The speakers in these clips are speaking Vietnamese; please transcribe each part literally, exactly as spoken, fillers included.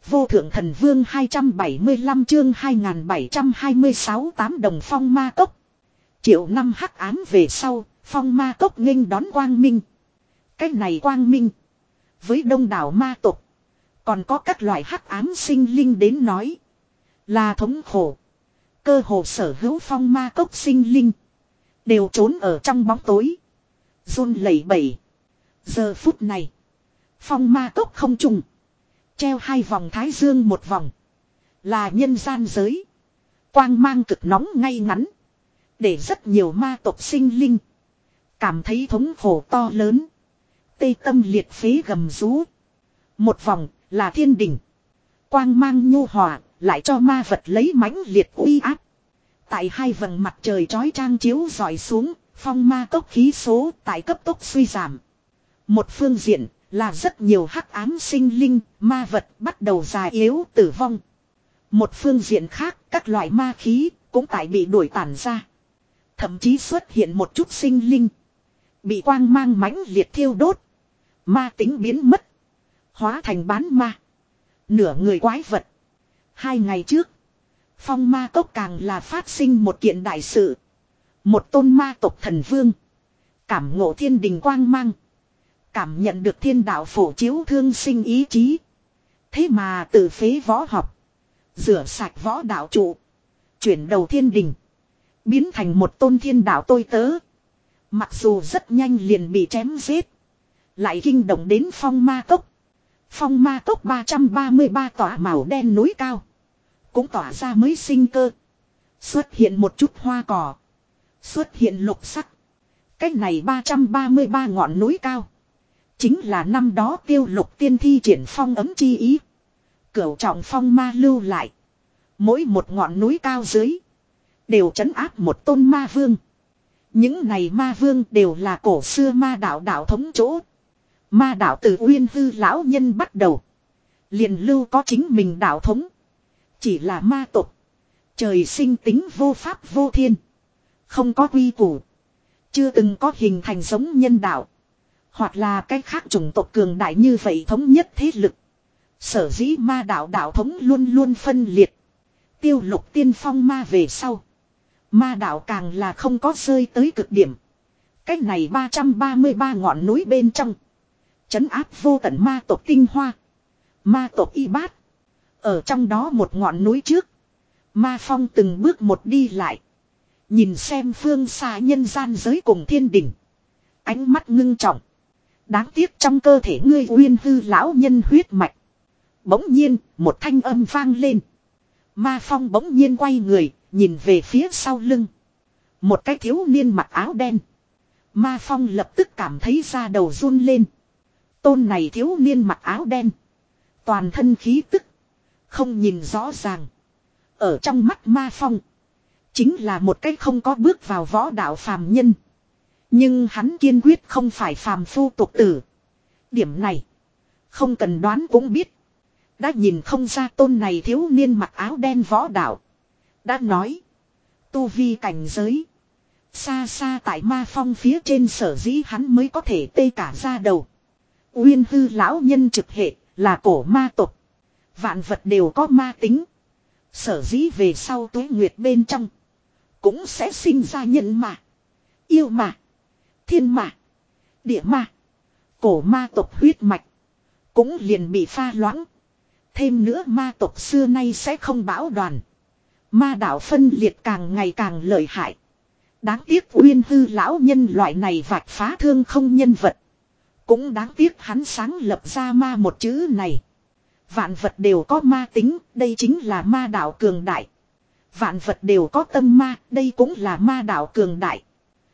Vô thượng thần vương hai trăm bảy mươi lăm chương hai nghìn bảy trăm hai mươi sáu tám đồng phong ma cốc. Triệu năm hắc ám về sau, phong ma cốc nghênh đón quang minh. Cái này quang minh. Với đông đảo ma tộc. Còn có các loại hắc ám sinh linh đến nói. Là thống khổ. Cơ hồ sở hữu phong ma cốc sinh linh. Đều trốn ở trong bóng tối. Run lẩy bẩy. Giờ phút này. Phong ma cốc không trùng. Treo hai vòng thái dương một vòng. Là nhân gian giới. Quang mang cực nóng ngay ngắn. Để rất nhiều ma tộc sinh linh. Cảm thấy thống khổ to lớn. Tê tâm liệt phế gầm rú. Một vòng là thiên đình. Quang mang nhu hòa. Lại cho ma vật lấy mãnh liệt uy áp. Tại hai vầng mặt trời chói chang chiếu dọi xuống. Phong ma cốc khí số tại cấp tốc suy giảm. Một phương diện là rất nhiều hắc ám sinh linh, ma vật bắt đầu già yếu tử vong. Một phương diện khác, các loại ma khí cũng tại bị đuổi tản ra. Thậm chí xuất hiện một chút sinh linh. Bị quang mang mãnh liệt thiêu đốt. Ma tính biến mất. Hóa thành bán ma. Nửa người quái vật. Hai ngày trước, phong ma cốc càng là phát sinh một kiện đại sự. Một tôn ma tộc thần vương. Cảm ngộ thiên đình quang mang. Cảm nhận được thiên đạo phổ chiếu thương sinh ý chí. Thế mà tự phế võ học. Rửa sạch võ đạo trụ. Chuyển đầu thiên đình. Biến thành một tôn thiên đạo tôi tớ. Mặc dù rất nhanh liền bị chém giết. Lại kinh động đến phong ma cốc. Phong ma cốc ba trăm ba mươi ba tỏa màu đen núi cao. Cũng tỏa ra mới sinh cơ. Xuất hiện một chút hoa cỏ. Xuất hiện lục sắc. Cách này ba trăm ba mươi ba ngọn núi cao. Chính là năm đó tiêu lục tiên thi triển phong ấm chi ý. Cửu trọng phong ma lưu lại. Mỗi một ngọn núi cao dưới. Đều trấn áp một tôn ma vương. Những này ma vương đều là cổ xưa ma đạo đạo thống chỗ. Ma đạo từ Uyên Hư lão nhân bắt đầu. Liền lưu có chính mình đạo thống. Chỉ là ma tộc. Trời sinh tính vô pháp vô thiên. Không có quy củ. Chưa từng có hình thành giống nhân đạo. Hoặc là cách khác chủng tộc cường đại như vậy thống nhất thế lực. Sở dĩ ma đạo đạo thống luôn luôn phân liệt. Tiêu lục tiên phong ma về sau. Ma đạo càng là không có rơi tới cực điểm. Cách này ba trăm ba mươi ba ngọn núi bên trong. Trấn áp vô tận ma tộc tinh hoa. Ma tộc y bát. Ở trong đó một ngọn núi trước. Ma phong từng bước một đi lại. Nhìn xem phương xa nhân gian giới cùng thiên đình. Ánh mắt ngưng trọng. Đáng tiếc trong cơ thể ngươi Uyên Hư lão nhân huyết mạch. Bỗng nhiên một thanh âm vang lên. Ma phong bỗng nhiên quay người. Nhìn về phía sau lưng. Một cái thiếu niên mặc áo đen. Ma phong lập tức cảm thấy da đầu run lên. Tôn này thiếu niên mặc áo đen. Toàn thân khí tức. Không nhìn rõ ràng. Ở trong mắt ma phong. Chính là một cái không có bước vào võ đạo phàm nhân. Nhưng hắn kiên quyết không phải phàm phu tục tử. Điểm này. Không cần đoán cũng biết. Đã nhìn không ra tôn này thiếu niên mặc áo đen võ đạo. Đã nói. Tu vi cảnh giới. Xa xa tại ma phong phía trên sở dĩ hắn mới có thể tê cả ra đầu. Uyên Hư lão nhân trực hệ là cổ ma tộc. Vạn vật đều có ma tính. Sở dĩ về sau tuế nguyệt bên trong. Cũng sẽ sinh ra nhân mà. Yêu mà. Thiên mà. Địa mà. Cổ ma tộc huyết mạch. Cũng liền bị pha loãng. Thêm nữa ma tộc xưa nay sẽ không bão đoàn. Ma đạo phân liệt càng ngày càng lợi hại. Đáng tiếc Uyên Hư lão nhân loại này vạch phá thương không nhân vật. Cũng đáng tiếc hắn sáng lập ra ma một chữ này. Vạn vật đều có ma tính, đây chính là ma đạo cường đại. Vạn vật đều có tâm ma, đây cũng là ma đạo cường đại.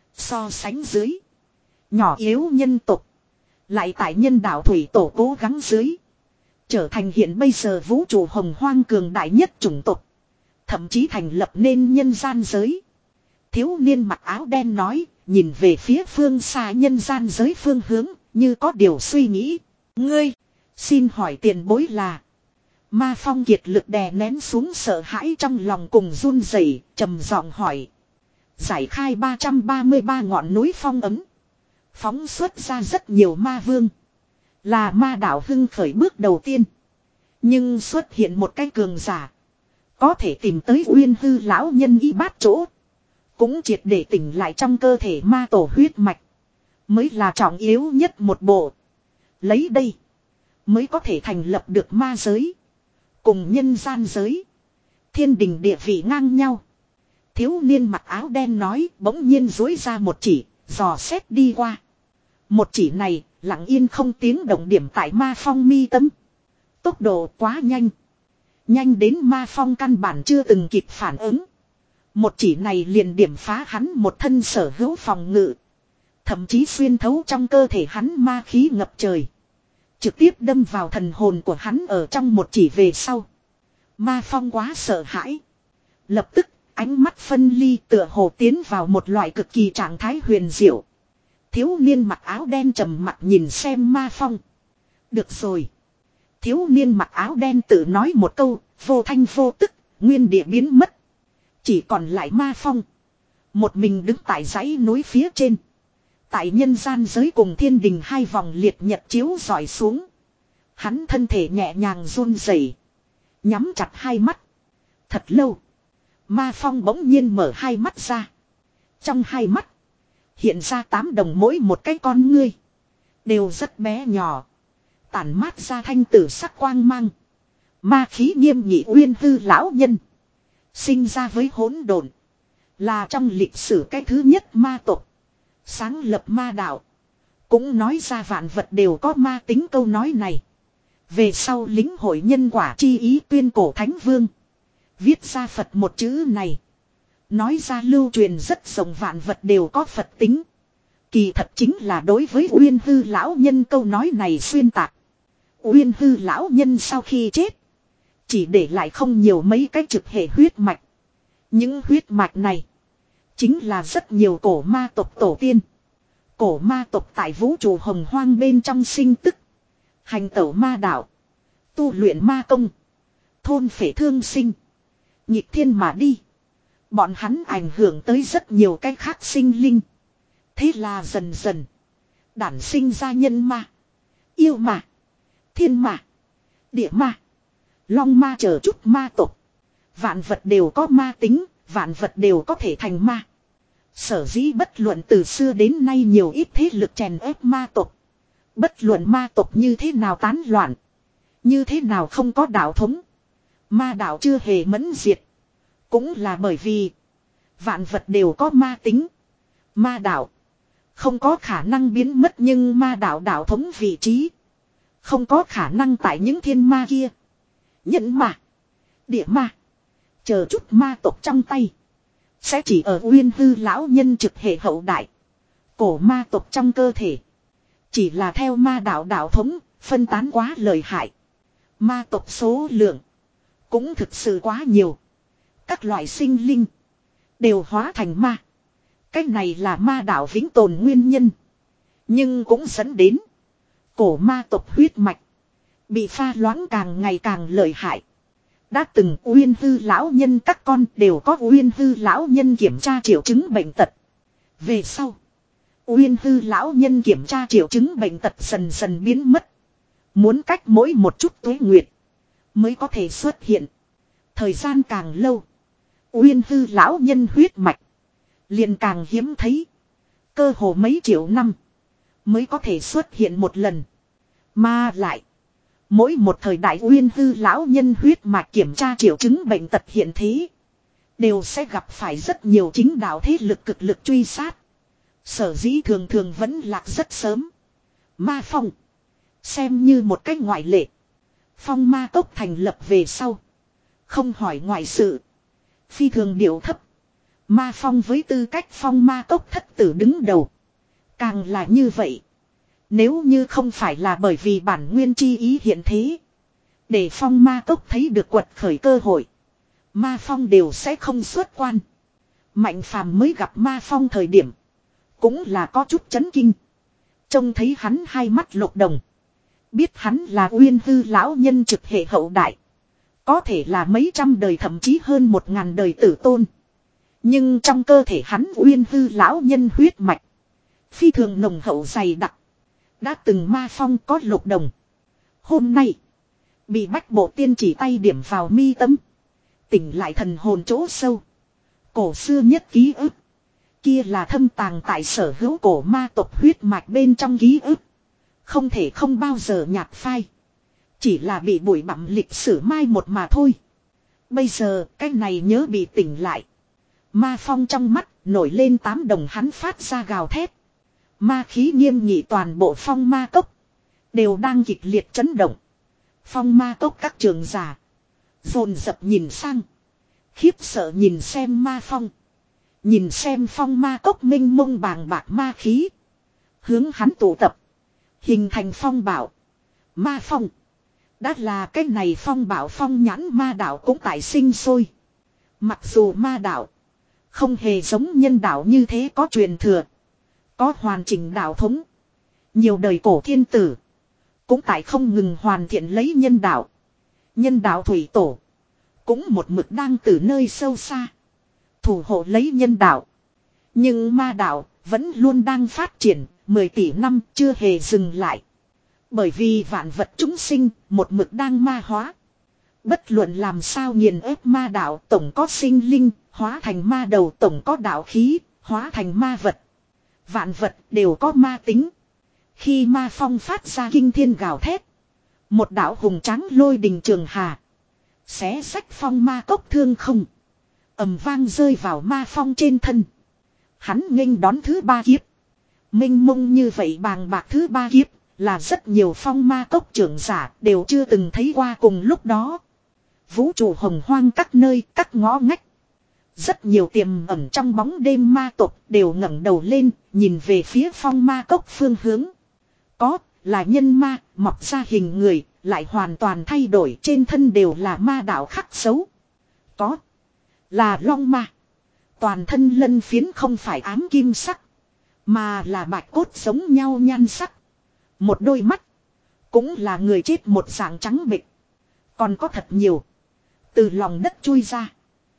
So sánh dưới. Nhỏ yếu nhân tục. Lại tại nhân đạo thủy tổ cố gắng dưới. Trở thành hiện bây giờ vũ trụ hồng hoang cường đại nhất chủng tộc. Thậm chí thành lập nên nhân gian giới. Thiếu niên mặc áo đen nói, nhìn về phía phương xa nhân gian giới phương hướng, như có điều suy nghĩ. Ngươi, xin hỏi tiền bối là. Ma phong kiệt lực đè nén xuống sợ hãi trong lòng cùng run rẩy, trầm giọng hỏi. Giải khai ba trăm ba mươi ba ngọn núi phong ấm. Phóng xuất ra rất nhiều ma vương. Là ma đạo hưng khởi bước đầu tiên. Nhưng xuất hiện một cái cường giả. Có thể tìm tới Uyên Hư lão nhân y bát chỗ. Cũng triệt để tỉnh lại trong cơ thể ma tổ huyết mạch. Mới là trọng yếu nhất một bộ. Lấy đây. Mới có thể thành lập được ma giới. Cùng nhân gian giới. Thiên đình địa vị ngang nhau. Thiếu niên mặc áo đen nói bỗng nhiên dối ra một chỉ. Dò xét đi qua. Một chỉ này lặng yên không tiếng động điểm tại ma phong mi tâm. Tốc độ quá nhanh. Nhanh đến ma phong căn bản chưa từng kịp phản ứng. Một chỉ này liền điểm phá hắn một thân sở hữu phòng ngự. Thậm chí xuyên thấu trong cơ thể hắn ma khí ngập trời. Trực tiếp đâm vào thần hồn của hắn ở trong một chỉ về sau. Ma phong quá sợ hãi. Lập tức ánh mắt phân ly tựa hồ tiến vào một loại cực kỳ trạng thái huyền diệu. Thiếu niên mặc áo đen trầm mặc nhìn xem ma phong. Được rồi. Thiếu niên mặc áo đen tự nói một câu, vô thanh vô tức, nguyên địa biến mất. Chỉ còn lại ma phong. Một mình đứng tại dãy núi phía trên. Tại nhân gian giới cùng thiên đình hai vòng liệt nhật chiếu dọi xuống. Hắn thân thể nhẹ nhàng run rẩy, nhắm chặt hai mắt. Thật lâu. Ma phong bỗng nhiên mở hai mắt ra. Trong hai mắt. Hiện ra tám đồng mỗi một cái con ngươi. Đều rất bé nhỏ. Tản mát ra thanh tử sắc quang mang. Ma khí nghiêm nghị Uyên Hư lão nhân. Sinh ra với hỗn độn. Là trong lịch sử cái thứ nhất ma tộc. Sáng lập ma đạo. Cũng nói ra vạn vật đều có ma tính câu nói này. Về sau lính hội nhân quả chi ý tuyên cổ thánh vương. Viết ra Phật một chữ này. Nói ra lưu truyền rất rộng vạn vật đều có Phật tính. Kỳ thật chính là đối với Uyên Hư lão nhân câu nói này xuyên tạc. Uyên Hư lão nhân sau khi chết. Chỉ để lại không nhiều mấy cái trực hệ huyết mạch. Những huyết mạch này. Chính là rất nhiều cổ ma tộc tổ tiên. Cổ ma tộc tại vũ trụ hồng hoang bên trong sinh tức. Hành tẩu ma đạo. Tu luyện ma công. Thôn phệ thương sinh. Nhịp thiên mà đi. Bọn hắn ảnh hưởng tới rất nhiều cái khác sinh linh. Thế là dần dần. Đản sinh ra nhân ma. Yêu ma. Thiên ma. Địa ma. Long ma chờ chút ma tộc. Vạn vật đều có ma tính. Vạn vật đều có thể thành ma. Sở dĩ bất luận từ xưa đến nay nhiều ít thế lực chèn ép ma tộc. Bất luận ma tộc như thế nào tán loạn. Như thế nào không có đạo thống. Ma đạo chưa hề mẫn diệt. Cũng là bởi vì. Vạn vật đều có ma tính. Ma đạo. Không có khả năng biến mất nhưng ma đạo đạo thống vị trí. Không có khả năng tại những thiên ma kia. Nhẫn ma. Địa ma. Chờ chút ma tộc trong tay. Sẽ chỉ ở Uyên Hư lão nhân trực hệ hậu đại. Cổ ma tộc trong cơ thể. Chỉ là theo ma đạo đạo thống. Phân tán quá lợi hại. Ma tộc số lượng. Cũng thực sự quá nhiều. Các loại sinh linh. Đều hóa thành ma. Cái này là ma đạo vĩnh tồn nguyên nhân. Nhưng cũng dẫn đến. Cổ ma tộc huyết mạch. Bị pha loãng càng ngày càng lợi hại. Đã từng Uyên Hư lão nhân các con đều có Uyên Hư lão nhân kiểm tra triệu chứng bệnh tật. Về sau. Uyên Hư lão nhân kiểm tra triệu chứng bệnh tật dần dần biến mất. Muốn cách mỗi một chút tuế nguyệt. Mới có thể xuất hiện. Thời gian càng lâu. Uyên Hư lão nhân huyết mạch. Liền càng hiếm thấy. Cơ hồ mấy triệu năm. Mới có thể xuất hiện một lần. Mà lại. Mỗi một thời đại Uyên Hư lão nhân huyết mạch kiểm tra triệu chứng bệnh tật hiện thế. Đều sẽ gặp phải rất nhiều chính đạo thế lực cực lực truy sát. Sở dĩ thường thường vẫn lạc rất sớm. Ma phong. Xem như một cách ngoại lệ. Phong ma tốc thành lập về sau. Không hỏi ngoại sự. Phi thường điệu thấp. Ma phong với tư cách phong ma tốc thất tử đứng đầu. Càng là như vậy. Nếu như không phải là bởi vì bản nguyên chi ý hiện thế. Để phong ma tốc thấy được quật khởi cơ hội. Ma phong đều sẽ không xuất quan. Mạnh phàm mới gặp ma phong thời điểm. Cũng là có chút chấn kinh. Trông thấy hắn hai mắt lục đồng. Biết hắn là Uyên Hư lão nhân trực hệ hậu đại. Có thể là mấy trăm đời thậm chí hơn một ngàn đời tử tôn. Nhưng trong cơ thể hắn Uyên Hư lão nhân huyết mạch. Phi thường nồng hậu dày đặc. Đã từng ma phong có lục đồng. Hôm nay. Bị bách bộ tiên chỉ tay điểm vào mi tâm. Tỉnh lại thần hồn chỗ sâu. Cổ xưa nhất ký ức. Kia là thâm tàng tại sở hữu cổ ma tộc huyết mạch bên trong ký ức. Không thể không bao giờ nhạt phai. Chỉ là bị bụi bặm lịch sử mai một mà thôi. Bây giờ cái này nhớ bị tỉnh lại. Ma phong trong mắt nổi lên tám đồng hắn phát ra gào thét. Ma khí nghiêm nghị toàn bộ phong ma cốc. Đều đang kịch liệt chấn động. Phong ma cốc các trường giả. Dồn dập nhìn sang. Khiếp sợ nhìn xem ma phong. Nhìn xem phong ma cốc minh mông bàng bạc ma khí. Hướng hắn tụ tập. Hình thành phong bảo. Ma phong. Đã là cái này phong bảo phong nhãn ma đạo cũng tại sinh sôi. Mặc dù ma đạo. Không hề giống nhân đạo như thế có truyền thừa. Có hoàn chỉnh đạo thống. Nhiều đời cổ thiên tử. Cũng tại không ngừng hoàn thiện lấy nhân đạo. Nhân đạo thủy tổ. Cũng một mực đang từ nơi sâu xa. Thủ hộ lấy nhân đạo. Nhưng ma đạo vẫn luôn đang phát triển. Mười tỷ năm chưa hề dừng lại. Bởi vì vạn vật chúng sinh một mực đang ma hóa. Bất luận làm sao nghiền ép ma đạo tổng có sinh linh. Hóa thành ma đầu tổng có đạo khí. Hóa thành ma vật. Vạn vật đều có ma tính. Khi ma phong phát ra kinh thiên gào thét. Một đạo hùng tráng lôi đình trường hà. Xé sách phong ma cốc thương không. Ầm vang rơi vào ma phong trên thân. Hắn nghênh đón thứ ba kiếp. Minh mông như vậy bàng bạc thứ ba kiếp. Là rất nhiều phong ma cốc trưởng giả đều chưa từng thấy qua cùng lúc đó. Vũ trụ hồng hoang các nơi các ngõ ngách. Rất nhiều tiềm ẩn trong bóng đêm ma tộc đều ngẩng đầu lên nhìn về phía phong ma cốc phương hướng. Có là nhân ma mọc ra hình người lại hoàn toàn thay đổi trên thân đều là ma đạo khắc xấu. Có là long ma. Toàn thân lân phiến không phải ám kim sắc. Mà là bạch cốt giống nhau nhan sắc. Một đôi mắt. Cũng là người chết một dạng trắng bệch. Còn có thật nhiều. Từ lòng đất chui ra.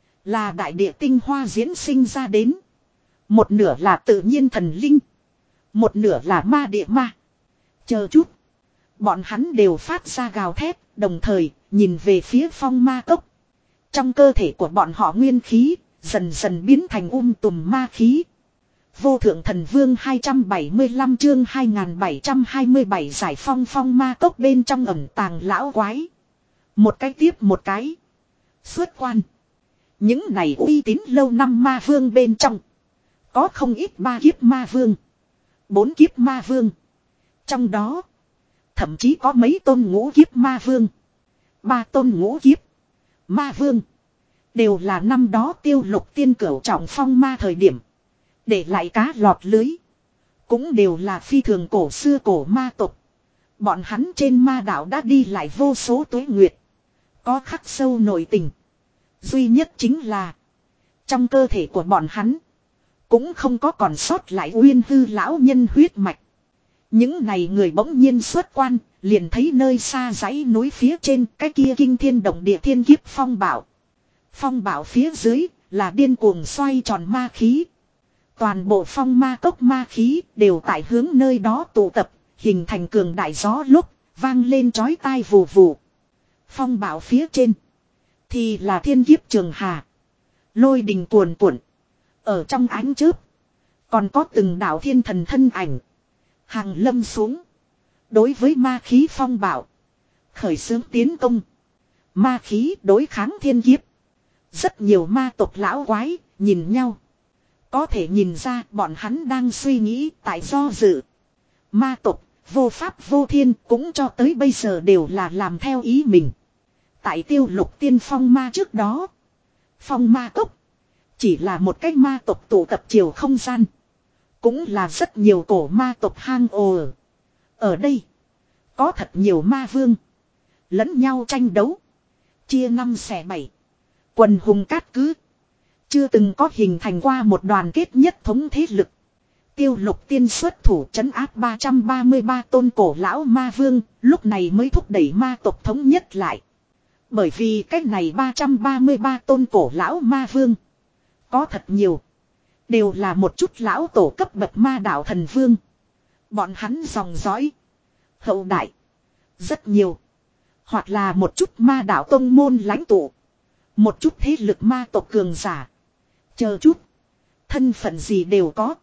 Là đại địa tinh hoa diễn sinh ra đến. Một nửa là tự nhiên thần linh. Một nửa là ma địa ma. Chờ chút. Bọn hắn đều phát ra gào thét. Đồng thời nhìn về phía phong ma cốc. Trong cơ thể của bọn họ nguyên khí. Dần dần biến thành um tùm ma khí. Vô thượng thần vương hai trăm bảy mươi lăm chương hai nghìn bảy trăm hai mươi bảy giải phong phong ma cốc bên trong ẩm tàng lão quái. Một cái tiếp một cái. Xuất quan. Những này uy tín lâu năm ma vương bên trong. Có không ít ba kiếp ma vương. Bốn kiếp ma vương. Trong đó. Thậm chí có mấy tôn ngũ kiếp ma vương. Ba tôn ngũ kiếp. Ma vương. Đều là năm đó tiêu lục tiên cửu trọng phong ma thời điểm. Để lại cá lọt lưới. Cũng đều là phi thường cổ xưa cổ ma tộc. Bọn hắn trên ma đảo đã đi lại vô số tuế nguyệt. Có khắc sâu nội tình. Duy nhất chính là. Trong cơ thể của bọn hắn. Cũng không có còn sót lại uyên hư lão nhân huyết mạch. Những này người bỗng nhiên xuất quan. Liền thấy nơi xa dãy núi phía trên. Cái kia kinh thiên động địa thiên kiếp phong bảo. Phong bảo phía dưới. Là điên cuồng xoay tròn ma khí. Toàn bộ phong ma cốc ma khí đều tại hướng nơi đó tụ tập, hình thành cường đại gió lúc, vang lên chói tai vù vù. Phong bảo phía trên, thì là thiên kiếp trường hà. Lôi đình cuồn cuộn. Ở trong ánh chớp, còn có từng đạo thiên thần thân ảnh. Hàng lâm xuống. Đối với ma khí phong bảo, khởi xướng tiến công. Ma khí đối kháng thiên kiếp. Rất nhiều ma tộc lão quái, nhìn nhau. Có thể nhìn ra bọn hắn đang suy nghĩ tại do dự. Ma tộc, vô pháp vô thiên cũng cho tới bây giờ đều là làm theo ý mình. Tại tiêu lục tiên phong ma trước đó. Phong ma cốc. Chỉ là một cái ma tộc tụ tập chiều không gian. Cũng là rất nhiều cổ ma tộc hang ồ. Ở đây. Có thật nhiều ma vương. Lẫn nhau tranh đấu. Chia năm xẻ bảy. Quần hùng cát cứ. Chưa từng có hình thành qua một đoàn kết nhất thống thế lực. Tiêu lục tiên xuất thủ trấn áp ba trăm ba mươi ba tôn cổ lão ma vương. Lúc này mới thúc đẩy ma tộc thống nhất lại. Bởi vì cách này ba trăm ba mươi ba tôn cổ lão ma vương. Có thật nhiều. Đều là một chút lão tổ cấp bậc ma đạo thần vương. Bọn hắn dòng dõi. Hậu đại. Rất nhiều. Hoặc là một chút ma đạo tông môn lãnh tụ. Một chút thế lực ma tộc cường giả. Chờ chút. Thân phận gì đều có.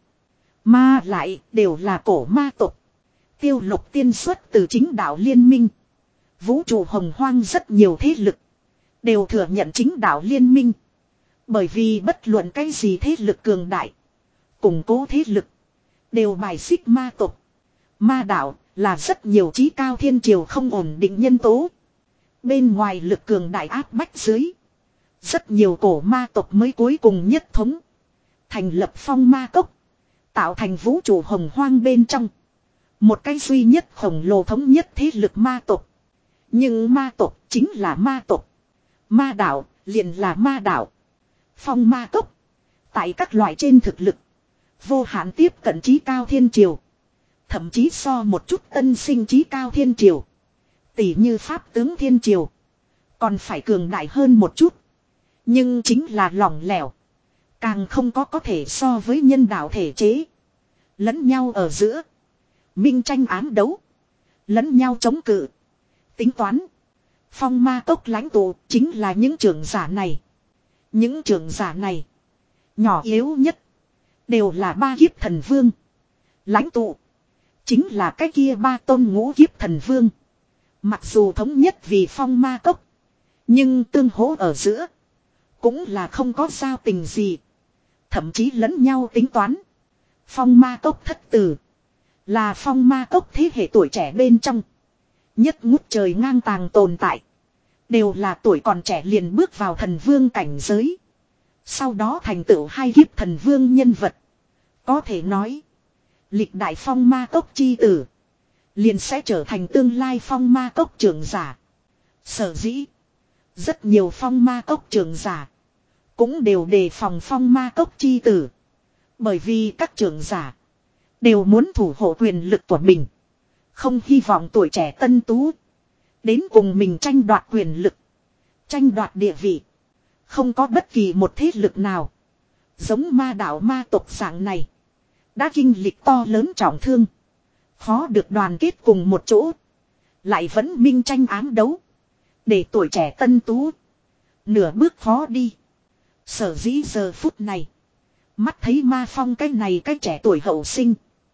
Mà lại đều là cổ ma tộc. Tiêu Lục Tiên xuất từ chính đạo liên minh. Vũ trụ hồng hoang rất nhiều thế lực. Đều thừa nhận chính đạo liên minh. Bởi vì bất luận cái gì thế lực cường đại. Củng cố thế lực. Đều bài xích ma tộc. Ma đạo là rất nhiều trí cao thiên triều không ổn định nhân tố. Bên ngoài lực cường đại áp bách dưới. Rất nhiều cổ ma tộc mới cuối cùng nhất thống. Thành lập phong ma cốc. Tạo thành vũ trụ hồng hoang bên trong. Một cái duy nhất khổng lồ thống nhất thế lực ma tộc. Nhưng ma tộc chính là ma tộc. Ma đạo liền là ma đạo. Phong ma cốc. Tại các loại trên thực lực. Vô hạn tiếp cận trí cao thiên triều. Thậm chí so một chút tân sinh trí cao thiên triều. Tỷ như pháp tướng thiên triều. Còn phải cường đại hơn một chút. Nhưng chính là lỏng lẻo. Càng không có có thể so với nhân đạo thể chế. Lẫn nhau ở giữa. Minh tranh ám đấu. Lẫn nhau chống cự. Tính toán. Phong ma cốc lãnh tụ chính là những trưởng giả này. Những trưởng giả này. Nhỏ yếu nhất. Đều là ba kiếp thần vương. Lãnh tụ. Chính là cái kia ba tôn ngũ kiếp thần vương. Mặc dù thống nhất vì phong ma cốc. Nhưng tương hỗ ở giữa. Cũng là không có giao tình gì. Thậm chí lẫn nhau tính toán. Phong ma cốc thất tử. Là phong ma cốc thế hệ tuổi trẻ bên trong. Nhất ngút trời ngang tàng tồn tại. Đều là tuổi còn trẻ liền bước vào thần vương cảnh giới. Sau đó thành tựu hai kiếp thần vương nhân vật. Có thể nói. Lịch đại phong ma cốc chi tử. Liền sẽ trở thành tương lai phong ma cốc trưởng giả. Sở dĩ. Rất nhiều phong ma cốc trưởng giả. Cũng đều đề phòng phong ma cốc chi tử. Bởi vì các trưởng giả. Đều muốn thủ hộ quyền lực của mình. Không hy vọng tuổi trẻ tân tú. Đến cùng mình tranh đoạt quyền lực. Tranh đoạt địa vị. Không có bất kỳ một thế lực nào. Giống ma đạo ma tộc dạng này. Đã kinh lịch to lớn trọng thương. Khó được đoàn kết cùng một chỗ. Lại vẫn minh tranh ám đấu. Để tuổi trẻ tân tú. Nửa bước khó đi. Sở dĩ giờ phút này. Mắt thấy ma phong cái này cái trẻ tuổi hậu sinh.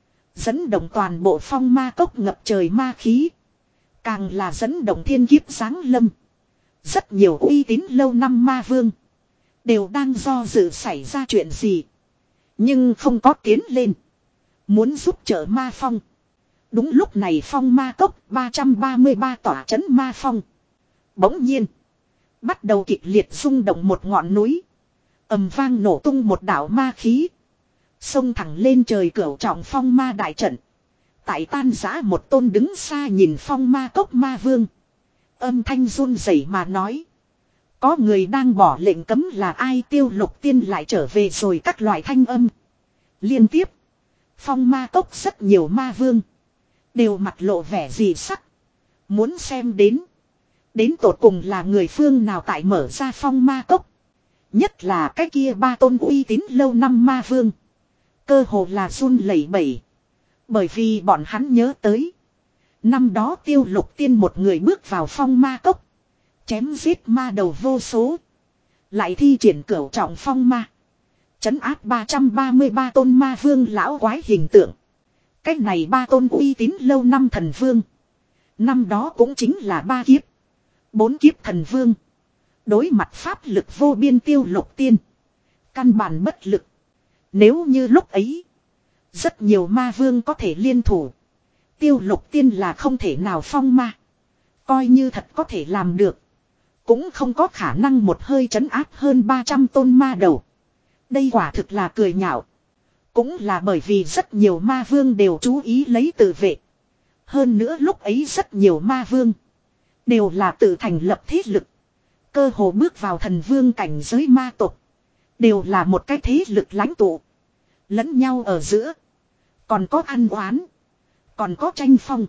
Dẫn động toàn bộ phong ma cốc ngập trời ma khí. Càng là dẫn động thiên kiếp giáng lâm. Rất nhiều uy tín lâu năm ma vương. Đều đang do dự xảy ra chuyện gì. Nhưng không có tiến lên. Muốn giúp trợ ma phong. Đúng lúc này phong ma cốc ba trăm ba mươi ba tỏa trấn ma phong. Bỗng nhiên. Bắt đầu kịch liệt rung động một ngọn núi. Ầm vang nổ tung một đảo ma khí. Xông thẳng lên trời cửu trọng phong ma đại trận. Tại tan giã một tôn đứng xa nhìn phong ma cốc ma vương. Âm thanh run rẩy mà nói. Có người đang bỏ lệnh cấm là ai Tiêu Lục Tiên lại trở về rồi các loại thanh âm. Liên tiếp. Phong ma cốc rất nhiều ma vương. Đều mặt lộ vẻ dị sắc. Muốn xem đến. Đến tột cùng là người phương nào tại mở ra phong ma cốc. Nhất là cái kia ba tôn uy tín lâu năm ma vương. Cơ hồ là run lẩy bẩy. Bởi vì bọn hắn nhớ tới. Năm đó Tiêu Lục Tiên một người bước vào phong ma cốc. Chém giết ma đầu vô số. Lại thi triển cửu trọng phong ma. Trấn áp ba trăm ba mươi ba tôn ma vương lão quái hình tượng. Cách này ba tôn uy tín lâu năm thần vương. Năm đó cũng chính là ba kiếp. Bốn kiếp thần vương. Đối mặt pháp lực vô biên Tiêu Lục Tiên. Căn bản bất lực. Nếu như lúc ấy. Rất nhiều ma vương có thể liên thủ. Tiêu Lục Tiên là không thể nào phong ma. Coi như thật có thể làm được. Cũng không có khả năng một hơi trấn áp hơn ba trăm tôn ma đầu. Đây quả thực là cười nhạo. Cũng là bởi vì rất nhiều ma vương đều chú ý lấy tự vệ. Hơn nữa lúc ấy rất nhiều ma vương. Đều là tự thành lập thế lực. Cơ hồ bước vào thần vương cảnh giới ma tộc. Đều là một cái thế lực lãnh tụ. Lẫn nhau ở giữa. Còn có ăn oán. Còn có tranh phong.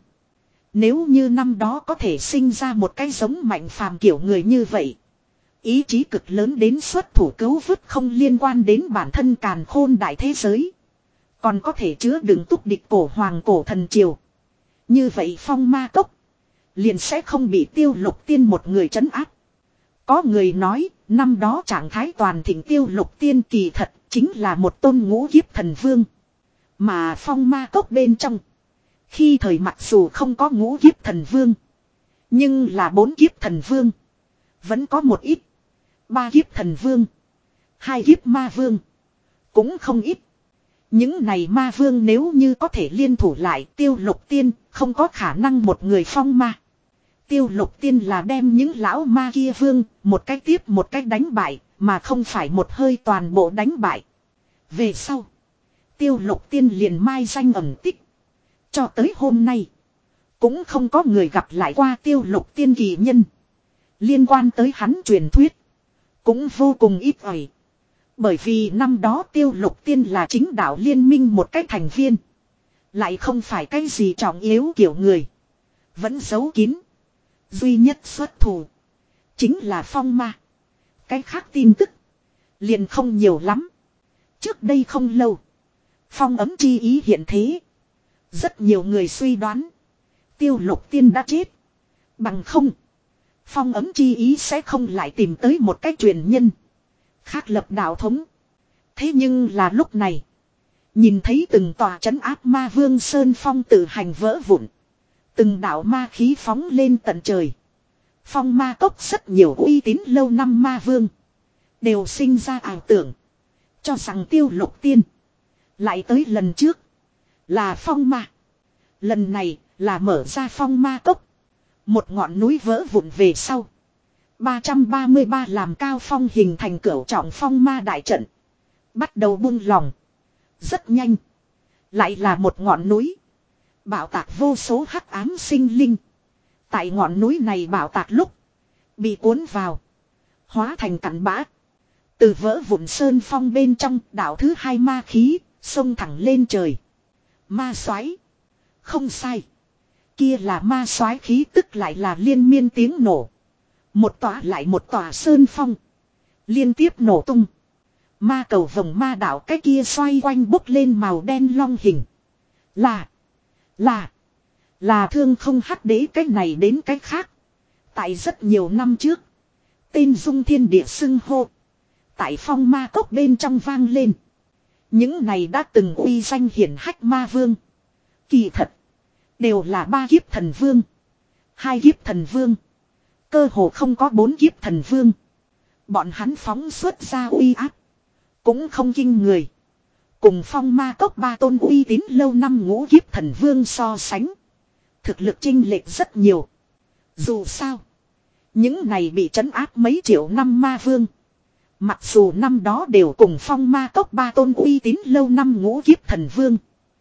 Nếu như năm đó có thể sinh ra một cái giống mạnh phàm kiểu người như vậy. Ý chí cực lớn đến xuất thủ cứu vứt không liên quan đến bản thân càn khôn đại thế giới. Còn có thể chứa đựng túc địch cổ hoàng cổ thần triều. Như vậy phong ma cốc. liền sẽ không bị Tiêu Lục Tiên một người trấn áp. Có người nói, năm đó trạng thái toàn thịnh Tiêu Lục Tiên kỳ thật chính là một tôn ngũ kiếp thần vương. Mà phong ma cốc bên trong, khi thời mặc dù không có ngũ kiếp thần vương, nhưng là bốn kiếp thần vương. Vẫn có một ít. Ba kiếp thần vương. Hai kiếp ma vương. Cũng không ít. Những này ma vương nếu như có thể liên thủ lại Tiêu Lục Tiên không có khả năng một người phong ma. Tiêu Lục Tiên là đem những lão ma kia vương một cách tiếp một cách đánh bại mà không phải một hơi toàn bộ đánh bại. Về sau Tiêu Lục Tiên liền mai danh ẩn tích. Cho tới hôm nay cũng không có người gặp lại qua Tiêu Lục Tiên kỳ nhân. Liên quan tới hắn truyền thuyết cũng vô cùng ít ỏi. Bởi vì năm đó Tiêu Lục Tiên là chính đạo liên minh một cái thành viên. Lại không phải cái gì trọng yếu kiểu người. Vẫn giấu kín. Duy nhất xuất thủ chính là phong ma. Cái khác tin tức liền không nhiều lắm. Trước đây không lâu, phong ấm chi ý hiện thế. Rất nhiều người suy đoán Tiêu Lục Tiên đã chết. Bằng không, phong ấm chi ý sẽ không lại tìm tới một cái truyền nhân khác lập đạo thống. Thế nhưng là lúc này, nhìn thấy từng tòa trấn áp ma vương sơn phong tự hành vỡ vụn. Từng đạo ma khí phóng lên tận trời. Phong ma cốc rất nhiều uy tín lâu năm ma vương đều sinh ra ảo tưởng, cho rằng Tiêu Lục Tiên lại tới lần trước là phong ma. Lần này là mở ra phong ma cốc. Một ngọn núi vỡ vụn về sau, ba trăm ba mươi ba làm cao phong hình thành cửu trọng phong ma đại trận bắt đầu buông lỏng. Rất nhanh, lại là một ngọn núi bạo tạc vô số hắc ám sinh linh. Tại ngọn núi này bạo tạc lúc bị cuốn vào, hóa thành cặn bã. Từ vỡ vụn sơn phong bên trong đạo thứ hai ma khí xông thẳng lên trời. Ma soái, không sai, kia là ma soái khí tức, lại là liên miên tiếng nổ. Một tòa lại một tòa sơn phong liên tiếp nổ tung. Ma cầu vòng ma đạo cái kia xoay quanh bốc lên màu đen long hình. Là Là Là thương không hắc đế. Cái này đến cái khác, tại rất nhiều năm trước, tên dung thiên địa xưng hô tại phong ma cốc bên trong vang lên. Những này đã từng uy danh hiển hách ma vương, kỳ thật đều là ba kiếp thần vương, hai kiếp thần vương, cơ hồ không có bốn kiếp thần vương. Bọn hắn phóng xuất ra uy áp cũng không kinh người. Cùng phong ma cốc ba tôn uy tín lâu năm ngũ kiếp thần vương so sánh, thực lực chênh lệch rất nhiều. Dù sao, những này bị trấn áp mấy triệu năm ma vương, mặc dù năm đó đều cùng phong ma cốc ba tôn uy tín lâu năm ngũ kiếp thần vương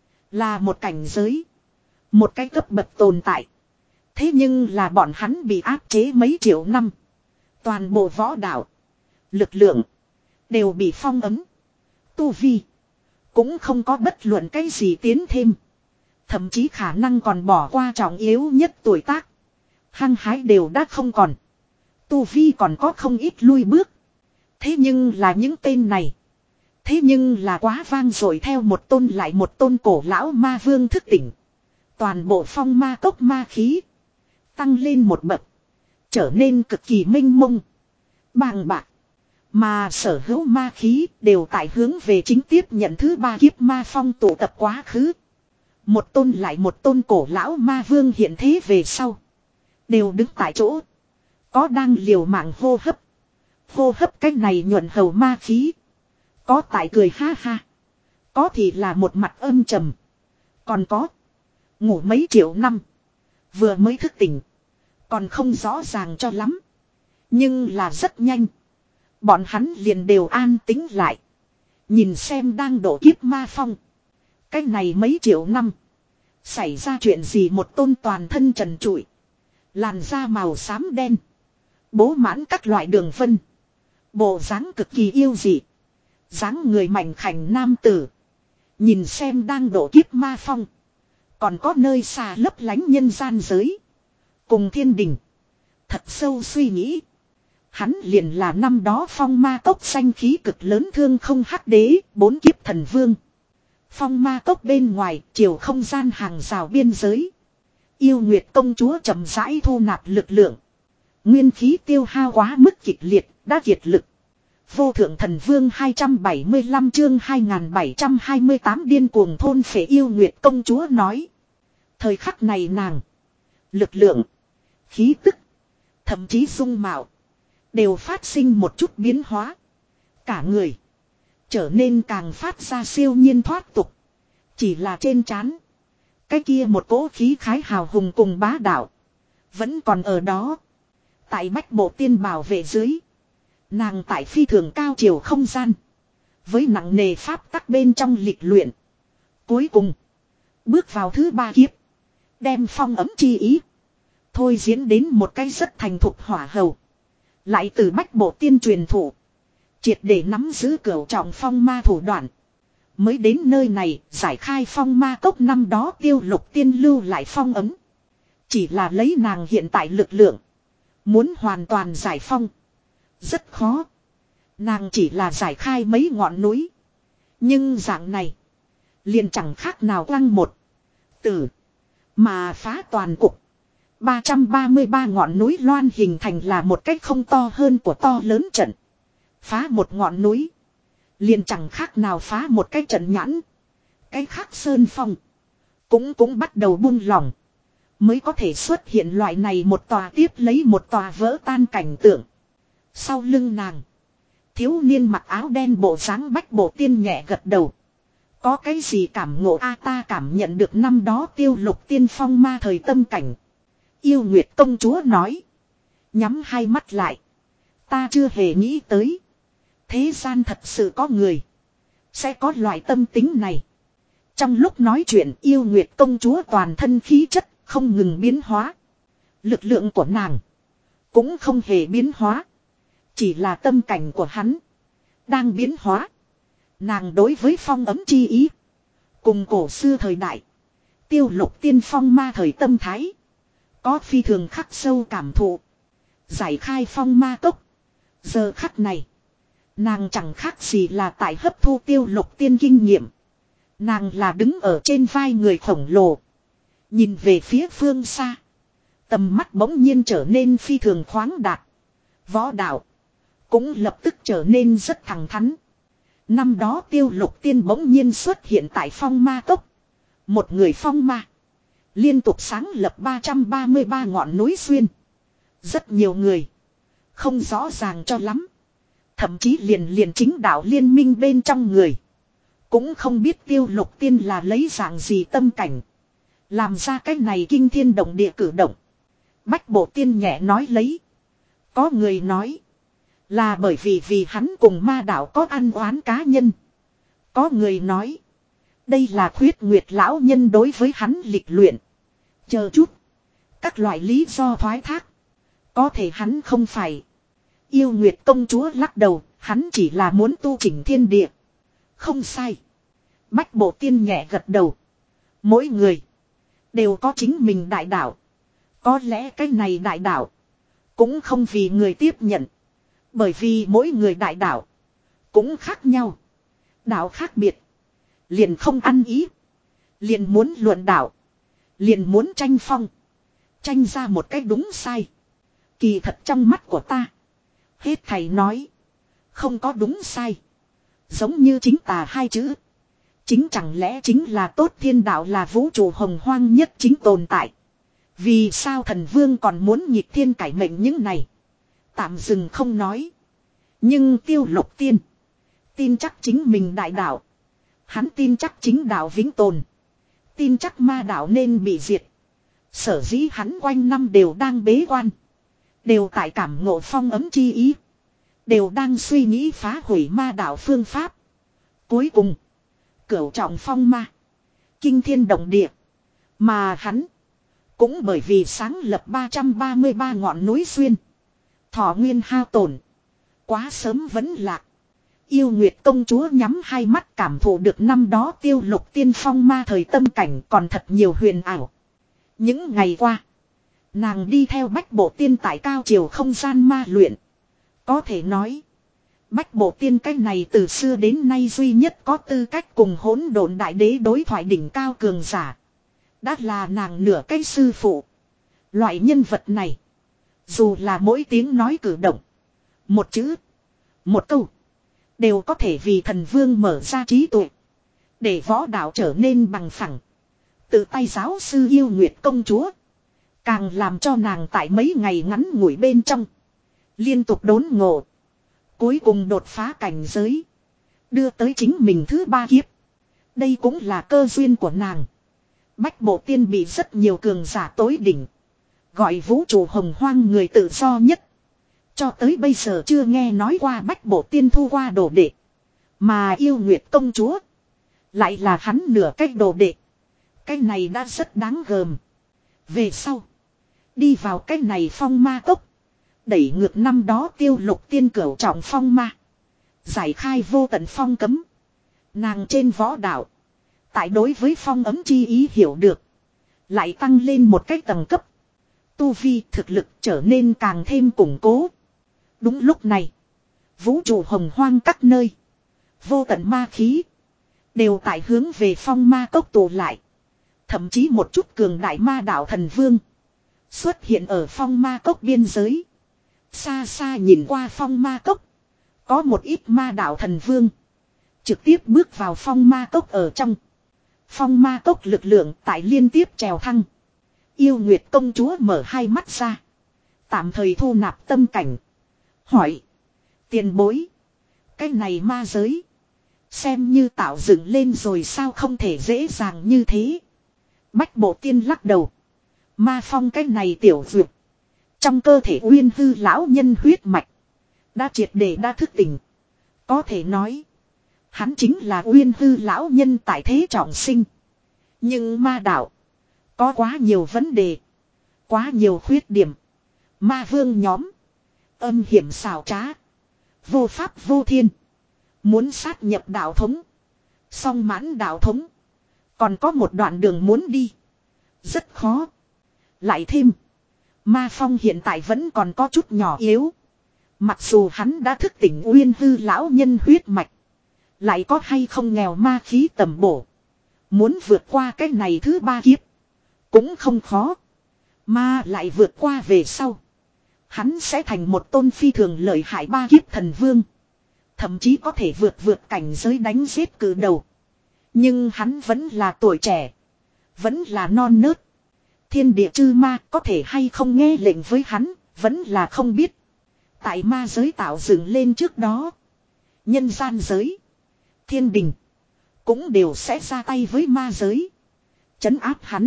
là một cảnh giới, một cái cấp bậc tồn tại. Thế nhưng là bọn hắn bị áp chế mấy triệu năm. Toàn bộ võ đạo, lực lượng đều bị phong ấn. Tu vi cũng không có bất luận cái gì tiến thêm. Thậm chí khả năng còn bỏ qua trọng yếu nhất tuổi tác. Hăng hái đều đã không còn. Tu vi còn có không ít lui bước. Thế nhưng là những tên này, thế nhưng là quá vang rồi. Theo một tôn lại một tôn cổ lão ma vương thức tỉnh, toàn bộ phong ma cốc ma khí tăng lên một bậc, trở nên cực kỳ minh mông, bàng bạc. Mà sở hữu ma khí đều tại hướng về chính tiếp nhận thứ ba kiếp ma phong tụ tập quá khứ. Một tôn lại một tôn cổ lão ma vương hiện thế về sau, đều đứng tại chỗ, có đang liều mạng hô hấp. Hô hấp cái này nhuận hầu ma khí. Có tại cười ha ha, có thì là một mặt âm trầm, còn có ngủ mấy triệu năm, vừa mới thức tỉnh, còn không rõ ràng cho lắm. Nhưng là rất nhanh, bọn hắn liền đều an tĩnh lại, nhìn xem đang đổ kiếp ma phong. Cái này mấy triệu năm, xảy ra chuyện gì? Một tôn toàn thân trần trụi, làn da màu xám đen, bố mãn các loại đường vân, bộ dáng cực kỳ yêu dị, dáng người mảnh khảnh nam tử, nhìn xem đang đổ kiếp ma phong, còn có nơi xa lấp lánh nhân gian giới cùng thiên đình. Thật sâu suy nghĩ, hắn liền là năm đó phong ma cốc xanh khí cực lớn thương không hắc đế, bốn kiếp thần vương. Phong ma cốc bên ngoài chiều không gian hàng rào biên giới, Yêu Nguyệt công chúa chậm rãi thu nạp lực lượng. Nguyên khí tiêu hao quá mức kịch liệt, đã kiệt lực. Vô thượng thần vương hai trăm bảy mươi lăm chương hai nghìn bảy trăm hai mươi tám điên cuồng thôn phệ Yêu Nguyệt công chúa nói. Thời khắc này nàng, lực lượng, khí tức, thậm chí dung mạo, đều phát sinh một chút biến hóa. Cả người trở nên càng phát ra siêu nhiên thoát tục. Chỉ là trên trán, cái kia một cỗ khí khái hào hùng cùng bá đạo vẫn còn ở đó. Tại bách bộ tiên bảo vệ dưới, nàng tại phi thường cao chiều không gian, với nặng nề pháp tắc bên trong lịch luyện, cuối cùng bước vào thứ ba kiếp, đem phong ấm chi ý thôi diễn đến một cái rất thành thục hỏa hầu. Lại từ bách bộ tiên truyền thụ, triệt để nắm giữ cửu trọng phong ma thủ đoạn. Mới đến nơi này giải khai phong ma cốc năm đó Tiêu Lục tiên lưu lại phong ấm. Chỉ là lấy nàng hiện tại lực lượng, muốn hoàn toàn giải phong rất khó. Nàng chỉ là giải khai mấy ngọn núi, nhưng dạng này liền chẳng khác nào lăng một tử mà phá toàn cục. ba trăm ba mươi ba ngọn núi loan hình thành là một cách không to hơn của to lớn trận. Phá một ngọn núi liền chẳng khác nào phá một cái trận nhãn. Cái khác sơn phong cũng cũng bắt đầu buông lỏng, mới có thể xuất hiện loại này một tòa tiếp lấy một tòa vỡ tan cảnh tượng. Sau lưng nàng, thiếu niên mặc áo đen bộ dáng bách bộ tiên nhẹ gật đầu. Có cái gì cảm ngộ a? Ta cảm nhận được năm đó Tiêu Lục tiên phong ma thời tâm cảnh. Yêu Nguyệt công chúa nói, nhắm hai mắt lại. Ta chưa hề nghĩ tới, thế gian thật sự có người sẽ có loại tâm tính này. Trong lúc nói chuyện, Yêu Nguyệt công chúa toàn thân khí chất không ngừng biến hóa. Lực lượng của nàng cũng không hề biến hóa, chỉ là tâm cảnh của hắn đang biến hóa. Nàng đối với phong ấm chi ý, cùng cổ xưa thời đại Tiêu Lục tiên phong ma thời tâm thái có phi thường khắc sâu cảm thụ. Giải khai phong ma cốc, giờ khắc này nàng chẳng khác gì là tại hấp thu Tiêu Lục tiên kinh nghiệm. Nàng là đứng ở trên vai người khổng lồ, nhìn về phía phương xa, tầm mắt bỗng nhiên trở nên phi thường khoáng đạt. Võ đạo cũng lập tức trở nên rất thẳng thắn. Năm đó Tiêu Lục tiên bỗng nhiên xuất hiện tại phong ma cốc. Một người phong ma, liên tục sáng lập ba trăm ba mươi ba ngọn núi xuyên. Rất nhiều người không rõ ràng cho lắm, thậm chí liền liền chính đạo liên minh bên trong người cũng không biết Tiêu Lục tiên là lấy dạng gì tâm cảnh làm ra cái này kinh thiên động địa cử động. Bách bộ tiên nhẹ nói lấy. Có người nói là bởi vì vì hắn cùng ma đạo có ăn oán cá nhân. Có người nói đây là Khuyết Nguyệt lão nhân đối với hắn lịch luyện. Chờ chút, các loại lý do thoái thác. Có thể hắn không phải. Yêu Nguyệt công chúa lắc đầu, hắn chỉ là muốn tu chỉnh thiên địa. Không sai. Bách bộ tiên nhẹ gật đầu. Mỗi người đều có chính mình đại đạo. Có lẽ cái này đại đạo cũng không vì người tiếp nhận, bởi vì mỗi người đại đạo cũng khác nhau. Đạo khác biệt, liền không ăn ý, liền muốn luận đạo, liền muốn tranh phong, tranh ra một cái đúng sai. Kỳ thật trong mắt của ta, hết thầy nói không có đúng sai. Giống như chính tà hai chữ, chính chẳng lẽ chính là tốt? Thiên đạo là vũ trụ hồng hoang nhất chính tồn tại. Vì sao thần vương còn muốn nghịch thiên cải mệnh? Những này tạm dừng không nói. Nhưng Tiêu Lục tiên tin chắc chính mình đại đạo. Hắn tin chắc chính đạo vĩnh tồn, tin chắc ma đạo nên bị diệt. Sở dĩ hắn quanh năm đều đang bế quan, đều tại cảm ngộ phong ấm chi ý, đều đang suy nghĩ phá hủy ma đạo phương pháp. Cuối cùng cửu trọng phong ma, kinh thiên động địa. Mà hắn cũng bởi vì sáng lập ba trăm ba mươi ba ngọn núi xuyên, thọ nguyên hao tổn, quá sớm vẫn lạc. Yêu Nguyệt công chúa nhắm hai mắt cảm thụ được năm đó Tiêu Lục tiên phong ma thời tâm cảnh còn thật nhiều huyền ảo. Những ngày qua, nàng đi theo bách bộ tiên tại cao chiều không gian ma luyện. Có thể nói, bách bộ tiên cái này từ xưa đến nay duy nhất có tư cách cùng hỗn độn đại đế đối thoại đỉnh cao cường giả, Đã là nàng nửa cái sư phụ. Loại nhân vật này. Dù là mỗi tiếng nói cử động. Một chữ. Một câu. Đều có thể vì thần vương mở ra trí tuệ. Để võ đạo trở nên bằng phẳng. Tự tay giáo sư yêu nguyệt công chúa. Càng làm cho nàng tại mấy ngày ngắn ngủi bên trong. Liên tục đốn ngộ. Cuối cùng đột phá cảnh giới. Đưa tới chính mình thứ ba kiếp. Đây cũng là cơ duyên của nàng. Bách bộ tiên bị rất nhiều cường giả tối đỉnh. Gọi vũ trụ hồng hoang người tự do nhất. Cho tới bây giờ chưa nghe nói qua bách bộ tiên thu qua đồ đệ. Mà yêu nguyệt công chúa. Lại là hắn nửa cách đồ đệ. Cái này đã rất đáng gờm. Về sau. Đi vào cái này phong ma cốc. Đẩy ngược năm đó tiêu lục tiên cửu trọng phong ma. Giải khai vô tận phong cấm. Nàng trên võ đạo. Tại đối với phong ấm chi ý hiểu được. Lại tăng lên một cái tầng cấp. Tu vi thực lực trở nên càng thêm củng cố. Đúng lúc này. Vũ trụ hồng hoang các nơi. Vô tận ma khí. Đều tại hướng về phong ma cốc tụ lại. Thậm chí một chút cường đại ma đạo thần vương. Xuất hiện ở phong ma cốc biên giới. Xa xa nhìn qua phong ma cốc. Có một ít ma đạo thần vương. Trực tiếp bước vào phong ma cốc ở trong. Phong ma cốc lực lượng tại liên tiếp trèo thăng. Yêu nguyệt công chúa mở hai mắt ra. Tạm thời thu nạp tâm cảnh. Hỏi. Tiền bối. Cái này ma giới. Xem như tạo dựng lên rồi sao không thể dễ dàng như thế. Bách bộ tiên lắc đầu. Ma phong cái này tiểu dược. Trong cơ thể uyên hư lão nhân huyết mạch. Đã triệt để đã thức tỉnh. Có thể nói. Hắn chính là uyên hư lão nhân tại thế trọng sinh. Nhưng ma đạo. Có quá nhiều vấn đề. Quá nhiều khuyết điểm. Ma vương nhóm. Âm hiểm xảo trá. Vô pháp vô thiên. Muốn sát nhập đạo thống. Song mãn đạo thống. Còn có một đoạn đường muốn đi. Rất khó. Lại thêm. Ma phong hiện tại vẫn còn có chút nhỏ yếu. Mặc dù hắn đã thức tỉnh uyên hư lão nhân huyết mạch. Lại có hay không nghèo ma khí tầm bổ. Muốn vượt qua cái này thứ ba kiếp. Cũng không khó. Mà lại vượt qua về sau. Hắn sẽ thành một tôn phi thường lợi hại ba kiếp thần vương. Thậm chí có thể vượt vượt cảnh giới đánh giết cử đầu. Nhưng hắn vẫn là tuổi trẻ. Vẫn là non nớt. Thiên địa chư ma có thể hay không nghe lệnh với hắn. Vẫn là không biết. Tại ma giới tạo dựng lên trước đó. Nhân gian giới. Thiên đình. Cũng đều sẽ ra tay với ma giới. Trấn áp hắn.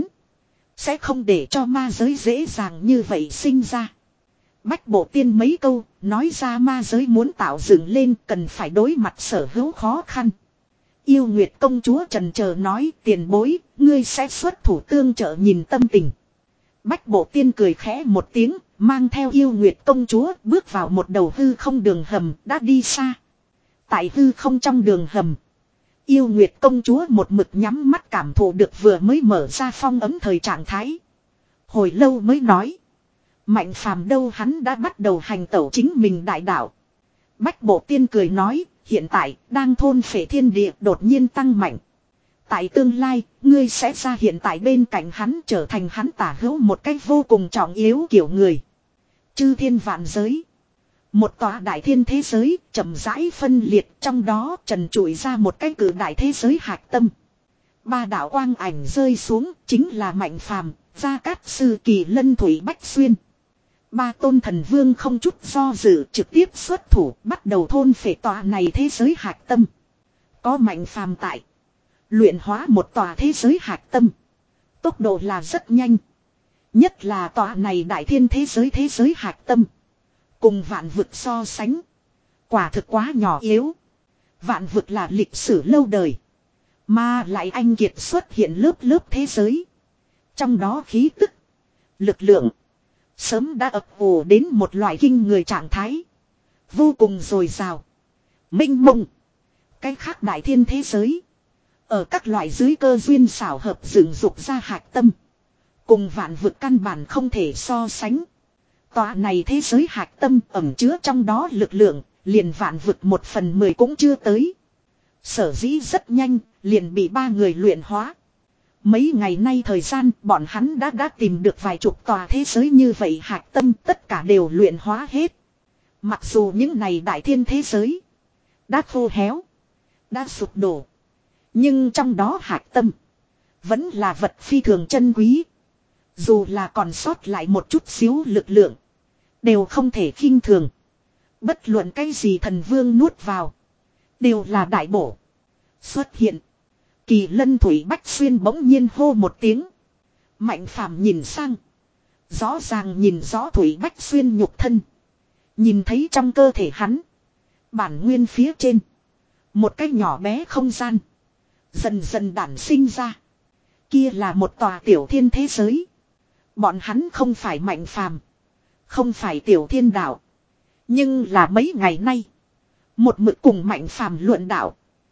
Sẽ không để cho ma giới dễ dàng như vậy sinh ra. Bách bộ tiên mấy câu. Nói ra ma giới muốn tạo dựng lên. Cần phải đối mặt sở hữu khó khăn. Yêu nguyệt công chúa trần chờ nói. Tiền bối. Ngươi sẽ xuất thủ tương trợ nhìn tâm tình. Bách bộ tiên cười khẽ một tiếng. Mang theo yêu nguyệt công chúa. Bước vào một đầu hư không đường hầm. Đã đi xa. Tại hư không trong đường hầm. Yêu nguyệt công chúa một mực nhắm mắt cảm thụ được vừa mới mở ra phong ấm thời trạng thái. Hồi lâu mới nói. Mạnh phàm đâu hắn đã bắt đầu hành tẩu chính mình đại đạo. Bách bộ tiên cười nói. Hiện tại đang thôn phệ thiên địa đột nhiên tăng mạnh. Tại tương lai ngươi sẽ ra hiện tại bên cạnh hắn trở thành hắn tả hữu một cách vô cùng trọng yếu kiểu người. Chư thiên vạn giới. Một tòa đại thiên thế giới chậm rãi phân liệt trong đó trần trụi ra một cái cử đại thế giới hạch tâm. Ba đạo quang ảnh rơi xuống chính là Mạnh Phàm, Gia Cát Sư Kỳ Lân Thủy Bách Xuyên. Ba tôn thần vương không chút do dự trực tiếp xuất thủ bắt đầu thôn phệ tòa này thế giới hạch tâm. Có Mạnh Phàm tại. Luyện hóa một tòa thế giới hạch tâm. Tốc độ là rất nhanh. Nhất là tòa này đại thiên thế giới thế giới hạch tâm. Cùng vạn vực so sánh. Quả thực quá nhỏ yếu. Vạn vực là lịch sử lâu đời. Mà lại anh kiệt xuất hiện lớp lớp thế giới. Trong đó khí tức. Lực lượng. Sớm đã ập ủ đến một loại kinh người trạng thái. Vô cùng dồi dào. Minh mông. Cái khác đại thiên thế giới. Ở các loại dưới cơ duyên xảo hợp dựng dục ra hạch tâm. Cùng vạn vực căn bản không thể so sánh. Tòa này thế giới hạch tâm ẩn chứa trong đó lực lượng, liền vạn vực một phần mười cũng chưa tới. Sở dĩ rất nhanh, liền bị ba người luyện hóa. Mấy ngày nay thời gian bọn hắn đã đã tìm được vài chục tòa thế giới như vậy hạch tâm tất cả đều luyện hóa hết. Mặc dù những này đại thiên thế giới đã khô héo, đã sụp đổ. Nhưng trong đó hạch tâm vẫn là vật phi thường chân quý. Dù là còn sót lại một chút xíu lực lượng, đều không thể khinh thường. Bất luận cái gì thần vương nuốt vào, đều là đại bổ. Xuất hiện. Kỳ Lân Thủy Bách Xuyên bỗng nhiên hô một tiếng. Mạnh Phàm nhìn sang. Rõ ràng nhìn rõ Thủy Bách Xuyên nhục thân. Nhìn thấy trong cơ thể hắn. Bản nguyên phía trên. Một cái nhỏ bé không gian. Dần dần đản sinh ra. Kia là một tòa tiểu thiên thế giới. Bọn hắn không phải Mạnh Phàm, không phải tiểu thiên đạo. Nhưng là mấy ngày nay. Một mực cùng Mạnh Phàm luận đạo.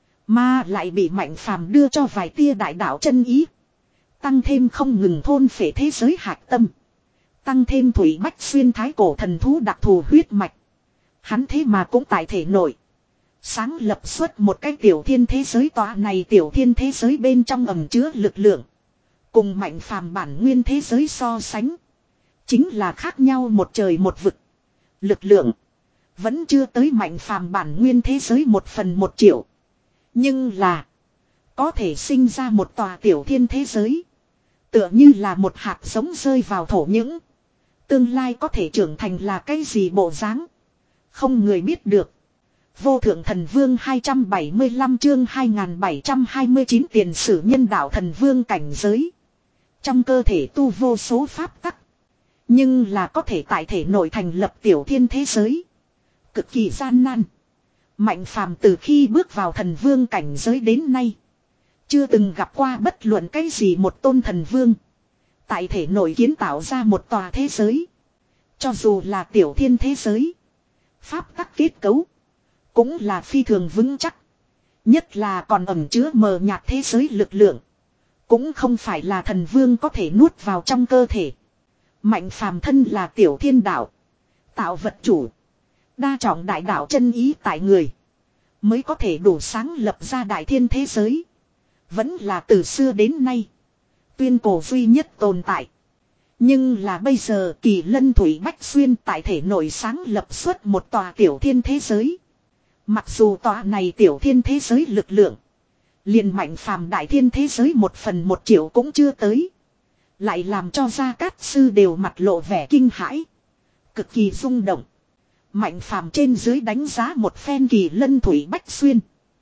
Mà lại bị Mạnh Phàm đưa cho vài tia đại đạo chân ý. Tăng thêm không ngừng thôn phệ thế giới hạch tâm. Tăng thêm Thủy Bách Xuyên thái cổ thần thú đặc thù huyết mạch. Hắn thế mà cũng tại thể nội. Sáng lập xuất một cái tiểu thiên thế giới tòa này tiểu thiên thế giới bên trong ẩn chứa lực lượng. Cùng Mạnh Phàm bản nguyên thế giới so sánh. Chính là khác nhau một trời một vực. Lực lượng. Vẫn chưa tới Mạnh Phàm bản nguyên thế giới một phần một triệu. Nhưng là. Có thể sinh ra một tòa tiểu thiên thế giới. Tựa như là một hạt giống rơi vào thổ những. Tương lai có thể trưởng thành là cái gì bộ dáng, không người biết được. Vô thượng thần vương hai trăm bảy mươi lăm chương hai nghìn bảy trăm hai mươi chín tiền sử nhân đạo thần vương cảnh giới. Trong cơ thể tu vô số pháp tắc. Nhưng là có thể tại thể nội thành lập tiểu thiên thế giới. Cực kỳ gian nan. Mạnh Phàm từ khi bước vào thần vương cảnh giới đến nay. Chưa từng gặp qua bất luận cái gì một tôn thần vương. Tại thể nội kiến tạo ra một tòa thế giới. Cho dù là tiểu thiên thế giới. Pháp tắc kết cấu. Cũng là phi thường vững chắc. Nhất là còn ẩn chứa mờ nhạt thế giới lực lượng. Cũng không phải là thần vương có thể nuốt vào trong cơ thể. Mạnh Phàm thân là tiểu thiên đạo. Tạo vật chủ. Đa trọng đại đạo chân ý tại người. Mới có thể đủ sáng lập ra đại thiên thế giới. Vẫn là từ xưa đến nay. Tuyên cổ duy nhất tồn tại. Nhưng là bây giờ Kỳ Lân Thủy Bách Xuyên tại thể nội sáng lập xuất một tòa tiểu thiên thế giới. Mặc dù tòa này tiểu thiên thế giới lực lượng. Liền Mạnh Phàm đại thiên thế giới một phần một triệu cũng chưa tới. Lại làm cho Gia Cát Sư đều mặt lộ vẻ kinh hãi. Cực kỳ rung động. Mạnh Phàm trên dưới đánh giá một phen Kỳ Lân Thủy Bách Xuyên.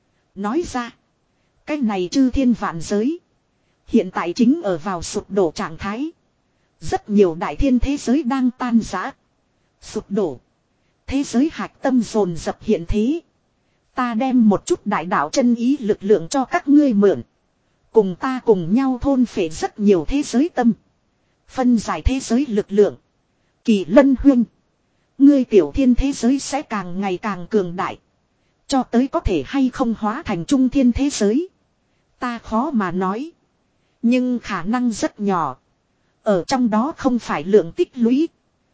Nói ra. Cái này chư thiên vạn giới. Hiện tại chính ở vào sụp đổ trạng thái. Rất nhiều đại thiên thế giới đang tan rã. Sụp đổ. Thế giới hạch tâm dồn dập hiện thế. Ta đem một chút đại đạo chân ý lực lượng cho các ngươi mượn. Cùng ta cùng nhau thôn phệ rất nhiều thế giới tâm. Phân giải thế giới lực lượng. Kỳ Lân huynh. Ngươi tiểu thiên thế giới sẽ càng ngày càng cường đại. Cho tới có thể hay không hóa thành trung thiên thế giới. Ta khó mà nói. Nhưng khả năng rất nhỏ. Ở trong đó không phải lượng tích lũy.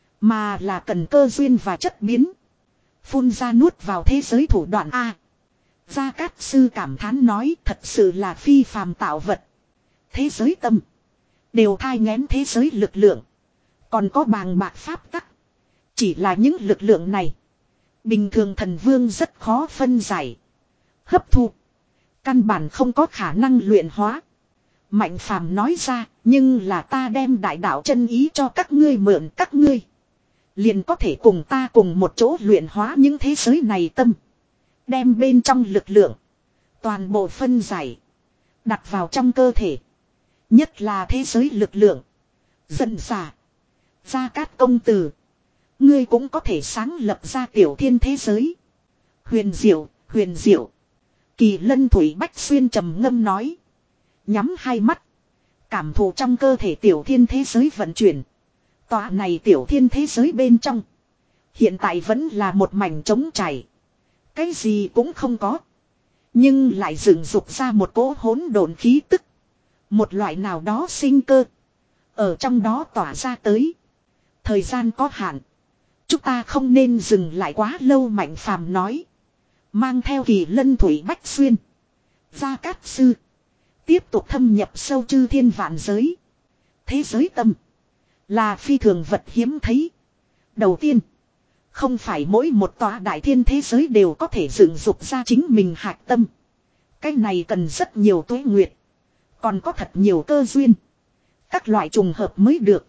Mà là cần cơ duyên và chất biến. Phun ra nuốt vào thế giới thủ đoạn A. Gia Cát Sư cảm thán nói thật sự là phi phàm tạo vật. Thế giới tâm. Đều thai nghén thế giới lực lượng. Còn có bàng bạc pháp tắc. Chỉ là những lực lượng này. Bình thường thần vương rất khó phân giải. Hấp thu. Căn bản không có khả năng luyện hóa. Mạnh Phàm nói ra. Nhưng là ta đem đại đạo chân ý cho các ngươi mượn các ngươi. Liền có thể cùng ta cùng một chỗ luyện hóa những thế giới này tâm. Đem bên trong lực lượng. Toàn bộ phân giải. Đặt vào trong cơ thể. Nhất là thế giới lực lượng. Dần dà. Gia Cát công tử. Ngươi cũng có thể sáng lập ra tiểu thiên thế giới. Huyền diệu, huyền diệu. Kỳ Lân Thủy Bách Xuyên trầm ngâm nói. Nhắm hai mắt. Cảm thụ trong cơ thể tiểu thiên thế giới vận chuyển. Tòa này tiểu thiên thế giới bên trong. Hiện tại vẫn là một mảnh trống trải. Cái gì cũng không có. Nhưng lại dựng dục ra một cỗ hỗn độn khí tức. Một loại nào đó sinh cơ. Ở trong đó tỏa ra tới. Thời gian có hạn. Chúng ta không nên dừng lại quá lâu Mạnh Phàm nói. Mang theo Kỳ Lân Thủy Bách Xuyên. Gia Cát Sư. Tiếp tục thâm nhập sâu chư thiên vạn giới. Thế giới tâm. Là phi thường vật hiếm thấy. Đầu tiên. Không phải mỗi một tòa đại thiên thế giới đều có thể dựng dục ra chính mình hạch tâm. Cái này cần rất nhiều tuế nguyệt. Còn có thật nhiều cơ duyên. Các loại trùng hợp mới được.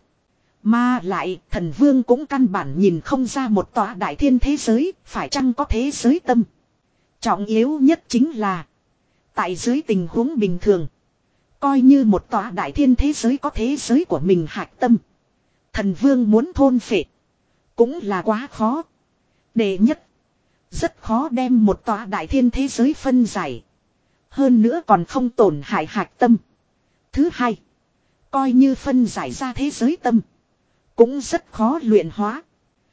Mà lại thần vương cũng căn bản nhìn không ra một tòa đại thiên thế giới phải chăng có thế giới tâm. Trọng yếu nhất chính là. Tại dưới tình huống bình thường. Coi như một tòa đại thiên thế giới có thế giới của mình hạch tâm. Thần vương muốn thôn phệ. Cũng là quá khó. Đệ nhất. Rất khó đem một tòa đại thiên thế giới phân giải. Hơn nữa còn không tổn hại hạch tâm. Thứ hai. Coi như phân giải ra thế giới tâm. Cũng rất khó luyện hóa.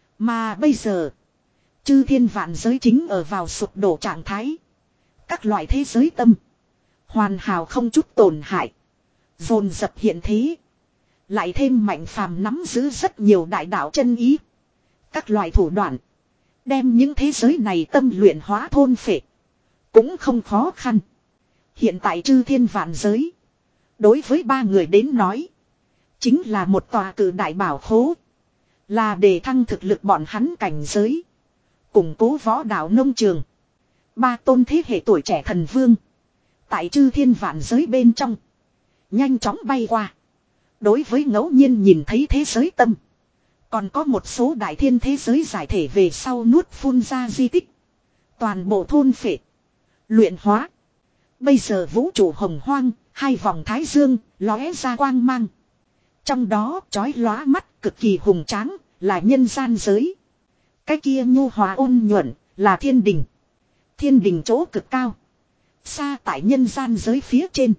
Mà bây giờ. Chư thiên vạn giới chính ở vào sụp đổ trạng thái. Các loại thế giới tâm. Hoàn hảo không chút tổn hại. Dồn dập hiện thế. Lại thêm mạnh phàm nắm giữ rất nhiều đại đạo chân ý. Các loại thủ đoạn. Đem những thế giới này tâm luyện hóa thôn phệ. Cũng không khó khăn. Hiện tại chư thiên vạn giới. Đối với ba người đến nói. Chính là một tòa cử đại bảo khố. Là để thăng thực lực bọn hắn cảnh giới. Củng cố võ đạo nông trường. Ba tôn thế hệ tuổi trẻ thần vương. Tại chư thiên vạn giới bên trong. Nhanh chóng bay qua. Đối với ngẫu nhiên nhìn thấy thế giới tâm. Còn có một số đại thiên thế giới giải thể về sau nuốt phun ra di tích. Toàn bộ thôn phệ. Luyện hóa. Bây giờ vũ trụ hồng hoang. Hai vòng thái dương lóe ra quang mang. Trong đó chói lóa mắt cực kỳ hùng tráng. Là nhân gian giới. Cái kia nhu hòa ôn nhuận. Là thiên đình. Thiên đình chỗ cực cao. Xa tại nhân gian giới phía trên.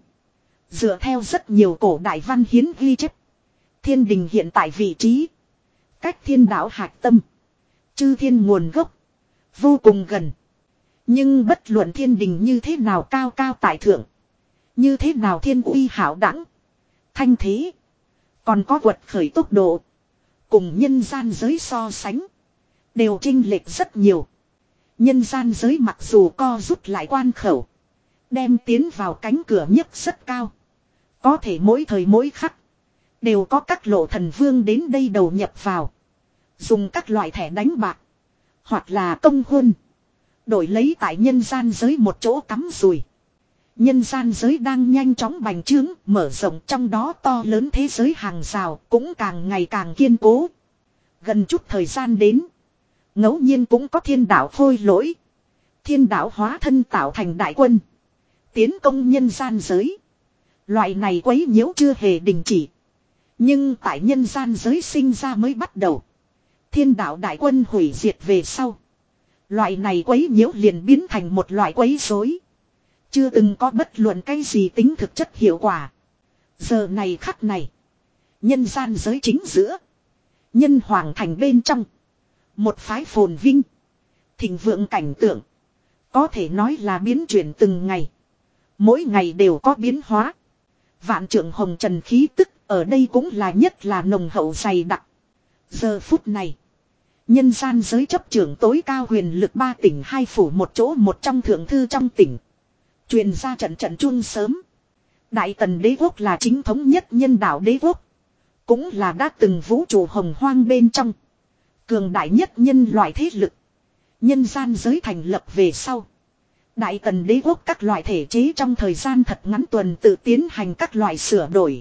Dựa theo rất nhiều cổ đại văn hiến ghi chép. Thiên đình hiện tại vị trí. Cách thiên đạo hạch tâm. Chư thiên nguồn gốc. Vô cùng gần. Nhưng bất luận thiên đình như thế nào cao cao tại thượng. Như thế nào thiên uy hảo đẳng. Thanh thế. Còn có quật khởi tốc độ. Cùng nhân gian giới so sánh. Đều chênh lệch rất nhiều. Nhân gian giới mặc dù co rút lại quan khẩu. Đem tiến vào cánh cửa nhất rất cao. Có thể mỗi thời mỗi khắc. Đều có các lộ thần vương đến đây đầu nhập vào. Dùng các loại thẻ đánh bạc. Hoặc là công huân. Đổi lấy tại nhân gian giới một chỗ cắm rùi. Nhân gian giới đang nhanh chóng bành trướng. Mở rộng trong đó to lớn thế giới hàng rào. Cũng càng ngày càng kiên cố. Gần chút thời gian đến. Ngẫu nhiên cũng có thiên đạo khôi lỗi. Thiên đạo hóa thân tạo thành đại quân. Tiến công nhân gian giới. Loại này quấy nhiễu chưa hề đình chỉ. Nhưng tại nhân gian giới sinh ra mới bắt đầu. Thiên đạo đại quân hủy diệt về sau. Loại này quấy nhiễu liền biến thành một loại quấy rối. Chưa từng có bất luận cái gì tính thực chất hiệu quả. Giờ này khắc này. Nhân gian giới chính giữa. Nhân hoàng thành bên trong. Một phái phồn vinh. Thịnh vượng cảnh tượng. Có thể nói là biến chuyển từng ngày. Mỗi ngày đều có biến hóa. Vạn trượng hồng trần khí tức ở đây cũng là nhất là nồng hậu dày đặc. Giờ phút này. Nhân gian giới chấp trưởng tối cao huyền lực ba tỉnh hai phủ một chỗ một trong thượng thư trong tỉnh. Truyền ra trận trận chuông sớm. Đại tần đế quốc là chính thống nhất nhân đạo đế quốc. Cũng là đã từng vũ trụ hồng hoang bên trong. Cường đại nhất nhân loại thế lực. Nhân gian giới thành lập về sau. Đại tần đế quốc các loại thể chế trong thời gian thật ngắn tuần tự tiến hành các loại sửa đổi.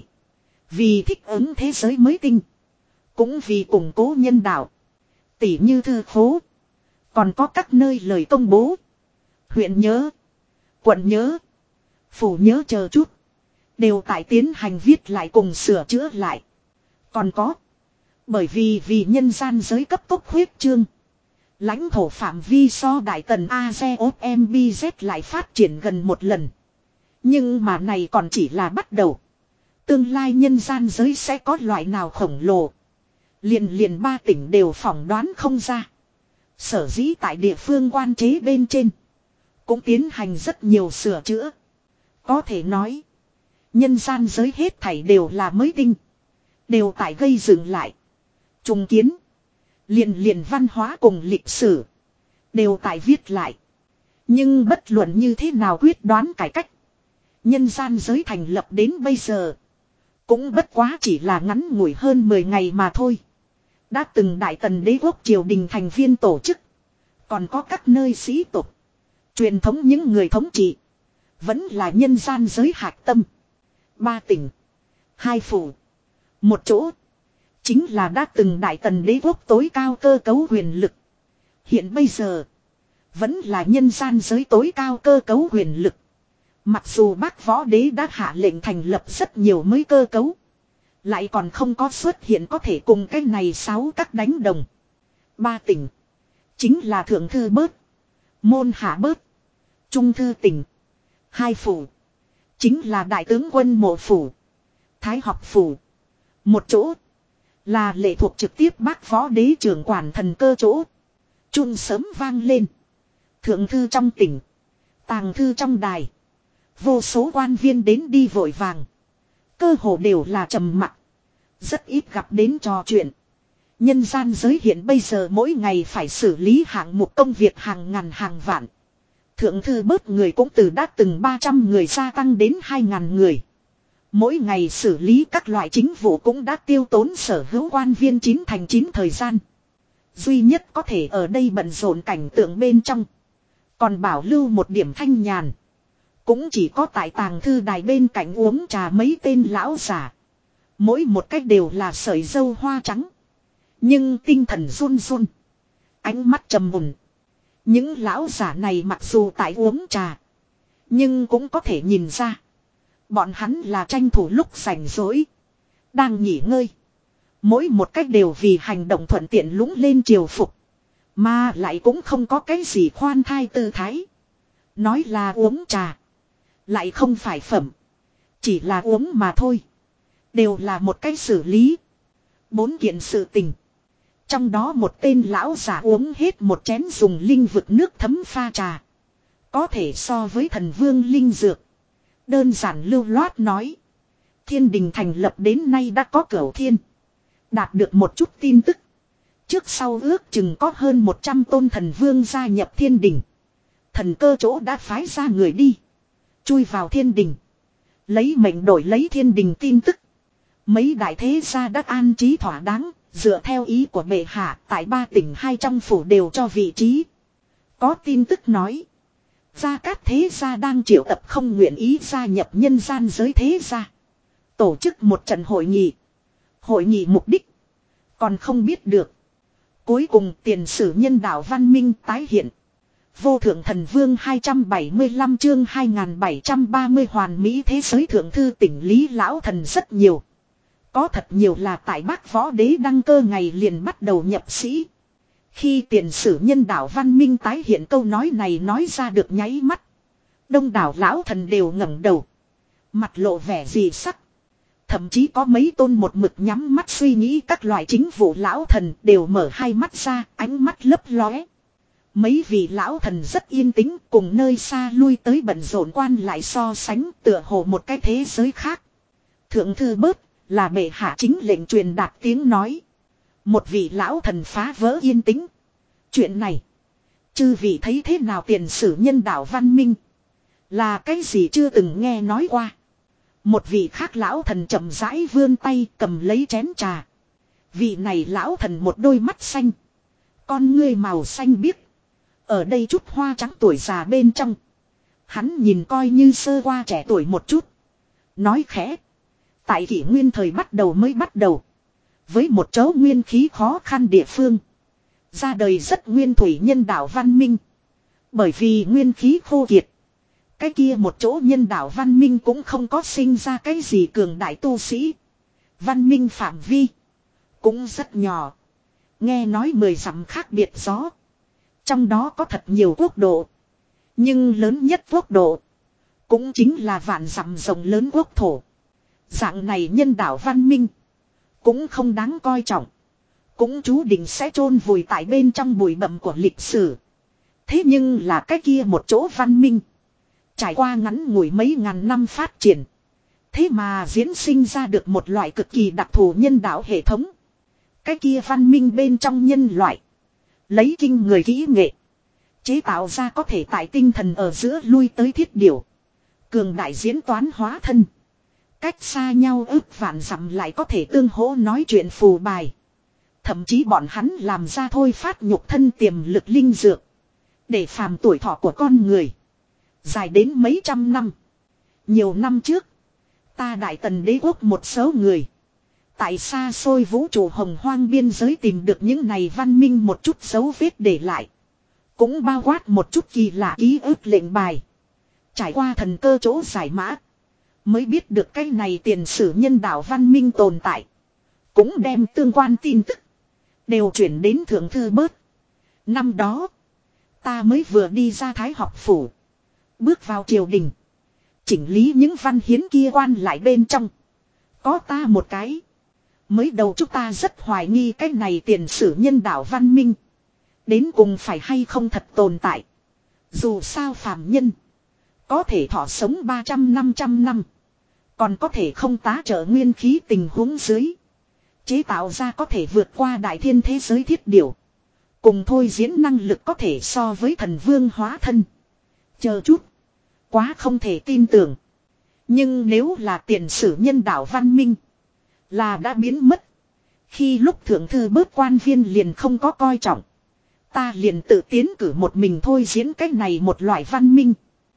Vì thích ứng thế giới mới tinh. Cũng vì củng cố nhân đạo. Tỉ như thư khố. Còn có các nơi lời công bố. Huyện nhớ. Quận nhớ. Phủ nhớ chờ chút. Đều tại tiến hành viết lại cùng sửa chữa lại. Còn có. Bởi vì vì nhân gian giới cấp tốc huyết trương. Lãnh thổ phạm vi so đại tần a z o m b z lại phát triển gần một lần. Nhưng mà này còn chỉ là bắt đầu. Tương lai nhân gian giới sẽ có loại nào khổng lồ. Liền liền ba tỉnh đều phỏng đoán không ra. Sở dĩ tại địa phương quan chế bên trên. Cũng tiến hành rất nhiều sửa chữa. Có thể nói. Nhân gian giới hết thảy đều là mới tinh. Đều tại gây dựng lại. Trùng kiến. Liền liền văn hóa cùng lịch sử. Đều tại viết lại. Nhưng bất luận như thế nào quyết đoán cải cách. Nhân gian giới thành lập đến bây giờ. Cũng bất quá chỉ là ngắn ngủi hơn mười ngày mà thôi. Đã từng đại tần đế quốc triều đình thành viên tổ chức. Còn có các nơi sĩ tục. Truyền thống những người thống trị. Vẫn là nhân gian giới hạch tâm. Ba tỉnh. Hai phủ. Một chỗ. Chính là đã từng đại tần đế quốc tối cao cơ cấu quyền lực. Hiện bây giờ. Vẫn là nhân gian giới tối cao cơ cấu quyền lực. Mặc dù Bác Võ Đế đã hạ lệnh thành lập rất nhiều mới cơ cấu. Lại còn không có xuất hiện có thể cùng cái này sáu các đánh đồng. Ba tỉnh. Chính là Thượng Thư Bớt. Môn Hạ Bớt. Trung Thư Tỉnh. Hai phủ. Chính là Đại tướng quân Mộ Phủ. Thái Học Phủ. Một chỗ. Là lệ thuộc trực tiếp Bác Võ Đế trưởng quản thần cơ chỗ. Chuông sớm vang lên. Thượng thư trong tỉnh. Tàng thư trong đài. Vô số quan viên đến đi vội vàng. Cơ hồ đều là trầm mặc. Rất ít gặp đến trò chuyện. Nhân gian giới hiện bây giờ mỗi ngày phải xử lý hạng mục công việc hàng ngàn hàng vạn. Thượng thư bớt người cũng từ đã từng ba trăm người gia tăng đến hai ngàn người. Mỗi ngày xử lý các loại chính vụ cũng đã tiêu tốn sở hữu quan viên chín thành chín thời gian. Duy nhất có thể ở đây bận rộn cảnh tượng bên trong. Còn bảo lưu một điểm thanh nhàn. Cũng chỉ có tại tàng thư đài bên cạnh uống trà mấy tên lão giả. Mỗi một cách đều là sợi dâu hoa trắng. Nhưng tinh thần run run. Ánh mắt trầm mùn. Những lão giả này mặc dù tại uống trà. Nhưng cũng có thể nhìn ra. Bọn hắn là tranh thủ lúc rảnh rỗi. Đang nghỉ ngơi. Mỗi một cách đều vì hành động thuận tiện lũng lên triều phục. Mà lại cũng không có cái gì khoan thai tư thái. Nói là uống trà. Lại không phải phẩm. Chỉ là uống mà thôi. Đều là một cách xử lý. Bốn kiện sự tình. Trong đó một tên lão giả uống hết một chén dùng linh vực nước thấm pha trà. Có thể so với thần vương linh dược. Đơn giản lưu loát nói. Thiên đình thành lập đến nay đã có cửu thiên. Đạt được một chút tin tức. Trước sau ước chừng có hơn một trăm tôn thần vương gia nhập thiên đình. Thần cơ chỗ đã phái ra người đi. Chui vào thiên đình. Lấy mệnh đổi lấy thiên đình tin tức. Mấy đại thế gia đã an trí thỏa đáng. Dựa theo ý của bệ hạ tại ba tỉnh hai trong phủ đều cho vị trí. Có tin tức nói. Gia Cát thế gia đang triệu tập không nguyện ý gia nhập nhân gian giới thế gia. Tổ chức một trận hội nghị. Hội nghị mục đích. Còn không biết được. Cuối cùng tiền sử nhân đạo văn minh tái hiện. Vô thượng thần vương hai trăm bảy mươi lăm chương hai nghìn bảy trăm ba mươi hoàn mỹ thế giới thượng thư tỉnh Lý Lão Thần rất nhiều. Có thật nhiều là tại Bác Võ Đế đăng cơ ngày liền bắt đầu nhập sĩ. Khi tiền sử nhân đạo văn minh tái hiện câu nói này nói ra được nháy mắt. Đông đảo lão thần đều ngẩng đầu. Mặt lộ vẻ dị sắc. Thậm chí có mấy tôn một mực nhắm mắt suy nghĩ các loại chính vụ lão thần đều mở hai mắt ra, ánh mắt lấp lóe. Mấy vị lão thần rất yên tĩnh cùng nơi xa lui tới bận rộn quan lại so sánh tựa hồ một cái thế giới khác. Thượng thư bớt là bệ hạ chính lệnh truyền đạt tiếng nói. Một vị lão thần phá vỡ yên tĩnh. Chuyện này. Chư vị thấy thế nào tiền sử nhân đạo văn minh. Là cái gì chưa từng nghe nói qua. Một vị khác lão thần chậm rãi vươn tay cầm lấy chén trà. Vị này lão thần một đôi mắt xanh. Con ngươi màu xanh biếc. Ở đây chút hoa trắng tuổi già bên trong. Hắn nhìn coi như sơ qua trẻ tuổi một chút. Nói khẽ. Tại kỷ nguyên thời bắt đầu mới bắt đầu. Với một chỗ nguyên khí khó khăn địa phương. Ra đời rất nguyên thủy nhân đạo văn minh. Bởi vì nguyên khí khô kiệt. Cái kia một chỗ nhân đạo văn minh cũng không có sinh ra cái gì cường đại tu sĩ. Văn minh phạm vi. Cũng rất nhỏ. Nghe nói mười dặm khác biệt gió. Trong đó có thật nhiều quốc độ. Nhưng lớn nhất quốc độ. Cũng chính là vạn dặm rộng lớn quốc thổ. Dạng này nhân đạo văn minh. Cũng không đáng coi trọng. Cũng chú định sẽ chôn vùi tại bên trong bụi bặm của lịch sử. Thế nhưng là cái kia một chỗ văn minh. Trải qua ngắn ngủi mấy ngàn năm phát triển. Thế mà diễn sinh ra được một loại cực kỳ đặc thù nhân đạo hệ thống. Cái kia văn minh bên trong nhân loại. Lấy kinh người kỹ nghệ. Chế tạo ra có thể tại tinh thần ở giữa lui tới thiết điều. Cường đại diễn toán hóa thân. Cách xa nhau ước vạn dặm lại có thể tương hỗ nói chuyện phù bài. Thậm chí bọn hắn làm ra thôi phát nhục thân tiềm lực linh dược. Để phàm tuổi thọ của con người. Dài đến mấy trăm năm. Nhiều năm trước. Ta Đại Tần đế quốc một số người. Tại xa xôi vũ trụ hồng hoang biên giới tìm được những này văn minh một chút dấu vết để lại. Cũng bao quát một chút kỳ lạ ký ức lệnh bài. Trải qua thần cơ chỗ giải mã. Mới biết được cái này tiền sử nhân đạo văn minh tồn tại. Cũng đem tương quan tin tức. Đều chuyển đến thượng thư bớt. Năm đó. Ta mới vừa đi ra Thái học phủ. Bước vào triều đình. Chỉnh lý những văn hiến kia quan lại bên trong. Có ta một cái. Mới đầu chúng ta rất hoài nghi cái này tiền sử nhân đạo văn minh. Đến cùng phải hay không thật tồn tại. Dù sao phàm nhân. Có thể thọ sống ba trăm năm trăm năm. Còn có thể không tá trợ nguyên khí tình huống dưới. Chế tạo ra có thể vượt qua đại thiên thế giới thiết điều. Cùng thôi diễn năng lực có thể so với thần vương hóa thân. Chờ chút. Quá không thể tin tưởng. Nhưng nếu là tiền sử nhân đạo văn minh. Là đã biến mất. Khi lúc thượng thư bớt quan viên liền không có coi trọng. Ta liền tự tiến cử một mình thôi diễn cách này một loại văn minh.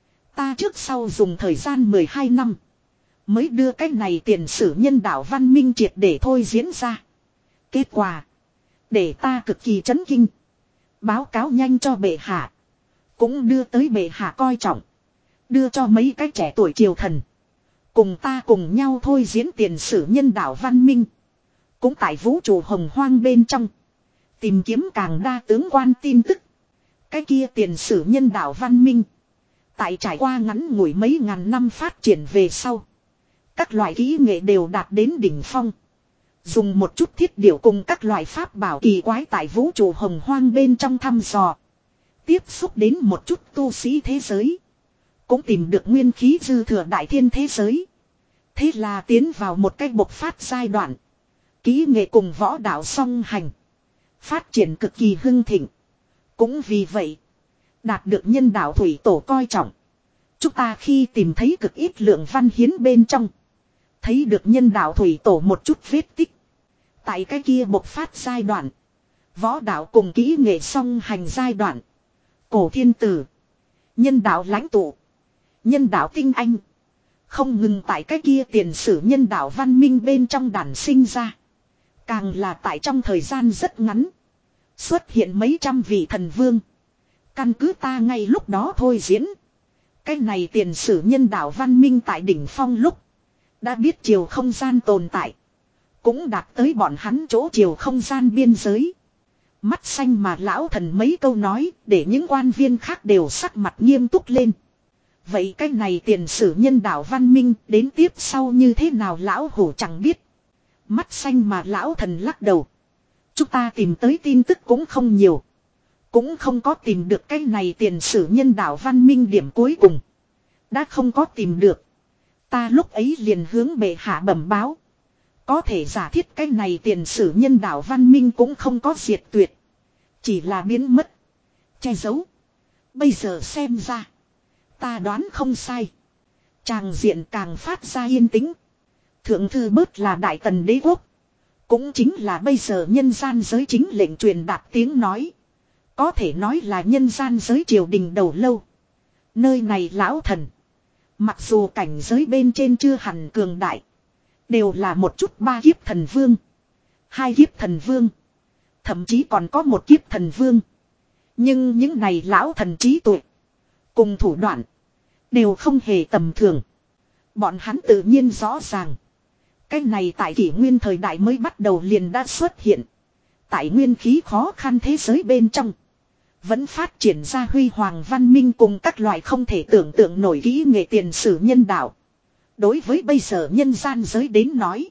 Ta trước sau dùng thời gian mười hai năm. Mới đưa cách này tiền sử nhân đạo văn minh triệt để thôi diễn ra. Kết quả. Để ta cực kỳ chấn kinh. Báo cáo nhanh cho bệ hạ. Cũng đưa tới bệ hạ coi trọng. Đưa cho mấy cái trẻ tuổi triều thần. Cùng ta cùng nhau thôi diễn tiền sử nhân đạo văn minh. Cũng tại vũ trụ hồng hoang bên trong. Tìm kiếm càng đa tướng quan tin tức. Cái kia tiền sử nhân đạo văn minh. Tại trải qua ngắn ngủi mấy ngàn năm phát triển về sau. Các loại kỹ nghệ đều đạt đến đỉnh phong. Dùng một chút thiết điệu cùng các loại pháp bảo kỳ quái tại vũ trụ hồng hoang bên trong thăm dò. Tiếp xúc đến một chút tu sĩ thế giới. Cũng tìm được nguyên khí dư thừa đại thiên thế giới. Thế là tiến vào một cách bộc phát giai đoạn. Kỹ nghệ cùng võ đạo song hành. Phát triển cực kỳ hưng thịnh. Cũng vì vậy. Đạt được nhân đạo thủy tổ coi trọng. Chúng ta khi tìm thấy cực ít lượng văn hiến bên trong. Thấy được nhân đạo thủy tổ một chút vết tích. Tại cái kia bộc phát giai đoạn. Võ đạo cùng kỹ nghệ song hành giai đoạn. Cổ thiên tử. Nhân đạo lãnh tụ. Nhân đạo tinh anh. Không ngừng tại cái kia tiền sử nhân đạo văn minh bên trong đản sinh ra. Càng là tại trong thời gian rất ngắn. Xuất hiện mấy trăm vị thần vương. Căn cứ ta ngay lúc đó thôi diễn. Cái này tiền sử nhân đạo văn minh tại đỉnh phong lúc. Đã biết chiều không gian tồn tại. Cũng đạt tới bọn hắn chỗ chiều không gian biên giới. Mắt xanh mà lão thần mấy câu nói. Để những quan viên khác đều sắc mặt nghiêm túc lên. Vậy cái này tiền sử nhân đạo văn minh đến tiếp sau như thế nào lão hổ chẳng biết. Mắt xanh mà lão thần lắc đầu. Chúng ta tìm tới tin tức cũng không nhiều. Cũng không có tìm được cái này tiền sử nhân đạo văn minh điểm cuối cùng. Đã không có tìm được. Ta lúc ấy liền hướng bệ hạ bẩm báo. Có thể giả thiết cái này tiền sử nhân đạo văn minh cũng không có diệt tuyệt. Chỉ là biến mất. Che giấu. Bây giờ xem ra. Ta đoán không sai. Tràng diện càng phát ra yên tĩnh. Thượng thư bớt là Đại Tần đế quốc. Cũng chính là bây giờ nhân gian giới chính lệnh truyền đạt tiếng nói. Có thể nói là nhân gian giới triều đình đầu lâu. Nơi này lão thần. Mặc dù cảnh giới bên trên chưa hẳn cường đại. Đều là một chút ba kiếp thần vương. Hai kiếp thần vương. Thậm chí còn có một kiếp thần vương. Nhưng những này lão thần trí tuệ. Cùng thủ đoạn. Đều không hề tầm thường. Bọn hắn tự nhiên rõ ràng. Cái này tại kỷ nguyên thời đại mới bắt đầu liền đã xuất hiện. Tại nguyên khí khó khăn thế giới bên trong. Vẫn phát triển ra huy hoàng văn minh cùng các loại không thể tưởng tượng nổi kỹ nghệ tiền sử nhân đạo. Đối với bây giờ nhân gian giới đến nói.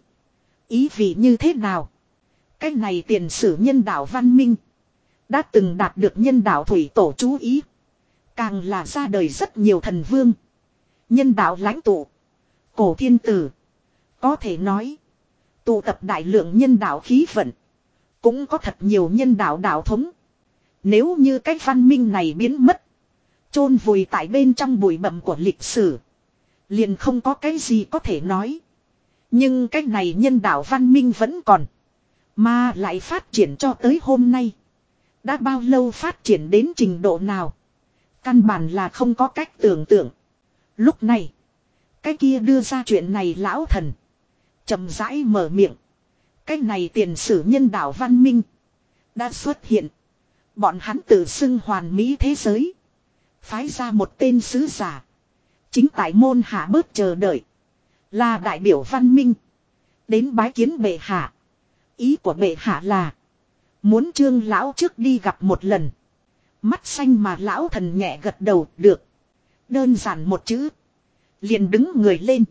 Ý vị như thế nào? Cái này tiền sử nhân đạo văn minh. Đã từng đạt được nhân đạo thủy tổ chú ý. Càng là ra đời rất nhiều thần vương. Nhân đạo lãnh tụ. Cổ thiên tử. Có thể nói. Tụ tập đại lượng nhân đạo khí vận. Cũng có thật nhiều nhân đạo đạo thống. Nếu như cái văn minh này biến mất. Chôn vùi tại bên trong bụi bặm của lịch sử. liền không có cái gì có thể nói. Nhưng cái này nhân đạo văn minh vẫn còn. Mà lại phát triển cho tới hôm nay. Đã bao lâu phát triển đến trình độ nào? Căn bản là không có cách tưởng tượng. Lúc này, cái kia đưa ra chuyện này lão thần chậm rãi mở miệng. Cái này tiền sử nhân đạo văn minh đã xuất hiện. Bọn hắn tự xưng hoàn mỹ thế giới. Phái ra một tên sứ giả. Chính tại môn hạ bớt chờ đợi. Là đại biểu văn minh. Đến bái kiến bệ hạ. Ý của bệ hạ là muốn Trương lão trước đi gặp một lần. Mắt xanh mà lão thần nhẹ gật đầu được. Đơn giản một chữ. Liền đứng người lên.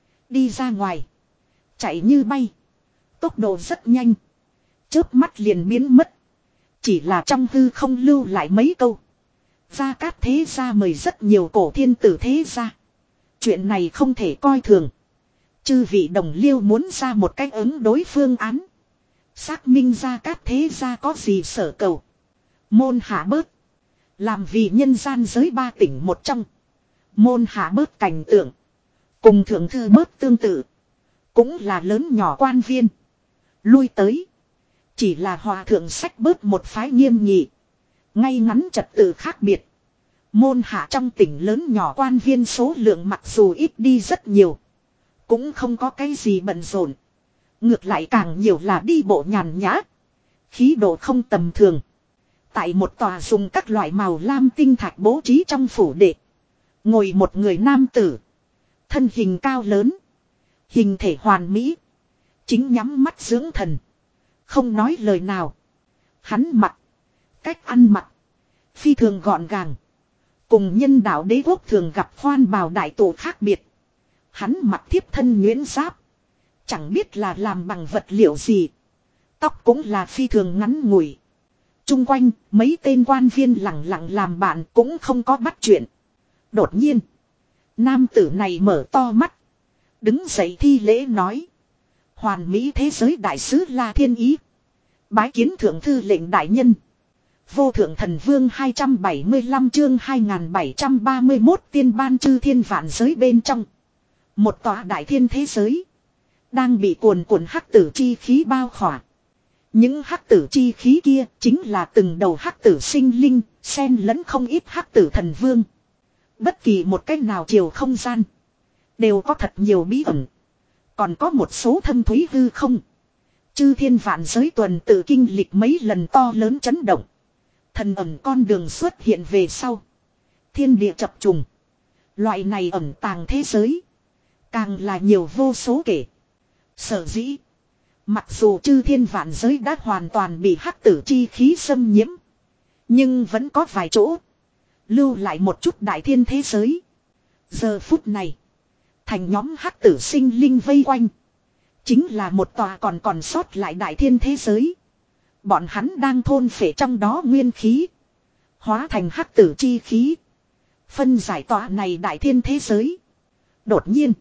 Đi ra ngoài. Chạy như bay. Tốc độ rất nhanh. Chớp mắt liền biến mất. Chỉ là trong hư không lưu lại mấy câu. Gia Cát thế gia mời rất nhiều cổ thiên tử thế gia. Chuyện này không thể coi thường. Chư vị đồng liêu muốn ra một cách ứng đối phương án. Xác minh Gia Cát thế gia có gì sở cầu. Môn hạ bớt. Làm vì nhân gian giới ba tỉnh một trong. Môn hạ bớt cảnh tượng. Cùng thượng thư bớt tương tự. Cũng là lớn nhỏ quan viên. Lui tới. Chỉ là hòa thượng sách bớt một phái nghiêm nghị. Ngay ngắn trật tự khác biệt. Môn hạ trong tỉnh lớn nhỏ quan viên số lượng mặc dù ít đi rất nhiều. Cũng không có cái gì bận rộn. Ngược lại càng nhiều là đi bộ nhàn nhã. Khí độ không tầm thường. Tại một tòa dùng các loại màu lam tinh thạch bố trí trong phủ đệ. Ngồi một người nam tử. Thân hình cao lớn. Hình thể hoàn mỹ. Chính nhắm mắt dưỡng thần. Không nói lời nào. Hắn mặc. Cách ăn mặc. Phi thường gọn gàng. Cùng nhân đạo đế quốc thường gặp khoan bào đại tổ khác biệt. Hắn mặc thiếp thân nhuyễn giáp. Chẳng biết là làm bằng vật liệu gì. Tóc cũng là phi thường ngắn ngủi. Trung quanh mấy tên quan viên lặng lặng làm bạn cũng không có bắt chuyện. Đột nhiên. Nam tử này mở to mắt. Đứng dậy thi lễ nói. Hoàn mỹ thế giới đại sứ La Thiên Ý. Bái kiến thượng thư lệnh đại nhân. Vô thượng thần vương hai trăm bảy mươi lăm chương hai nghìn bảy trăm ba mươi mốt tiên ban chư thiên vạn giới bên trong. Một tòa đại thiên thế giới. Đang bị cuồn cuộn hắc tử chi khí bao khỏa. Những hắc tử chi khí kia chính là từng đầu hắc tử sinh linh, xen lẫn không ít hắc tử thần vương. Bất kỳ một cách nào chiều không gian. Đều có thật nhiều bí ẩn. Còn có một số thâm thúy hư không. Chư thiên vạn giới tuần tự kinh lịch mấy lần to lớn chấn động. Thần ẩn con đường xuất hiện về sau. Thiên địa chập trùng. Loại này ẩn tàng thế giới. Càng là nhiều vô số kể. Sở dĩ. Mặc dù chư thiên vạn giới đã hoàn toàn bị hắc tử chi khí xâm nhiễm. Nhưng vẫn có vài chỗ. Lưu lại một chút đại thiên thế giới. Giờ phút này. Thành nhóm hắc tử sinh linh vây quanh. Chính là một tòa còn còn sót lại đại thiên thế giới. Bọn hắn đang thôn phệ trong đó nguyên khí. Hóa thành hắc tử chi khí. Phân giải tòa này đại thiên thế giới. Đột nhiên.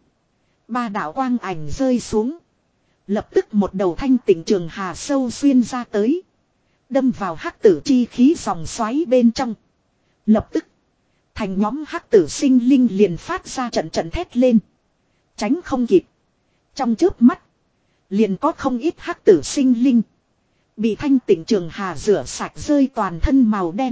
Ba đạo quang ảnh rơi xuống. Lập tức một đầu thanh tỉnh trường hà sâu xuyên ra tới. Đâm vào hắc tử chi khí dòng xoáy bên trong. Lập tức. Thành nhóm hắc tử sinh linh liền phát ra trận trận thét lên. Tránh không kịp. Trong chớp mắt. Liền có không ít hắc tử sinh linh. Bị thanh tỉnh trường hà rửa sạch rơi toàn thân màu đen.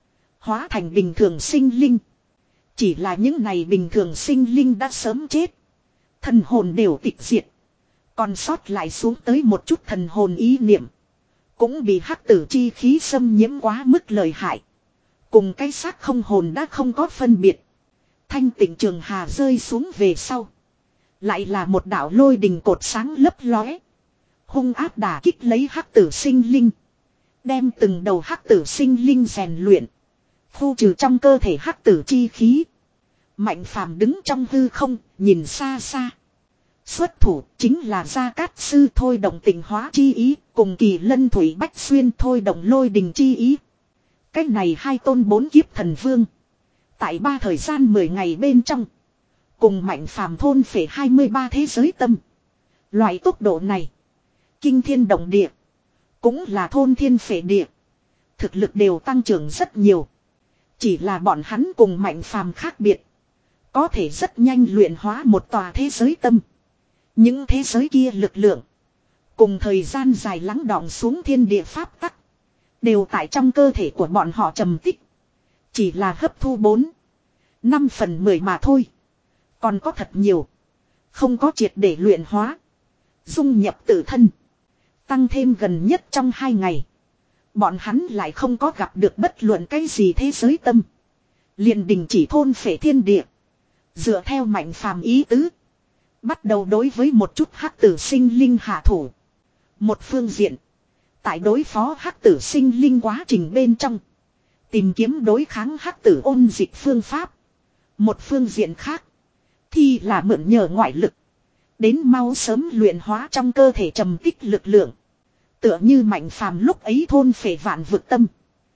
Hóa thành bình thường sinh linh. Chỉ là những này bình thường sinh linh đã sớm chết. Thần hồn đều tịch diệt. Còn sót lại xuống tới một chút thần hồn ý niệm. Cũng bị hắc tử chi khí xâm nhiễm quá mức lợi hại. Cùng cái xác không hồn đã không có phân biệt. Thanh tịnh trường hà rơi xuống về sau. Lại là một đạo lôi đình cột sáng lấp lóe. Hung áp đả kích lấy hắc tử sinh linh. Đem từng đầu hắc tử sinh linh rèn luyện. Khu trừ trong cơ thể hắc tử chi khí. Mạnh phàm đứng trong hư không, nhìn xa xa. Xuất thủ chính là Gia Cát sư thôi động tình hóa chi ý, cùng Kỳ Lân Thủy Bách Xuyên thôi động lôi đình chi ý. Cách này hai tôn bốn kiếp thần vương. Tại ba thời gian mười ngày bên trong. Cùng mạnh phàm thôn phệ hai mươi ba thế giới tâm. Loại tốc độ này. Kinh thiên động địa. Cũng là thôn thiên phệ địa. Thực lực đều tăng trưởng rất nhiều. Chỉ là bọn hắn cùng mạnh phàm khác biệt. Có thể rất nhanh luyện hóa một tòa thế giới tâm. Những thế giới kia lực lượng. Cùng thời gian dài lắng đọng xuống thiên địa pháp tắc. Đều tại trong cơ thể của bọn họ trầm tích. Chỉ là hấp thu bốn. Năm phần mười mà thôi. Còn có thật nhiều. Không có triệt để luyện hóa. Dung nhập tự thân. Tăng thêm gần nhất trong hai ngày. Bọn hắn lại không có gặp được bất luận cái gì thế giới tâm. Liền đình chỉ thôn phệ thiên địa. Dựa theo Mạnh Phàm ý tứ. Bắt đầu đối với một chút hắc tử sinh linh hạ thủ. Một phương diện. Tại đối phó hắc tử sinh linh quá trình bên trong. Tìm kiếm đối kháng hắc tử ôn dịch phương pháp. Một phương diện khác. Thì là mượn nhờ ngoại lực. Đến mau sớm luyện hóa trong cơ thể trầm tích lực lượng. Tựa như Mạnh Phàm lúc ấy thôn phệ vạn vực tâm.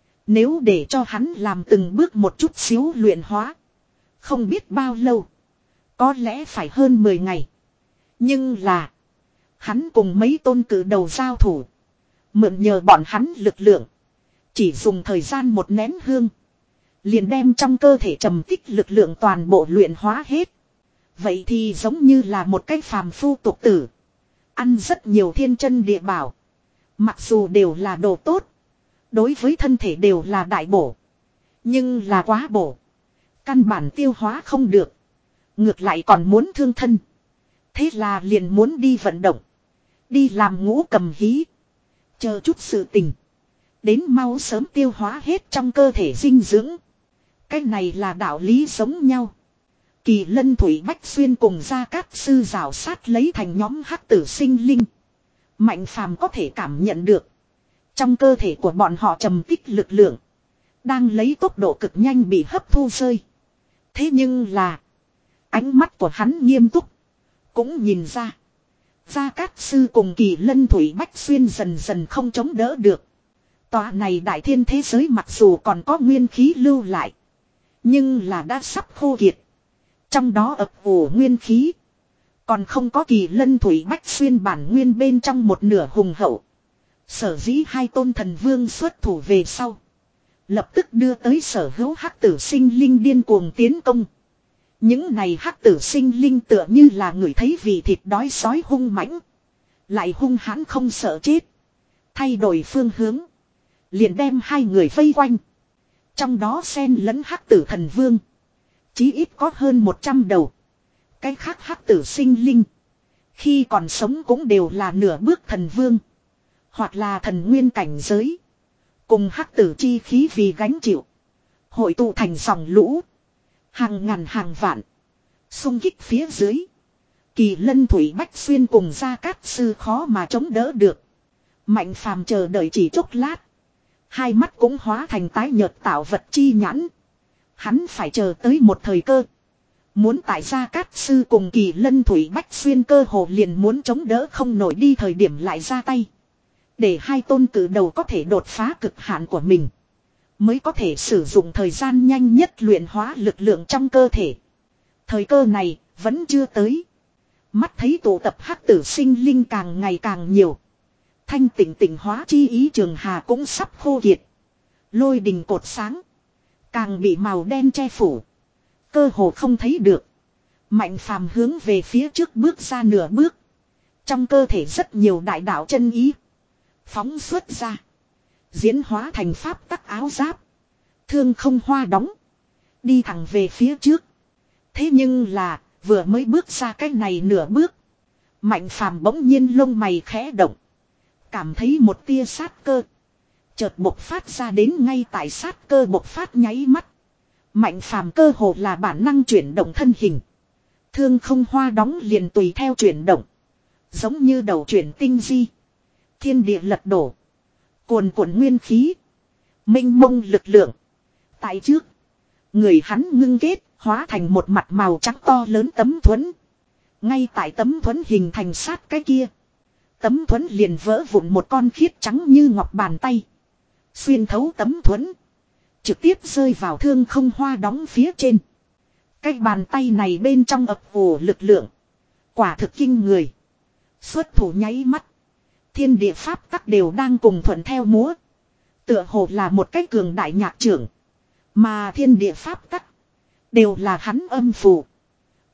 Nếu để cho hắn làm từng bước một chút xíu luyện hóa. Không biết bao lâu. Có lẽ phải hơn mười ngày. Nhưng là. Hắn cùng mấy tôn cử đầu giao thủ. Mượn nhờ bọn hắn lực lượng. Chỉ dùng thời gian một nén hương. Liền đem trong cơ thể trầm tích lực lượng toàn bộ luyện hóa hết. Vậy thì giống như là một cái phàm phu tục tử. Ăn rất nhiều thiên chân địa bảo. Mặc dù đều là đồ tốt. Đối với thân thể đều là đại bổ. Nhưng là quá bổ. Căn bản tiêu hóa không được. Ngược lại còn muốn thương thân. Thế là liền muốn đi vận động. Đi làm ngũ cầm hí. Chờ chút sự tình. Đến mau sớm tiêu hóa hết trong cơ thể dinh dưỡng. Cái này là đạo lý giống nhau. Kỳ Lân Thủy Bách Xuyên cùng Gia Cát Sư rào sát lấy thành nhóm hắc tử sinh linh. Mạnh Phàm có thể cảm nhận được. Trong cơ thể của bọn họ trầm tích lực lượng. Đang lấy tốc độ cực nhanh bị hấp thu rơi. Thế nhưng là. Ánh mắt của hắn nghiêm túc. Cũng nhìn ra. Gia Cát Sư cùng Kỳ Lân Thủy Bách Xuyên dần dần không chống đỡ được. Tòa này đại thiên thế giới mặc dù còn có nguyên khí lưu lại. Nhưng là đã sắp khô kiệt. Trong đó ập ủ nguyên khí. Còn không có Kỳ Lân Thủy Bách Xuyên bản nguyên bên trong một nửa hùng hậu. Sở dĩ hai tôn thần vương xuất thủ về sau. Lập tức đưa tới sở hữu hắc tử sinh linh điên cuồng tiến công. Những này hắc tử sinh linh tựa như là người thấy vị thịt đói sói hung mãnh. Lại hung hãn không sợ chết. Thay đổi phương hướng. Liền đem hai người vây quanh. Trong đó xen lẫn hắc tử thần vương. Chí ít có hơn một trăm đầu. Cái khác hắc tử sinh linh. Khi còn sống cũng đều là nửa bước thần vương. Hoặc là thần nguyên cảnh giới. Cùng hắc tử chi khí vì gánh chịu. Hội tụ thành dòng lũ. Hàng ngàn hàng vạn. Xung kích phía dưới. Kỳ Lân Thủy Bách Xuyên cùng Gia Cát Sư khó mà chống đỡ được. Mạnh Phàm chờ đợi chỉ chốc lát. Hai mắt cũng hóa thành tái nhợt tạo vật chi nhãn. Hắn phải chờ tới một thời cơ. Muốn tại Gia Cát Sư cùng Kỳ Lân Thủy Bách Xuyên cơ hồ liền muốn chống đỡ không nổi đi thời điểm lại ra tay. Để hai tôn cử đầu có thể đột phá cực hạn của mình. Mới có thể sử dụng thời gian nhanh nhất luyện hóa lực lượng trong cơ thể. Thời cơ này vẫn chưa tới. Mắt thấy tụ tập hắc tử sinh linh càng ngày càng nhiều. Thanh tỉnh tỉnh hóa chi ý trường hà cũng sắp khô kiệt. Lôi đình cột sáng. Càng bị màu đen che phủ. Cơ hồ không thấy được. Mạnh Phàm hướng về phía trước bước ra nửa bước. Trong cơ thể rất nhiều đại đạo chân ý. Phóng xuất ra. Diễn hóa thành pháp tắc áo giáp. Thương không hoa đóng. Đi thẳng về phía trước. Thế nhưng là vừa mới bước ra cái này nửa bước. Mạnh Phàm bỗng nhiên lông mày khẽ động. Cảm thấy một tia sát cơ. Chợt bộc phát ra đến ngay tại sát cơ bộc phát nháy mắt. Mạnh Phàm cơ hồ là bản năng chuyển động thân hình. Thương không hoa đóng liền tùy theo chuyển động. Giống như đầu chuyển tinh di. Thiên địa lật đổ. Cuồn cuộn nguyên khí. Minh mông lực lượng. Tại trước. Người hắn ngưng kết hóa thành một mặt màu trắng to lớn tấm thuẫn. Ngay tại tấm thuẫn hình thành sát cái kia. Tấm thuẫn liền vỡ vụn một con khiết trắng như ngọc bàn tay. Xuyên thấu tấm thuẫn. Trực tiếp rơi vào thương không hoa đóng phía trên. Cái bàn tay này bên trong ập ủ lực lượng. Quả thực kinh người. Xuất thủ nháy mắt. Thiên địa pháp tắc đều đang cùng thuận theo múa. Tựa hồ là một cái cường đại nhạc trưởng. Mà thiên địa pháp tắc. Đều là hắn âm phù.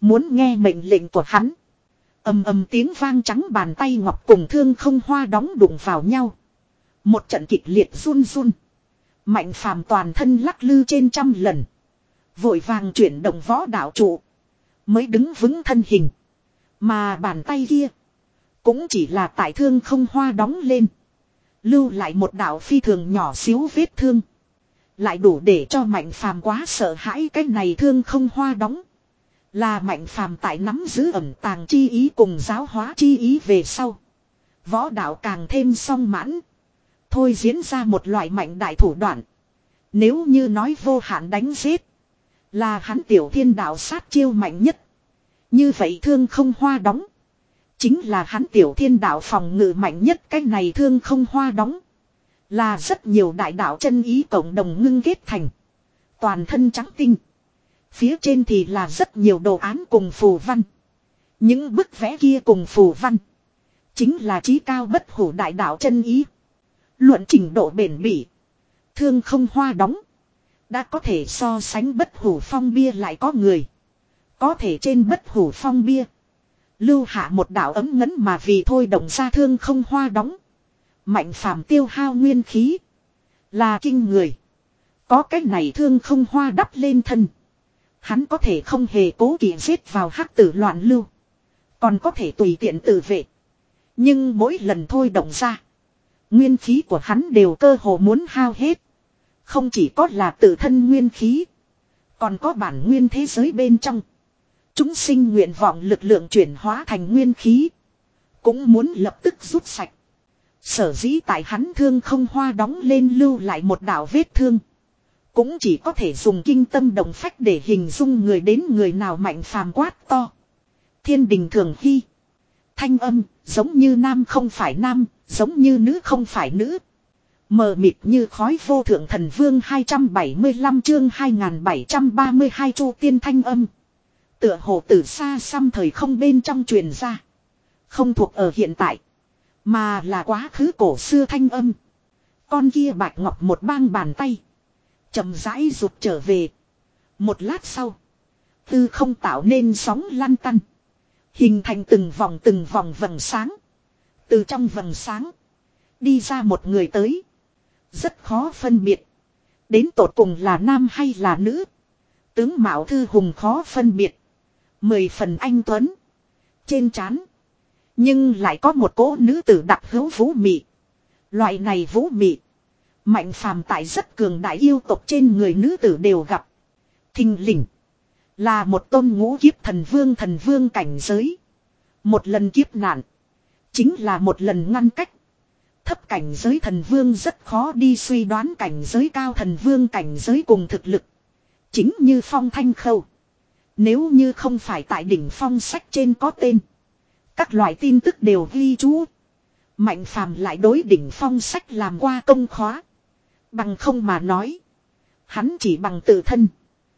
Muốn nghe mệnh lệnh của hắn. Ầm ầm tiếng vang trắng bàn tay ngọc cùng thương không hoa đóng đụng vào nhau. Một trận kịch liệt run run. Mạnh phàm toàn thân lắc lư trên trăm lần. Vội vàng chuyển động võ đạo trụ. Mới đứng vững thân hình. Mà bàn tay kia. Cũng chỉ là tại thương không hoa đóng lên. Lưu lại một đạo phi thường nhỏ xíu vết thương. Lại đủ để cho mạnh phàm quá sợ hãi cái này thương không hoa đóng. Là mạnh phàm tại nắm giữ ẩn tàng chi ý cùng giáo hóa chi ý về sau. Võ đạo càng thêm song mãn. Thôi diễn ra một loại mạnh đại thủ đoạn. Nếu như nói vô hạn đánh giết. Là hắn tiểu thiên đạo sát chiêu mạnh nhất. Như vậy thương không hoa đóng. Chính là hắn tiểu thiên đạo phòng ngự mạnh nhất. Cái này thương không hoa đóng. Là rất nhiều đại đạo chân ý cộng đồng ngưng kết thành. Toàn thân trắng tinh. Phía trên thì là rất nhiều đồ án cùng phù văn. Những bức vẽ kia cùng phù văn. Chính là chí cao bất hủ đại đạo chân ý. Luận trình độ bền bỉ. Thương không hoa đóng. Đã có thể so sánh bất hủ phong bia lại có người. Có thể trên bất hủ phong bia. Lưu hạ một đạo ấm ngấn mà vì thôi động ra thương không hoa đóng. Mạnh phàm tiêu hao nguyên khí. Là kinh người. Có cái này thương không hoa đắp lên thân. Hắn có thể không hề cố kỵ giết vào hắc tử loạn lưu. Còn có thể tùy tiện tự vệ. Nhưng mỗi lần thôi động ra. Nguyên khí của hắn đều cơ hồ muốn hao hết. Không chỉ có là tự thân nguyên khí. Còn có bản nguyên thế giới bên trong. Chúng sinh nguyện vọng lực lượng chuyển hóa thành nguyên khí. Cũng muốn lập tức rút sạch. Sở dĩ tại hắn thương không hoa đóng lên lưu lại một đạo vết thương. Cũng chỉ có thể dùng kinh tâm động phách để hình dung người đến người nào mạnh phàm quát to. Thiên đình thường hy. Thanh âm, giống như nam không phải nam, giống như nữ không phải nữ. Mờ mịt như khói vô thượng thần vương hai trăm bảy mươi lăm chương hai nghìn bảy trăm ba mươi hai chu tiên thanh âm. Tựa hồ từ xa xăm thời không bên trong truyền ra. Không thuộc ở hiện tại. Mà là quá khứ cổ xưa thanh âm. Con kia bạch ngọc một bang bàn tay. Chậm rãi rụt trở về. Một lát sau. Tư không tạo nên sóng lăn tăn. Hình thành từng vòng từng vòng vầng sáng. Từ trong vầng sáng. Đi ra một người tới. Rất khó phân biệt. Đến tột cùng là nam hay là nữ. Tướng mạo thư hùng khó phân biệt. Mười phần anh tuấn. Trên trán. Nhưng lại có một cỗ nữ tử đặc hữu vũ mị. Loại này vũ mị. Mạnh phàm tại rất cường đại yêu tộc trên người nữ tử đều gặp. Thình lình. Là một tôn ngũ kiếp thần vương thần vương cảnh giới. Một lần kiếp nạn. Chính là một lần ngăn cách. Thấp cảnh giới thần vương rất khó đi suy đoán cảnh giới cao thần vương cảnh giới cùng thực lực. Chính như Phong Thanh Khâu. Nếu như không phải tại đỉnh phong sách trên có tên. Các loại tin tức đều ghi chú. Mạnh phàm lại đối đỉnh phong sách làm qua công khóa. Bằng không mà nói. Hắn chỉ bằng tự thân.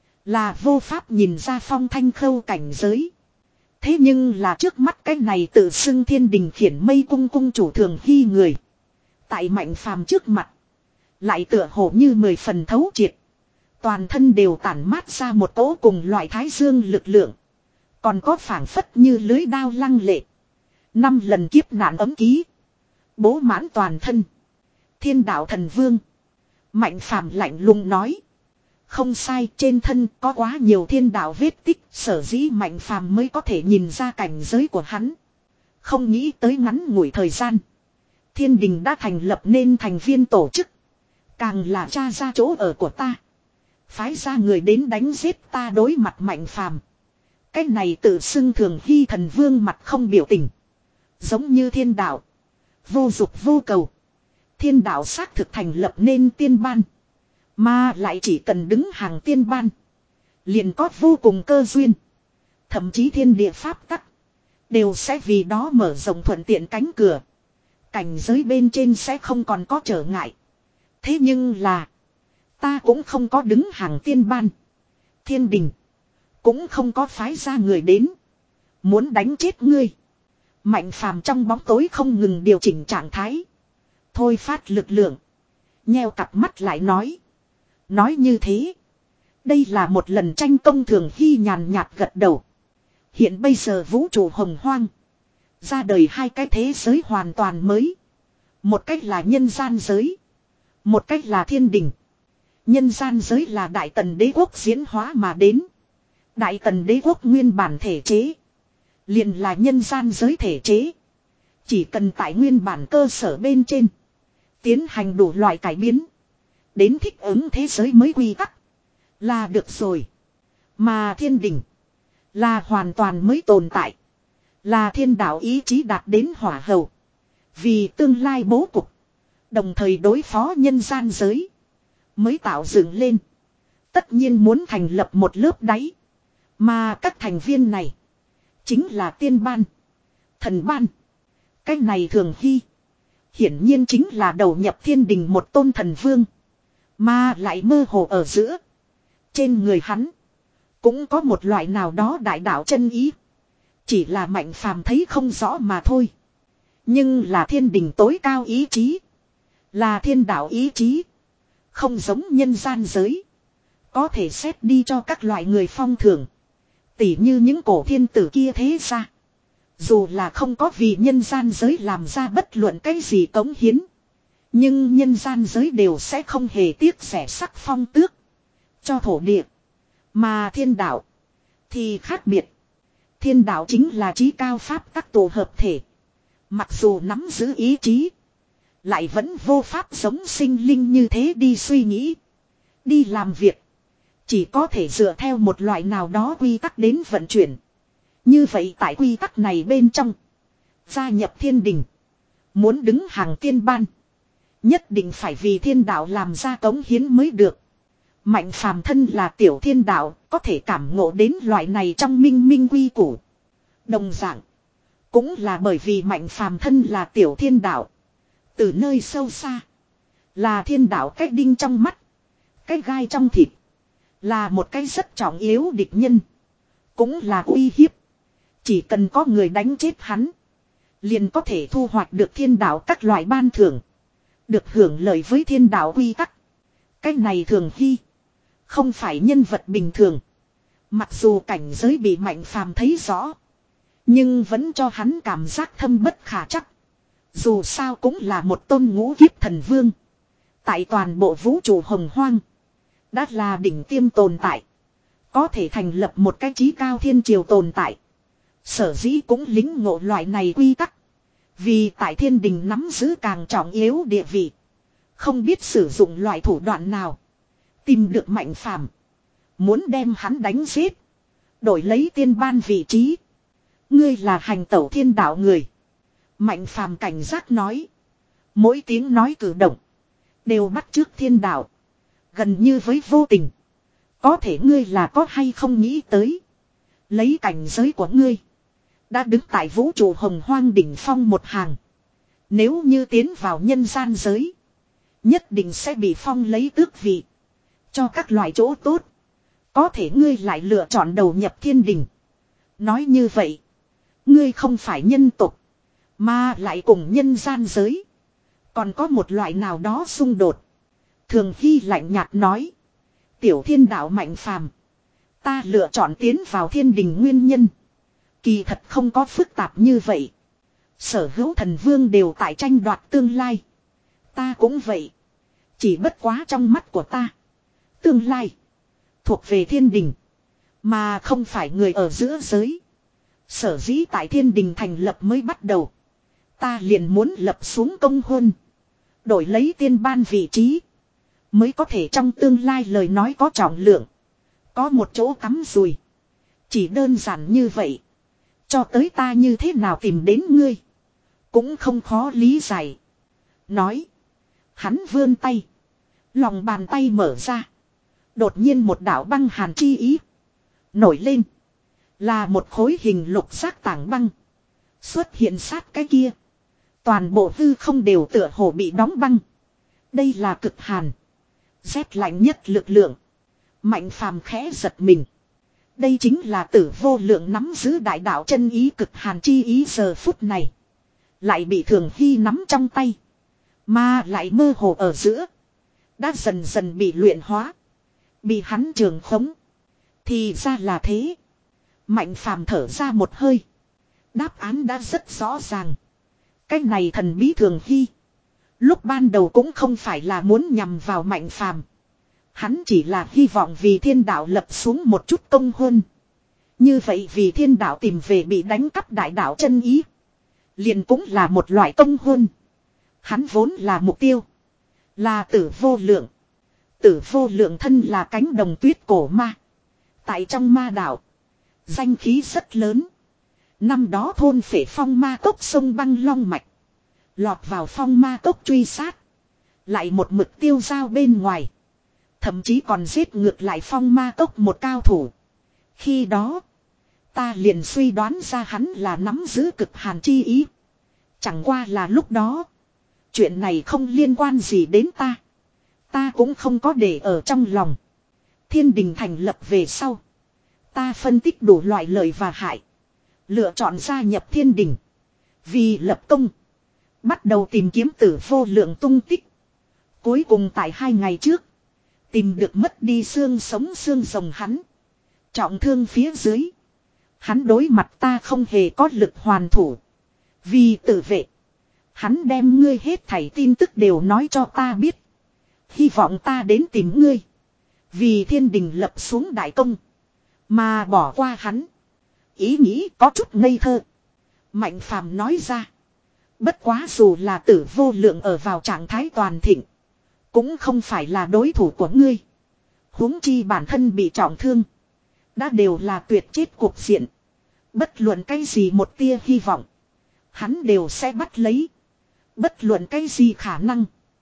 Là vô pháp nhìn ra Phong Thanh Khâu cảnh giới. Thế nhưng là trước mắt cái này tự xưng thiên đình khiển mây cung cung chủ thường hy người. Tại mạnh phàm trước mặt. Lại tựa hồ như mười phần thấu triệt. Toàn thân đều tản mát ra một cỗ cùng loại thái dương lực lượng. Còn có phảng phất như lưới đao lăng lệ. Năm lần kiếp nạn ấm ký. Bố mãn toàn thân. Thiên đạo thần vương. Mạnh phàm lạnh lùng nói. Không sai, trên thân có quá nhiều thiên đạo vết tích, sở dĩ mạnh phàm mới có thể nhìn ra cảnh giới của hắn. Không nghĩ tới ngắn ngủi thời gian. Thiên đình đã thành lập nên thành viên tổ chức. Càng là tra ra chỗ ở của ta. Phái ra người đến đánh giết ta đối mặt mạnh phàm. Cái này tự xưng thường hy thần vương mặt không biểu tình. Giống như thiên đạo. Vô dục vô cầu. Thiên đạo xác thực thành lập nên tiên ban. Mà lại chỉ cần đứng hàng tiên ban. Liền có vô cùng cơ duyên. Thậm chí thiên địa pháp tắc. Đều sẽ vì đó mở rộng thuận tiện cánh cửa. Cảnh giới bên trên sẽ không còn có trở ngại. Thế nhưng là. Ta cũng không có đứng hàng tiên ban. Thiên đình. Cũng không có phái ra người đến. Muốn đánh chết ngươi. Mạnh phàm trong bóng tối không ngừng điều chỉnh trạng thái. Thôi phát lực lượng. Nheo cặp mắt lại nói. Nói như thế. Đây là một lần tranh công thường hy nhàn nhạt gật đầu. Hiện bây giờ vũ trụ hồng hoang. Ra đời hai cái thế giới hoàn toàn mới. Một cách là nhân gian giới. Một cách là thiên đình. Nhân gian giới là Đại Tần đế quốc diễn hóa mà đến. Đại Tần đế quốc nguyên bản thể chế. Liền là nhân gian giới thể chế. Chỉ cần tại nguyên bản cơ sở bên trên. Tiến hành đủ loại cải biến. Đến thích ứng thế giới mới quy tắc. Là được rồi. Mà thiên đình. Là hoàn toàn mới tồn tại. Là thiên đạo ý chí đạt đến hỏa hầu. Vì tương lai bố cục. Đồng thời đối phó nhân gian giới. Mới tạo dựng lên. Tất nhiên muốn thành lập một lớp đáy. Mà các thành viên này. Chính là tiên ban. Thần ban. Cái này thường hy. Hiển nhiên chính là đầu nhập thiên đình một tôn thần vương. Mà lại mơ hồ ở giữa. Trên người hắn. Cũng có một loại nào đó đại đạo chân ý. Chỉ là Mạnh Phàm thấy không rõ mà thôi. Nhưng là thiên đình tối cao ý chí. Là thiên đạo ý chí. Không giống nhân gian giới. Có thể xét đi cho các loại người phong thường. Tỉ như những cổ thiên tử kia thế ra. Dù là không có vì nhân gian giới làm ra bất luận cái gì cống hiến. Nhưng nhân gian giới đều sẽ không hề tiếc rẻ sắc phong tước. Cho thổ địa. Mà thiên đạo. Thì khác biệt. Thiên đạo chính là trí cao pháp các tổ hợp thể. Mặc dù nắm giữ ý chí. Lại vẫn vô pháp giống sinh linh như thế đi suy nghĩ. Đi làm việc. Chỉ có thể dựa theo một loại nào đó quy tắc đến vận chuyển. Như vậy tại quy tắc này bên trong. Gia nhập thiên đình. Muốn đứng hàng tiên ban. Nhất định phải vì thiên đạo làm ra cống hiến mới được. Mạnh Phàm thân là tiểu thiên đạo. Có thể cảm ngộ đến loại này trong minh minh quy củ. Đồng dạng. Cũng là bởi vì Mạnh Phàm thân là tiểu thiên đạo. Từ nơi sâu xa. Là thiên đạo cách đinh trong mắt. Cách gai trong thịt. Là một cái rất trọng yếu địch nhân. Cũng là uy hiếp. Chỉ cần có người đánh chết hắn. Liền có thể thu hoạch được thiên đạo các loại ban thưởng. Được hưởng lợi với thiên đạo quy tắc. Cái này thường hy. Không phải nhân vật bình thường. Mặc dù cảnh giới bị Mạnh Phàm thấy rõ. Nhưng vẫn cho hắn cảm giác thâm bất khả chắc. Dù sao cũng là một tôn ngũ kiếp thần vương. Tại toàn bộ vũ trụ hồng hoang. Đã là đỉnh tiêm tồn tại. Có thể thành lập một cái chí cao thiên triều tồn tại. Sở dĩ cũng lính ngộ loại này quy tắc. Vì tại thiên đình nắm giữ càng trọng yếu địa vị. Không biết sử dụng loại thủ đoạn nào. Tìm được Mạnh Phàm. Muốn đem hắn đánh giết. Đổi lấy tiên ban vị trí. Ngươi là hành tẩu thiên đạo người. Mạnh Phàm cảnh giác nói. Mỗi tiếng nói cử động. Đều bắt chước thiên đạo. Gần như với vô tình. Có thể ngươi là có hay không nghĩ tới. Lấy cảnh giới của ngươi. Đã đứng tại vũ trụ hồng hoang đỉnh phong một hàng. Nếu như tiến vào nhân gian giới. Nhất định sẽ bị phong lấy tước vị. Cho các loại chỗ tốt. Có thể ngươi lại lựa chọn đầu nhập thiên đình. Nói như vậy. Ngươi không phải nhân tục. Mà lại cùng nhân gian giới. Còn có một loại nào đó xung đột. Thường Hy lạnh nhạt nói. Tiểu thiên đạo Mạnh Phàm. Ta lựa chọn tiến vào thiên đình nguyên nhân. Kỳ thật không có phức tạp như vậy. Sở hữu thần vương đều tại tranh đoạt tương lai. Ta cũng vậy. Chỉ bất quá trong mắt của ta. Tương lai. Thuộc về thiên đình. Mà không phải người ở giữa giới. Sở dĩ tại thiên đình thành lập mới bắt đầu. Ta liền muốn lập xuống công hôn. Đổi lấy tiên ban vị trí. Mới có thể trong tương lai lời nói có trọng lượng. Có một chỗ cắm rùi. Chỉ đơn giản như vậy. Cho tới ta như thế nào tìm đến ngươi. Cũng không khó lý giải. Nói. Hắn vươn tay. Lòng bàn tay mở ra. Đột nhiên một đạo băng hàn chi ý. Nổi lên. Là một khối hình lục giác tảng băng. Xuất hiện sát cái kia. Toàn bộ hư không đều tựa hồ bị đóng băng. Đây là cực hàn. Rét lạnh nhất lực lượng. Mạnh Phàm khẽ giật mình. Đây chính là tử vô lượng nắm giữ đại đạo chân ý cực hàn chi ý giờ phút này. Lại bị Thường Hy nắm trong tay. Mà lại mơ hồ ở giữa. Đã dần dần bị luyện hóa. Bị hắn trường khống. Thì ra là thế. Mạnh phàm thở ra một hơi. Đáp án đã rất rõ ràng. Cái này thần bí Thường Hy. Lúc ban đầu cũng không phải là muốn nhằm vào Mạnh phàm. Hắn chỉ là hy vọng vì thiên đạo lập xuống một chút công hơn. Như vậy vì thiên đạo tìm về bị đánh cắp đại đạo chân ý. Liền cũng là một loại công hơn. Hắn vốn là mục tiêu. Là tử vô lượng. Tử vô lượng thân là cánh đồng tuyết cổ ma. Tại trong ma đạo. Danh khí rất lớn. Năm đó thôn phệ phong ma cốc sông băng long mạch. Lọt vào phong ma cốc truy sát. Lại một mực tiêu giao bên ngoài. Thậm chí còn giết ngược lại phong ma cốc một cao thủ. Khi đó. Ta liền suy đoán ra hắn là nắm giữ cực hàn chi ý. Chẳng qua là lúc đó. Chuyện này không liên quan gì đến ta. Ta cũng không có để ở trong lòng. Thiên đình thành lập về sau. Ta phân tích đủ loại lợi và hại. Lựa chọn gia nhập thiên đình. Vì lập công. Bắt đầu tìm kiếm tử vô lượng tung tích. Cuối cùng tại hai ngày trước. Tìm được mất đi xương sống xương rồng hắn. Trọng thương phía dưới. Hắn đối mặt ta không hề có lực hoàn thủ. Vì tự vệ. Hắn đem ngươi hết thảy tin tức đều nói cho ta biết. Hy vọng ta đến tìm ngươi. Vì thiên đình lập xuống đại công. Mà bỏ qua hắn. Ý nghĩ có chút ngây thơ. Mạnh phàm nói ra. Bất quá dù là tử vô lượng ở vào trạng thái toàn thịnh. Cũng không phải là đối thủ của ngươi. Huống chi bản thân bị trọng thương. Đã đều là tuyệt chết cuộc diện. Bất luận cái gì một tia hy vọng. Hắn đều sẽ bắt lấy. Bất luận cái gì khả năng.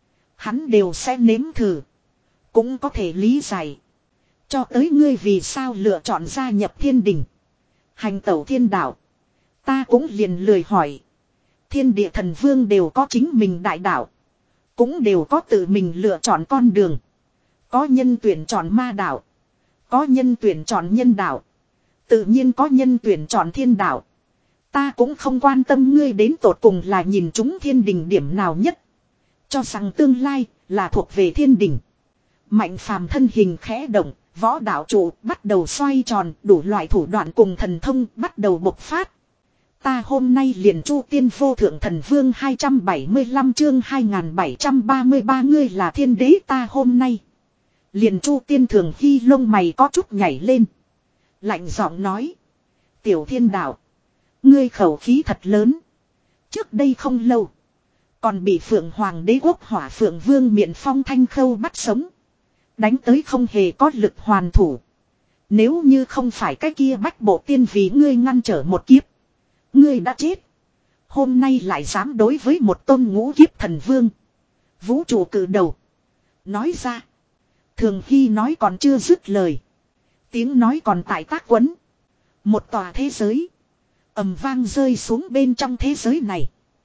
Hắn đều sẽ nếm thử. Cũng có thể lý giải. Cho tới ngươi vì sao lựa chọn gia nhập thiên đình. Hành tẩu thiên đạo. Ta cũng liền lười hỏi. Thiên địa thần vương đều có chính mình đại đạo. Cũng đều có tự mình lựa chọn con đường. Có nhân tuyển chọn ma đạo. Có nhân tuyển chọn nhân đạo. Tự nhiên có nhân tuyển chọn thiên đạo. Ta cũng không quan tâm ngươi đến tột cùng là nhìn chúng thiên đình điểm nào nhất. Cho rằng tương lai là thuộc về thiên đình. Mạnh phàm thân hình khẽ động, võ đạo trụ bắt đầu xoay tròn, đủ loại thủ đoạn cùng thần thông bắt đầu bộc phát. Ta hôm nay liền chu tiên vô thượng thần vương hai trăm bảy mươi lăm chương hai nghìn bảy trăm ba mươi ba ngươi là thiên đế ta hôm nay. Liền chu tiên Thường Hy lông mày có chút nhảy lên. Lạnh giọng nói. Tiểu thiên đạo. Ngươi khẩu khí thật lớn. Trước đây không lâu. Còn bị Phượng Hoàng đế quốc hỏa Phượng Vương miện phong thanh khâu bắt sống. Đánh tới không hề có lực hoàn thủ. Nếu như không phải cái kia bách bộ tiên vì ngươi ngăn trở một kiếp. Ngươi đã chết. Hôm nay lại dám đối với một tôn ngũ kiếp thần vương. Vũ trụ cử đầu. Nói ra. Thường Hy nói còn chưa dứt lời. Tiếng nói còn tại tác quấn. Một tòa thế giới. Ầm vang rơi xuống bên trong thế giới này.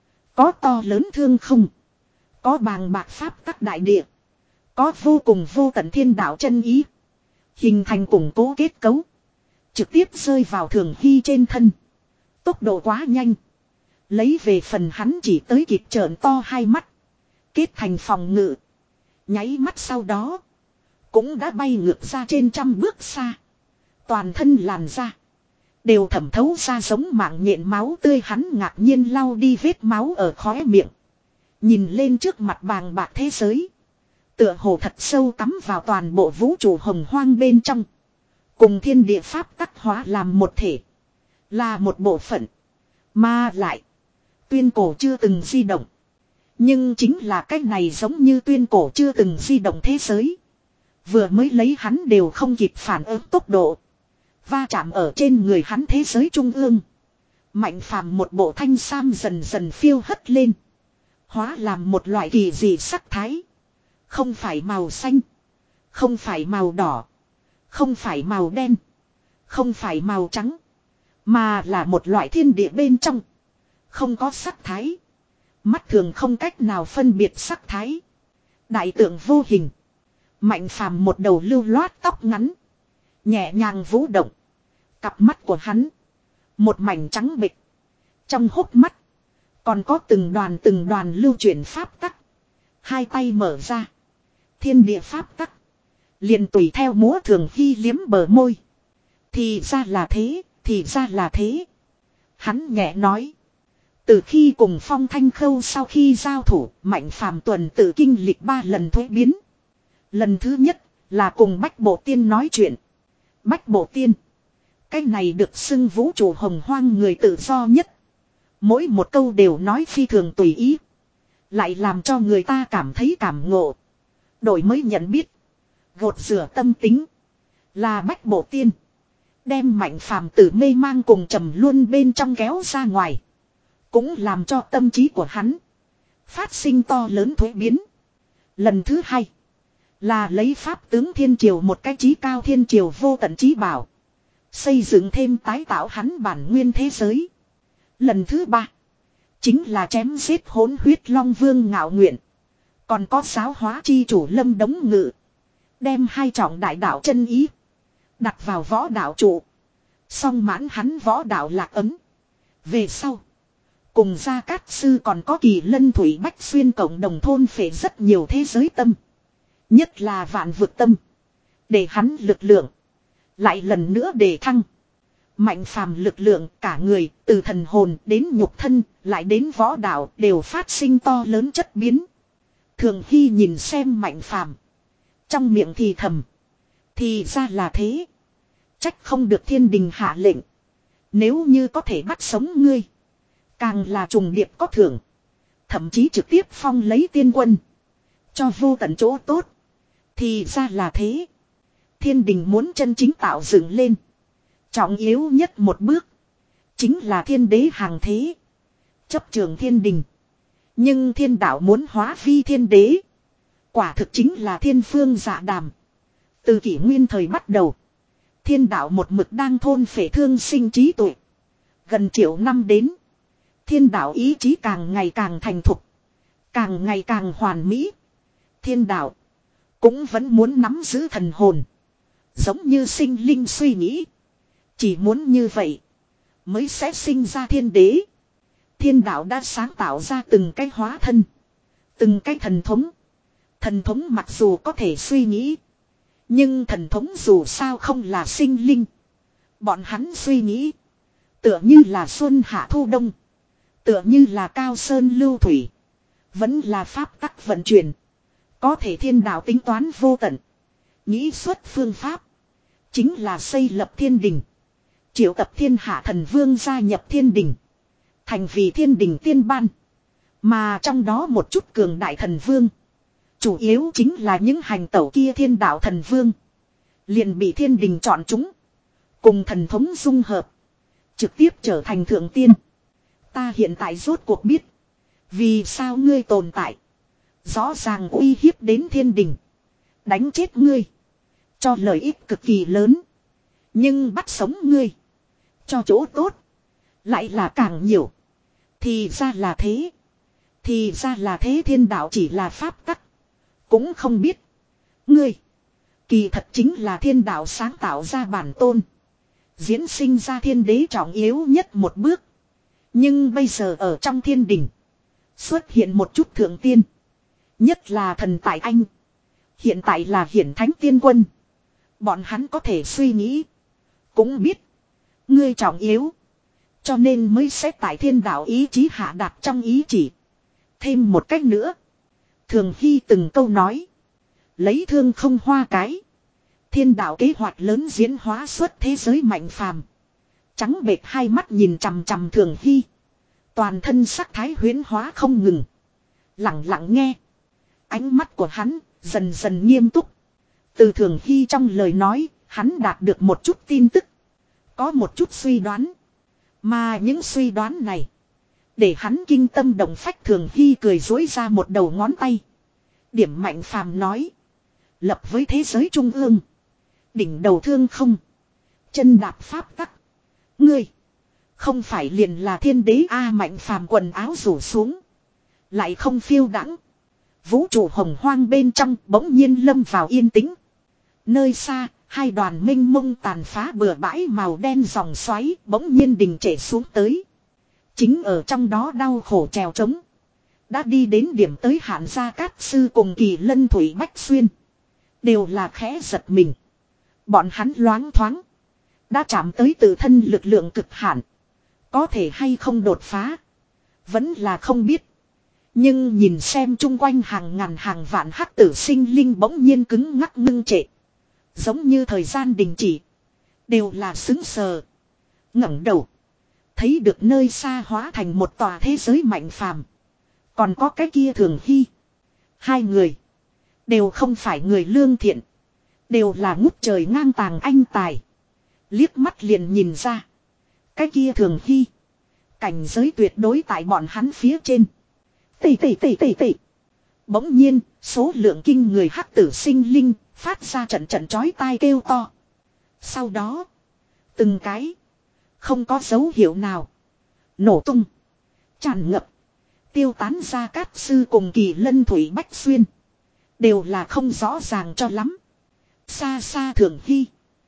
Có to lớn thương không. Có bàng bạc pháp tắc đại địa. Có vô cùng vô tận thiên đạo chân ý. Hình thành củng cố kết cấu. Trực tiếp rơi vào Thường Hy trên thân. Tốc độ quá nhanh. Lấy về phần hắn chỉ tới kịp trợn to hai mắt. Kết thành phòng ngự. Nháy mắt sau đó. Cũng đã bay ngược ra trên trăm bước xa. Toàn thân làn da. Đều thẩm thấu ra giống mạng nhện máu tươi hắn ngạc nhiên lau đi vết máu ở khóe miệng. Nhìn lên trước mặt bàng bạc thế giới. Tựa hồ thật sâu cắm vào toàn bộ vũ trụ hồng hoang bên trong. Cùng thiên địa pháp tắc hóa làm một thể. Là một bộ phận. Mà lại. Tuyên cổ chưa từng di động. Nhưng chính là cách này giống như tuyên cổ chưa từng di động thế giới. Vừa mới lấy hắn đều không kịp phản ứng tốc độ. Va chạm ở trên người hắn thế giới trung ương. Mạnh phàm một bộ thanh sam dần dần phiêu hất lên. Hóa làm một loại kỳ dị sắc thái. Không phải màu xanh. Không phải màu đỏ. Không phải màu đen. Không phải màu trắng. Mà là một loại thiên địa bên trong. Không có sắc thái. Mắt thường không cách nào phân biệt sắc thái. Đại tượng vô hình. Mạnh phàm một đầu lưu loát tóc ngắn. Nhẹ nhàng vũ động. Cặp mắt của hắn. Một mảnh trắng bệch. Trong hốc mắt. Còn có từng đoàn từng đoàn lưu chuyển pháp tắc. Hai tay mở ra. Thiên địa pháp tắc. Liền tùy theo múa Thường Hy liếm bờ môi. Thì ra là thế. Thì ra là thế. Hắn nhẹ nói. Từ khi cùng Phong Thanh Khâu sau khi giao thủ, Mạnh Phàm tuần tự kinh lịch ba lần thuế biến. Lần thứ nhất là cùng Bách Bộ Tiên nói chuyện. Bách Bộ Tiên. Cái này được xưng vũ trụ hồng hoang người tự do nhất. Mỗi một câu đều nói phi thường tùy ý. Lại làm cho người ta cảm thấy cảm ngộ. Đổi mới nhận biết. Gột rửa tâm tính. Là Bách Bộ Tiên. Đem Mạnh Phàm từ mê mang cùng trầm luôn bên trong kéo ra ngoài. Cũng làm cho tâm trí của hắn phát sinh to lớn thuế biến. Lần thứ hai là lấy pháp tướng thiên triều một cái chí cao thiên triều vô tận chí bảo. Xây dựng thêm tái tạo hắn bản nguyên thế giới. Lần thứ ba chính là chém giết hỗn huyết long vương ngạo nguyện. Còn có giáo hóa chi chủ lâm đống ngự. Đem hai trọng đại đạo chân ý đặt vào võ đạo trụ. Xong mãn hắn võ đạo lạc ấm. Về sau cùng Gia Cát Sư còn có Kỳ Lân Thủy Bách Xuyên cộng đồng thôn phệ rất nhiều thế giới tâm. Nhất là vạn vực tâm. Để hắn lực lượng lại lần nữa đề thăng. Mạnh Phàm lực lượng cả người từ thần hồn đến nhục thân lại đến võ đạo đều phát sinh to lớn chất biến. Thường Hy nhìn xem Mạnh Phàm trong miệng thì thầm. Thì ra là thế. Trách không được thiên đình hạ lệnh. Nếu như có thể bắt sống ngươi. Càng là trùng điệp có thưởng. Thậm chí trực tiếp phong lấy tiên quân. Cho vô tận chỗ tốt. Thì ra là thế. Thiên đình muốn chân chính tạo dựng lên. Trọng yếu nhất một bước. Chính là thiên đế hàng thế. Chấp trường thiên đình. Nhưng thiên đạo muốn hóa vi thiên đế. Quả thực chính là thiên phương dạ đàm. Từ kỷ nguyên thời bắt đầu. Thiên đạo một mực đang thôn phệ thương sinh trí tuệ. Gần triệu năm đến. Thiên đạo ý chí càng ngày càng thành thục. Càng ngày càng hoàn mỹ. Thiên đạo cũng vẫn muốn nắm giữ thần hồn. Giống như sinh linh suy nghĩ. Chỉ muốn như vậy mới sẽ sinh ra thiên đế. Thiên đạo đã sáng tạo ra từng cái hóa thân. Từng cái thần thống. Thần thống mặc dù có thể suy nghĩ. Nhưng thần thống dù sao không là sinh linh. Bọn hắn suy nghĩ. Tựa như là xuân hạ thu đông. Tựa như là cao sơn lưu thủy. Vẫn là pháp tắc vận chuyển. Có thể thiên đạo tính toán vô tận. Nghĩ xuất phương pháp. Chính là xây lập thiên đình. Triệu tập thiên hạ thần vương gia nhập thiên đình. Thành vì thiên đình tiên ban. Mà trong đó một chút cường đại thần vương. Chủ yếu chính là những hành tẩu kia thiên đạo thần vương. Liền bị thiên đình chọn chúng. Cùng thần thống dung hợp. Trực tiếp trở thành thượng tiên. Ta hiện tại rốt cuộc biết. Vì sao ngươi tồn tại. Rõ ràng uy hiếp đến thiên đình. Đánh chết ngươi. Cho lợi ích cực kỳ lớn. Nhưng bắt sống ngươi. Cho chỗ tốt. Lại là càng nhiều. Thì ra là thế. Thì ra là thế thiên đạo chỉ là pháp tắc. Cũng không biết. Ngươi. Kỳ thật chính là thiên đạo sáng tạo ra bản tôn. Diễn sinh ra thiên đế trọng yếu nhất một bước. Nhưng bây giờ ở trong thiên đình. Xuất hiện một chút thượng tiên. Nhất là thần tại anh. Hiện tại là hiển thánh tiên quân. Bọn hắn có thể suy nghĩ. Cũng biết. Ngươi trọng yếu. Cho nên mới sẽ tại thiên đạo ý chí hạ đạt trong ý chỉ. Thêm một cách nữa. Thường Hy từng câu nói. Lấy thương không hoa cái. Thiên đạo kế hoạch lớn diễn hóa suốt thế giới Mạnh Phàm. Trắng bệt hai mắt nhìn chằm chằm Thường Hy. Toàn thân sắc thái huyễn hóa không ngừng. Lặng lặng nghe. Ánh mắt của hắn dần dần nghiêm túc. Từ Thường Hy trong lời nói, hắn đạt được một chút tin tức. Có một chút suy đoán. Mà những suy đoán này. Để hắn kinh tâm động phách. Thường Hy cười dối ra một đầu ngón tay. Điểm Mạnh Phàm nói. Lập với thế giới trung ương. Đỉnh đầu thương không. Chân đạp pháp tắc. Ngươi. Không phải liền là thiên đế A. Mạnh Phàm quần áo rủ xuống. Lại không phiêu đãng. Vũ trụ hồng hoang bên trong bỗng nhiên lâm vào yên tĩnh. Nơi xa, hai đoàn minh mông tàn phá bừa bãi màu đen dòng xoáy bỗng nhiên đình trệ xuống tới. Chính ở trong đó đau khổ trèo trống. Đã đi đến điểm tới hạn Gia Cát Sư cùng Kỳ Lân Thủy Bách Xuyên. Đều là khẽ giật mình. Bọn hắn loáng thoáng. Đã chạm tới tự thân lực lượng cực hạn. Có thể hay không đột phá. Vẫn là không biết. Nhưng nhìn xem chung quanh hàng ngàn hàng vạn hắc tử sinh linh bỗng nhiên cứng ngắc ngưng trệ. Giống như thời gian đình chỉ. Đều là xứng sờ. ngẩng đầu. Thấy được nơi xa hóa thành một tòa thế giới mạnh phàm. Còn có cái kia Thường Hy. Hai người. Đều không phải người lương thiện. Đều là ngút trời ngang tàng anh tài. Liếc mắt liền nhìn ra. Cái kia Thường Hy. Cảnh giới tuyệt đối tại bọn hắn phía trên. Tỉ tỉ tỉ tỉ tỉ. Bỗng nhiên, số lượng kinh người hắc tử sinh linh, phát ra trận trận chói tai kêu to. Sau đó, từng cái, không có dấu hiệu nào. Nổ tung, tràn ngập, tiêu tán ra cát sư cùng Kỳ Lân Thủy Bách Xuyên. Đều là không rõ ràng cho lắm. Xa xa Thường Hy.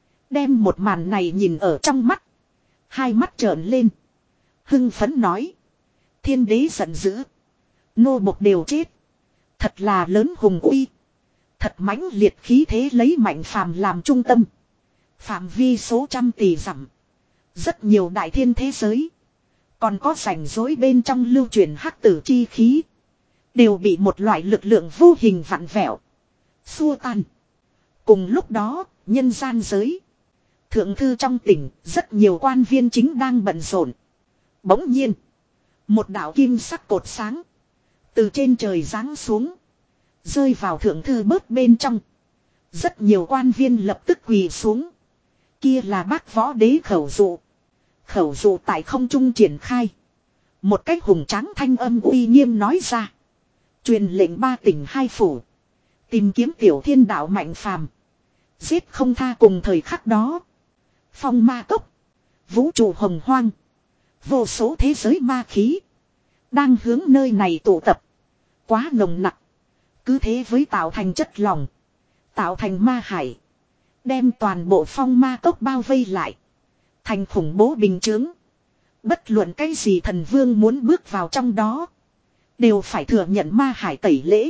Đem một màn này nhìn ở trong mắt. Hai mắt trợn lên. Hưng phấn nói. Thiên đế giận dữ. Nô bộc đều chết. Thật là lớn hùng uy. Thật mãnh liệt khí thế lấy mạnh phàm làm trung tâm. Phạm vi số trăm tỷ dặm. Rất nhiều đại thiên thế giới. Còn có rảnh rối bên trong lưu truyền hắc tử chi khí. Đều bị một loại lực lượng vô hình vặn vẹo. Xua tan. Cùng lúc đó, nhân gian giới. Thượng thư trong tỉnh, rất nhiều quan viên chính đang bận rộn. Bỗng nhiên. Một đạo kim sắc cột sáng. Từ trên trời giáng xuống. Rơi vào thượng thư bớt bên trong. Rất nhiều quan viên lập tức quỳ xuống. Kia là bác võ đế khẩu dụ. Khẩu dụ tại không trung triển khai. Một cách hùng tráng thanh âm uy nghiêm nói ra. Truyền lệnh ba tỉnh hai phủ. Tìm kiếm tiểu thiên đạo mạnh phàm. Giết không tha cùng thời khắc đó. Phong ma cốc. Vũ trụ hồng hoang. Vô số thế giới ma khí. Đang hướng nơi này tụ tập. Quá nồng nặc. Cứ thế với tạo thành chất lỏng. Tạo thành ma hải. Đem toàn bộ phong ma cốc bao vây lại. Thành khủng bố bình chướng. Bất luận cái gì thần vương muốn bước vào trong đó. Đều phải thừa nhận ma hải tẩy lễ.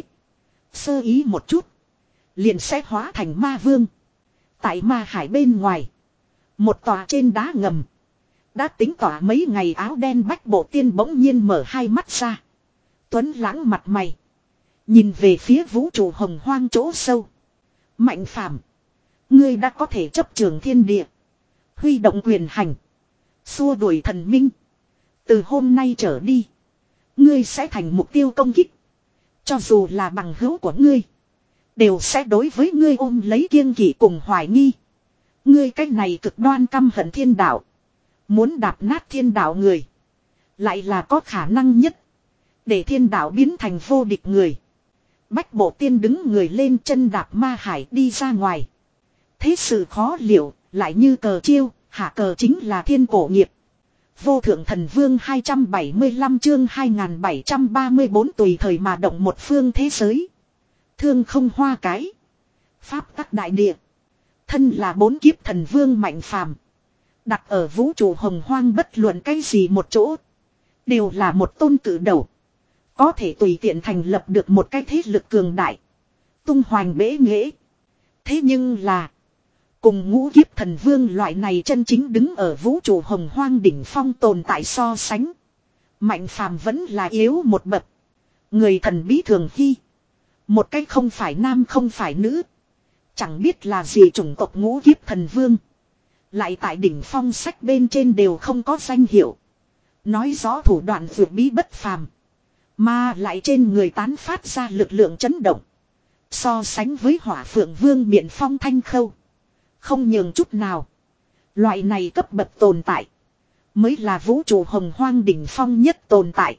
Sơ ý một chút. Liền sẽ hóa thành ma vương. Tại ma hải bên ngoài. Một tòa trên đá ngầm. Đã tính tỏa mấy ngày áo đen Bách Bộ Tiên bỗng nhiên mở hai mắt ra. Tuấn lãng mặt mày. Nhìn về phía vũ trụ hồng hoang chỗ sâu. Mạnh phàm. Ngươi đã có thể chấp trường thiên địa. Huy động quyền hành. Xua đuổi thần minh. Từ hôm nay trở đi. Ngươi sẽ thành mục tiêu công kích. Cho dù là bằng hữu của ngươi. Đều sẽ đối với ngươi ôm lấy kiêng kỵ cùng hoài nghi. Ngươi cách này cực đoan căm hận thiên đạo. Muốn đạp nát thiên đạo người. Lại là có khả năng nhất. Để thiên đạo biến thành vô địch người. Bách Bộ Tiên đứng người lên chân đạp ma hải đi ra ngoài. Thế sự khó liệu, lại như cờ chiêu, hạ cờ chính là thiên cổ nghiệp. Vô thượng thần vương hai trăm bảy mươi lăm chương hai nghìn bảy trăm ba mươi bốn tùy thời mà động một phương thế giới. Thương không hoa cái. Pháp tắc đại địa. Thân là bốn kiếp thần vương mạnh phàm. Đặt ở vũ trụ hồng hoang bất luận cái gì một chỗ. Đều là một tôn cử đầu. Có thể tùy tiện thành lập được một cái thế lực cường đại. Tung hoành bế nghệ. Thế nhưng là. Cùng ngũ kiếp thần vương loại này chân chính đứng ở vũ trụ hồng hoang đỉnh phong tồn tại so sánh. Mạnh phàm vẫn là yếu một bậc. Người thần bí Thường Hy. Một cách không phải nam không phải nữ. Chẳng biết là gì chủng tộc ngũ kiếp thần vương. Lại tại đỉnh phong sách bên trên đều không có danh hiệu. Nói rõ thủ đoạn vượt bí bất phàm. Mà lại trên người tán phát ra lực lượng chấn động. So sánh với Hỏa Phượng Vương Miện Phong Thanh Khâu. Không nhường chút nào. Loại này cấp bậc tồn tại. Mới là vũ trụ hồng hoang đỉnh phong nhất tồn tại.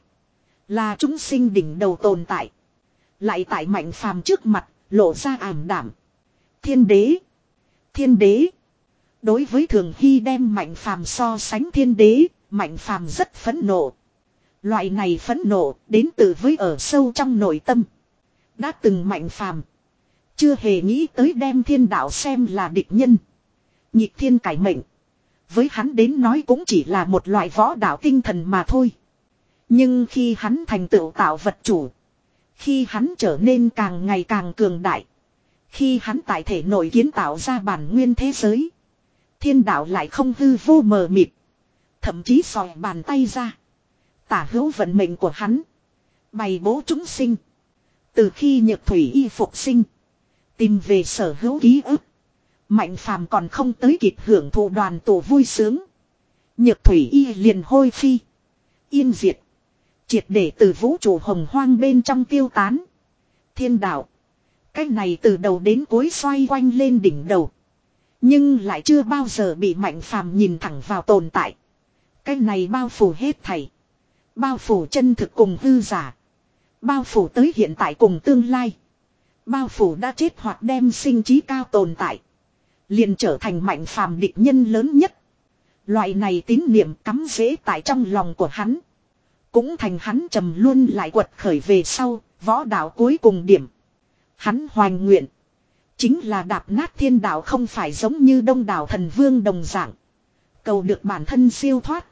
Là chúng sinh đỉnh đầu tồn tại. Lại tại mạnh phàm trước mặt, lộ ra ảm đảm. Thiên đế. Thiên đế. Đối với Thường Hy đem mạnh phàm so sánh thiên đế, mạnh phàm rất phẫn nộ. Loại này phẫn nộ đến từ với ở sâu trong nội tâm. Đã từng mạnh phàm. Chưa hề nghĩ tới đem thiên đạo xem là địch nhân. Nhịp thiên cải mệnh. Với hắn đến nói cũng chỉ là một loại võ đạo tinh thần mà thôi. Nhưng khi hắn thành tựu tạo vật chủ. Khi hắn trở nên càng ngày càng cường đại. Khi hắn tại thể nội kiến tạo ra bản nguyên thế giới. Thiên đạo lại không hư vô mờ mịt. Thậm chí sòi bàn tay ra. Tả hữu vận mệnh của hắn. Bày bố chúng sinh. Từ khi Nhược Thủy Y phục sinh. Tìm về sở hữu ký ức. Mạnh phàm còn không tới kịp hưởng thụ đoàn tụ vui sướng. Nhược Thủy Y liền hôi phi. Yên diệt. Triệt để từ vũ trụ hồng hoang bên trong tiêu tán. Thiên đạo. Cái này từ đầu đến cuối xoay quanh lên đỉnh đầu. Nhưng lại chưa bao giờ bị mạnh phàm nhìn thẳng vào tồn tại. Cái này bao phủ hết thảy. Bao phủ chân thực cùng hư giả. Bao phủ tới hiện tại cùng tương lai. Bao phủ đã chết hoặc đem sinh trí cao tồn tại. Liền trở thành mạnh phàm địch nhân lớn nhất. Loại này tín niệm cắm rễ tại trong lòng của hắn. Cũng thành hắn trầm luôn lại quật khởi về sau, võ đạo cuối cùng điểm. Hắn hoành nguyện. Chính là đạp nát thiên đạo không phải giống như đông đảo thần vương đồng dạng. Cầu được bản thân siêu thoát.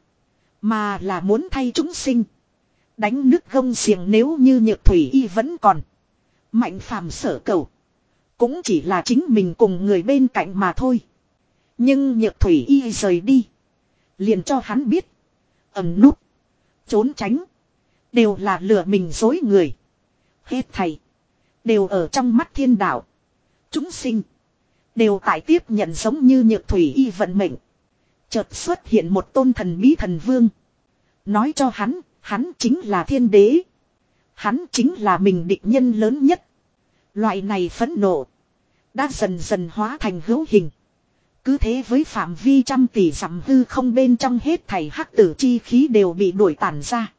Mà là muốn thay chúng sinh. Đánh nước gông xiềng nếu như Nhược Thủy Y vẫn còn. Mạnh phàm sở cầu. Cũng chỉ là chính mình cùng người bên cạnh mà thôi. Nhưng Nhược Thủy Y rời đi. Liền cho hắn biết. Ẩn núp. Trốn tránh. Đều là lừa mình dối người. Hết thầy. Đều ở trong mắt thiên đạo. Chúng sinh. Đều tại tiếp nhận giống như Nhược Thủy Y vận mệnh. Chợt xuất hiện một tôn thần bí thần vương. Nói cho hắn. Hắn chính là thiên đế. Hắn chính là mình địch nhân lớn nhất. Loại này phẫn nộ. Đã dần dần hóa thành hữu hình. Cứ thế với phạm vi trăm tỷ dặm hư không bên trong hết thảy hắc tử chi khí đều bị đuổi tản ra.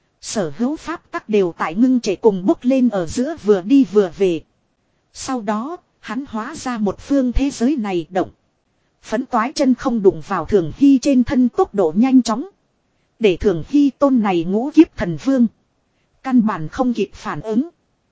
Sở hữu pháp tắc đều tại ngưng trệ cùng bốc lên ở giữa vừa đi vừa về. Sau đó, hắn hóa ra một phương thế giới này động. Phấn toái chân không đụng vào Thường Hy trên thân tốc độ nhanh chóng. Để Thường Hy tôn này ngũ kiếp thần vương. Căn bản không kịp phản ứng.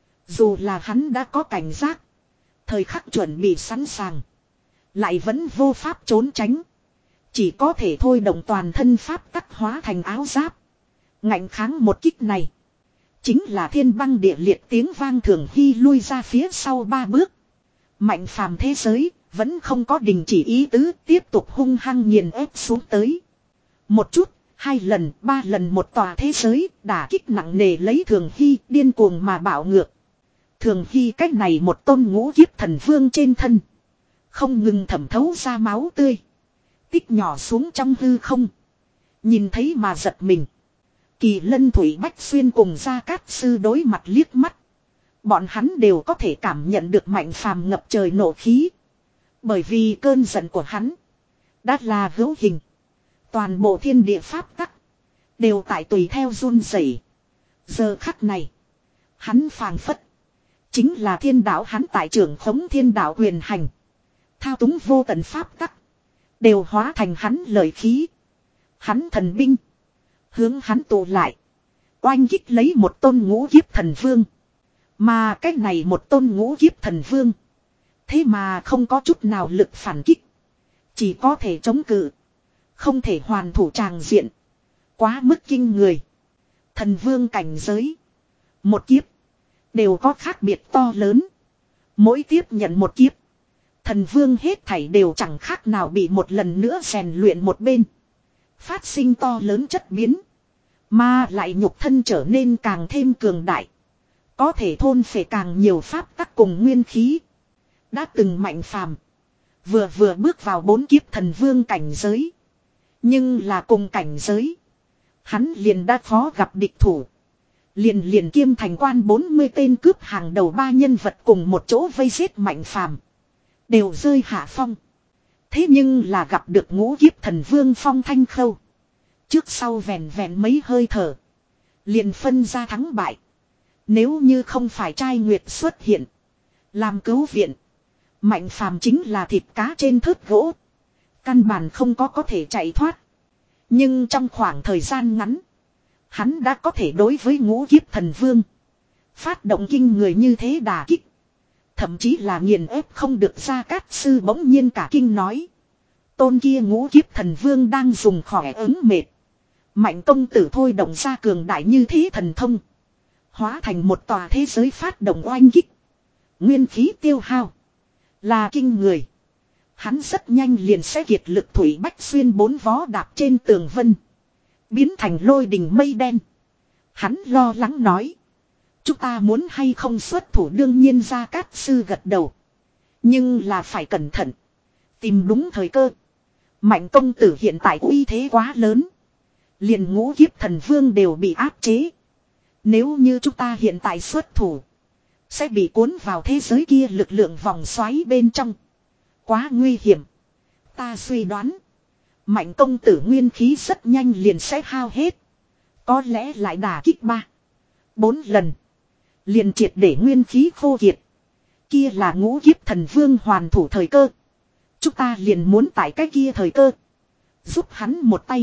Dù là hắn đã có cảnh giác. Thời khắc chuẩn bị sẵn sàng. Lại vẫn vô pháp trốn tránh. Chỉ có thể thôi động toàn thân pháp tắc hóa thành áo giáp. Ngạnh kháng một kích này. Chính là thiên băng địa liệt tiếng vang Thường Hy lui ra phía sau ba bước. Mạnh phàm thế giới. Vẫn không có đình chỉ ý tứ. Tiếp tục hung hăng nghiền ép xuống tới. Một chút. Hai lần, ba lần một tòa thế giới, đả kích nặng nề lấy Thường Hy điên cuồng mà bạo ngược. Thường Hy cách này một tôn ngũ kiếp thần vương trên thân. Không ngừng thẩm thấu ra máu tươi. Tích nhỏ xuống trong hư không. Nhìn thấy mà giật mình. Kỳ Lân Thủy Bách Xuyên cùng Gia Cát Sư đối mặt liếc mắt. Bọn hắn đều có thể cảm nhận được mạnh phàm ngập trời nộ khí. Bởi vì cơn giận của hắn đã là hữu hình. Toàn bộ thiên địa pháp tắc đều tại tùy theo run rẩy. Giờ khắc này, hắn phàng phất chính là thiên đạo, hắn tại trưởng khống thiên đạo quyền hành, thao túng vô tận pháp tắc, đều hóa thành hắn lợi khí. Hắn thần binh hướng hắn tụ lại, oanh kích lấy một tôn ngũ kiếp thần vương. Mà cái này một tôn ngũ kiếp thần vương, thế mà không có chút nào lực phản kích, chỉ có thể chống cự. Không thể hoàn thủ tràng diện. Quá mức kinh người. Thần vương cảnh giới. Một kiếp. Đều có khác biệt to lớn. Mỗi tiếp nhận một kiếp. Thần vương hết thảy đều chẳng khác nào bị một lần nữa rèn luyện một bên. Phát sinh to lớn chất biến. Mà lại nhục thân trở nên càng thêm cường đại. Có thể thôn phệ càng nhiều pháp tắc cùng nguyên khí. Đã từng mạnh phàm. Vừa vừa bước vào bốn kiếp thần vương cảnh giới. Nhưng là cùng cảnh giới. Hắn liền đã khó gặp địch thủ. Liền liền kiêm thành quan bốn mươi tên cướp hàng đầu ba nhân vật cùng một chỗ vây giết mạnh phàm. Đều rơi hạ phong. Thế nhưng là gặp được ngũ kiếp thần vương Phong Thanh Khâu. Trước sau vẹn vẹn mấy hơi thở. Liền phân ra thắng bại. Nếu như không phải trai nguyệt xuất hiện. Làm cứu viện. Mạnh phàm chính là thịt cá trên thớt gỗ. Căn bản không có có thể chạy thoát. Nhưng trong khoảng thời gian ngắn. Hắn đã có thể đối với ngũ kiếp thần vương. Phát động kinh người như thế đả kích. Thậm chí là nghiền ép không được. Gia Cát Sư bỗng nhiên cả kinh nói. Tôn kia ngũ kiếp thần vương đang dùng khỏe ứng mệt. Mạnh công tử thôi động ra cường đại như thế thần thông. Hóa thành một tòa thế giới phát động oanh kích. Nguyên khí tiêu hao. Là kinh người. Hắn rất nhanh liền sẽ kiệt lực Thủy Bách Xuyên bốn vó đạp trên tường vân. Biến thành lôi đình mây đen. Hắn lo lắng nói. Chúng ta muốn hay không xuất thủ, đương nhiên Gia Cát Sư gật đầu. Nhưng là phải cẩn thận. Tìm đúng thời cơ. Mạnh công tử hiện tại uy thế quá lớn. Liền ngũ kiếp thần vương đều bị áp chế. Nếu như chúng ta hiện tại xuất thủ, sẽ bị cuốn vào thế giới kia lực lượng vòng xoáy bên trong. Quá nguy hiểm. Ta suy đoán. Mạnh công tử nguyên khí rất nhanh liền sẽ hao hết. Có lẽ lại đả kích ba, bốn lần. Liền triệt để nguyên khí khô kiệt. Kia là ngũ kiếp thần vương hoàn thủ thời cơ. Chúng ta liền muốn tại cái kia thời cơ. Giúp hắn một tay.